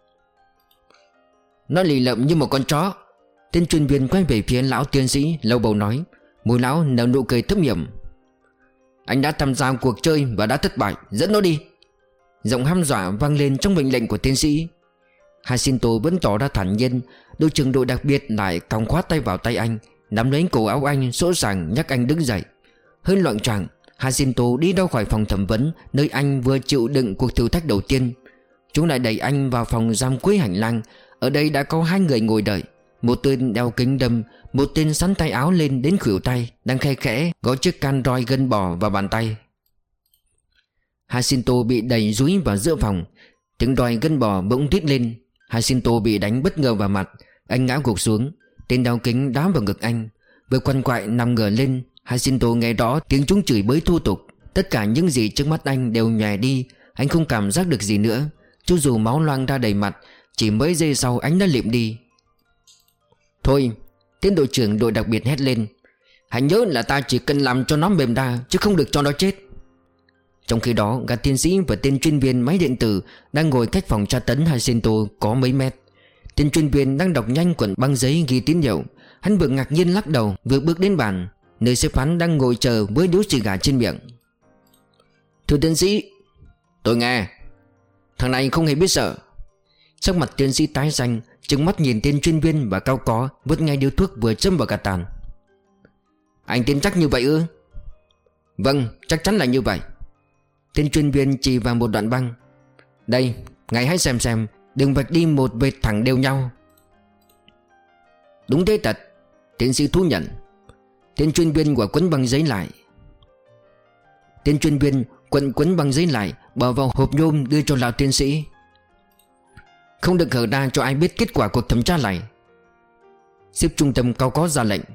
Nó lì lợm như một con chó. Tên chuyên viên quay về phía lão tiến sĩ, lâu bầu nói. Môi lão nở nụ cười thâm hiểm. Anh đã tham gia cuộc chơi và đã thất bại, dẫn nó đi. Giọng hăm dọa vang lên trong mệnh lệnh của tiến sĩ. Jacinto vẫn tỏ ra thản nhiên. Đội trưởng đội đặc biệt lại còng khoát tay vào tay anh, nắm lấy cổ áo anh, sỗ sàng nhắc anh đứng dậy. Hơi loạng choạng, Jacinto đi ra khỏi phòng thẩm vấn, nơi anh vừa chịu đựng cuộc thử thách đầu tiên. Chúng lại đẩy anh vào phòng giam cuối hành lang. Ở đây đã có hai người ngồi đợi. Một tên đeo kính đâm, một tên sắn tay áo lên đến khuỷu tay, đang khe khẽ gõ chiếc can roi gân bò vào bàn tay. Jacinto bị đẩy dúi vào giữa phòng. Tiếng roi gân bò bỗng rít lên. Jacinto bị đánh bất ngờ vào mặt. Anh ngã gục xuống. Tên đeo kính đá vào ngực anh. Vừa quằn quại nằm ngửa lên, Jacinto nghe rõ tiếng chúng chửi bới thô tục. Tất cả những gì trước mắt anh đều nhòe đi. Anh không cảm giác được gì nữa. Cho dù máu loang ra đầy mặt, chỉ mấy giây sau anh đã liệm đi. Thôi, tên đội trưởng đội đặc biệt hét lên, hãy nhớ là ta chỉ cần làm cho nó mềm ra, chứ không được cho nó chết. Trong khi đó, gã tiến sĩ và tên chuyên viên máy điện tử đang ngồi cách phòng tra tấn Jacinto có mấy mét. Tên chuyên viên đang đọc nhanh cuộn băng giấy ghi tín hiệu. Hắn vừa ngạc nhiên lắc đầu, vừa bước đến bàn, nơi sếp hắn đang ngồi chờ với điếu xì gà trên miệng. Thưa tiến sĩ. Tôi nghe. Thằng này không hề biết sợ. Sắc mặt tiến sĩ tái xanh, trừng mắt nhìn tên chuyên viên và cao có vứt ngay điếu thuốc vừa châm vào cà tàn. Anh tin chắc như vậy ư? Vâng, chắc chắn là như vậy. Tên chuyên viên chỉ vào một đoạn băng. Đây, ngài hãy xem xem, đừng vạch đi một vệt thẳng đều nhau. Đúng thế thật. Tiến sĩ thú nhận. Tên chuyên viên của quấn băng giấy lại. Tên chuyên viên quấn quấn băng giấy lại, bỏ vào hộp nhôm đưa cho lão tiến sĩ. Không được hở ra cho ai biết kết quả cuộc thẩm tra này. Sếp trung tâm cao có ra lệnh.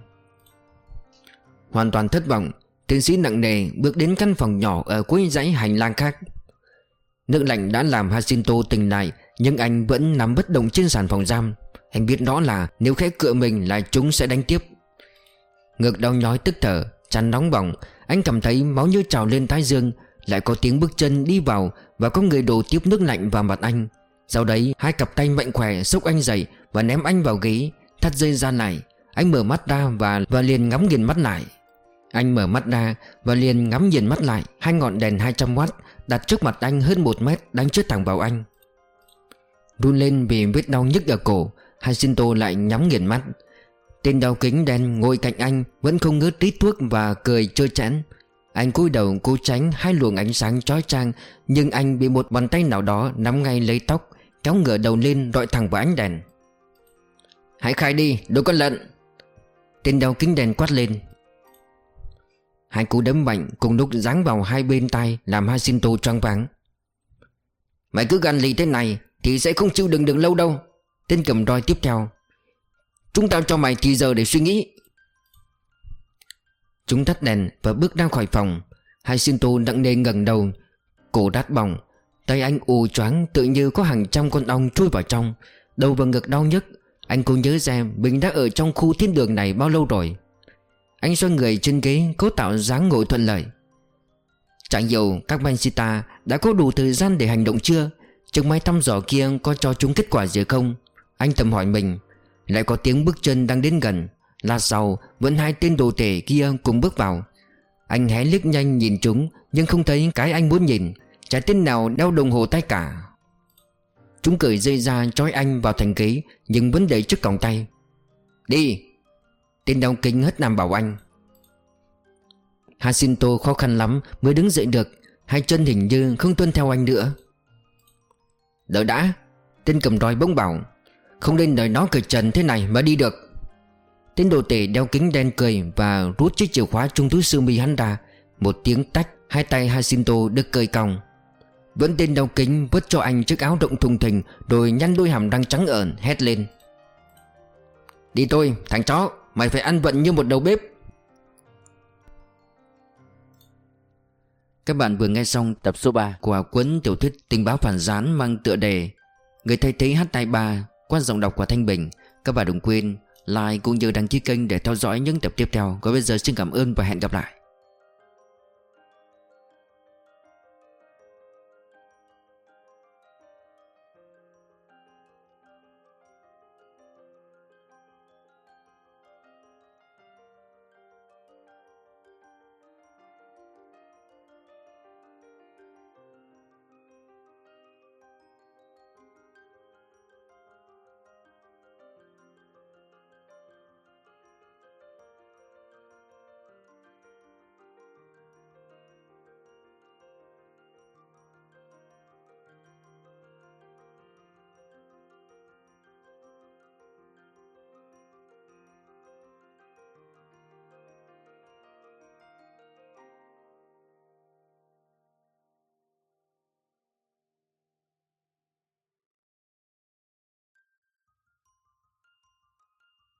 Hoàn toàn thất vọng, tiến sĩ nặng nề bước đến căn phòng nhỏ ở cuối dãy hành lang khác. Nước lạnh đã làm Jacinto tỉnh lại, nhưng anh vẫn nằm bất động trên sàn phòng giam. Anh biết rõ là nếu khẽ cựa mình là chúng sẽ đánh tiếp. Ngực đau nhói tức thở, trán nóng bỏng. Anh cảm thấy máu như trào lên thái dương. Lại có tiếng bước chân đi vào, và có người đổ tiếp nước lạnh vào mặt anh. Sau đấy hai cặp tay mạnh khỏe xốc anh dậy và ném anh vào ghế, thắt dây ra lại. Anh mở mắt ra và, và liền ngắm nghiền mắt lại. Anh mở mắt ra và liền ngắm nghiền mắt lại. Hai ngọn đèn hai trăm oát đặt trước mặt anh hơn một mét đánh chớp thẳng vào anh. Run lên vì vết đau nhức ở cổ, Jacinto lại nhắm nghiền mắt. Tên đeo kính đen ngồi cạnh anh vẫn không ngớt rít thuốc và cười trơ trẽn. Anh cúi đầu cố tránh hai luồng ánh sáng chói chang, nhưng anh bị một bàn tay nào đó nắm ngay lấy tóc, kéo ngửa đầu lên rọi thẳng vào ánh đèn. Hãy khai đi, đồ con lợn! Tên đeo kính đen quát lên. Hai cú đấm mạnh cùng lúc giáng vào hai bên tai làm Jacinto choáng váng. Mày cứ gan lì thế này thì sẽ không chịu đựng được lâu đâu. Tên cầm roi tiếp theo. Chúng tao cho mày thì giờ để suy nghĩ. Chúng tắt đèn và bước ra khỏi phòng. Jacinto nặng nề ngẩng đầu, cổ đát bỏng, tay anh ù choáng tự như có hàng trăm con ong chui vào trong. Đầu và ngực đau nhức. Anh cố nhớ ra mình đã ở trong khu thiên đường này bao lâu rồi. Anh xoay người trên ghế cố tạo dáng ngồi thuận lợi. Chẳng hiểu các Bansita đã có đủ thời gian để hành động chưa? Chiếc máy thăm dò kia có cho chúng kết quả gì không? Anh thầm hỏi mình. Lại có tiếng bước chân đang đến gần. Lát sau vẫn hai tên đồ tể kia cùng bước vào. Anh hé liếc nhanh nhìn chúng, nhưng không thấy cái anh muốn nhìn. Chả tên nào đeo đồng hồ tay cả. Chúng cởi dây ra trói anh vào thành ghế, nhưng vẫn để trước còng tay. Đi! Tên đeo kính hất nam bảo anh. Jacinto khó khăn lắm mới đứng dậy được. Hai chân hình như không tuân theo anh nữa. Đợi đã! Tên cầm roi bỗng bảo. Không nên đợi nó cởi trần thế này mà đi được. Tên đồ tể đeo kính đen cười và rút chiếc chìa khóa trong túi sơ mi hắn ra. Một tiếng tách, hai tay Jacinto được cởi còng. Vẫn tên đeo kính vứt cho anh chiếc áo rộng thùng thình, rồi nhăn đôi hàm răng trắng ởn hét lên. Đi thôi, thằng chó, mày phải ăn vận như một đầu bếp. Các bạn vừa nghe xong tập số ba của cuốn tiểu thuyết tình báo phản gián mang tựa đề Người thay thế hát hai ba qua giọng đọc của Thanh Bình. Các bạn đừng quên like cũng như đăng ký kênh để theo dõi những tập tiếp theo. Còn bây giờ xin cảm ơn và hẹn gặp lại.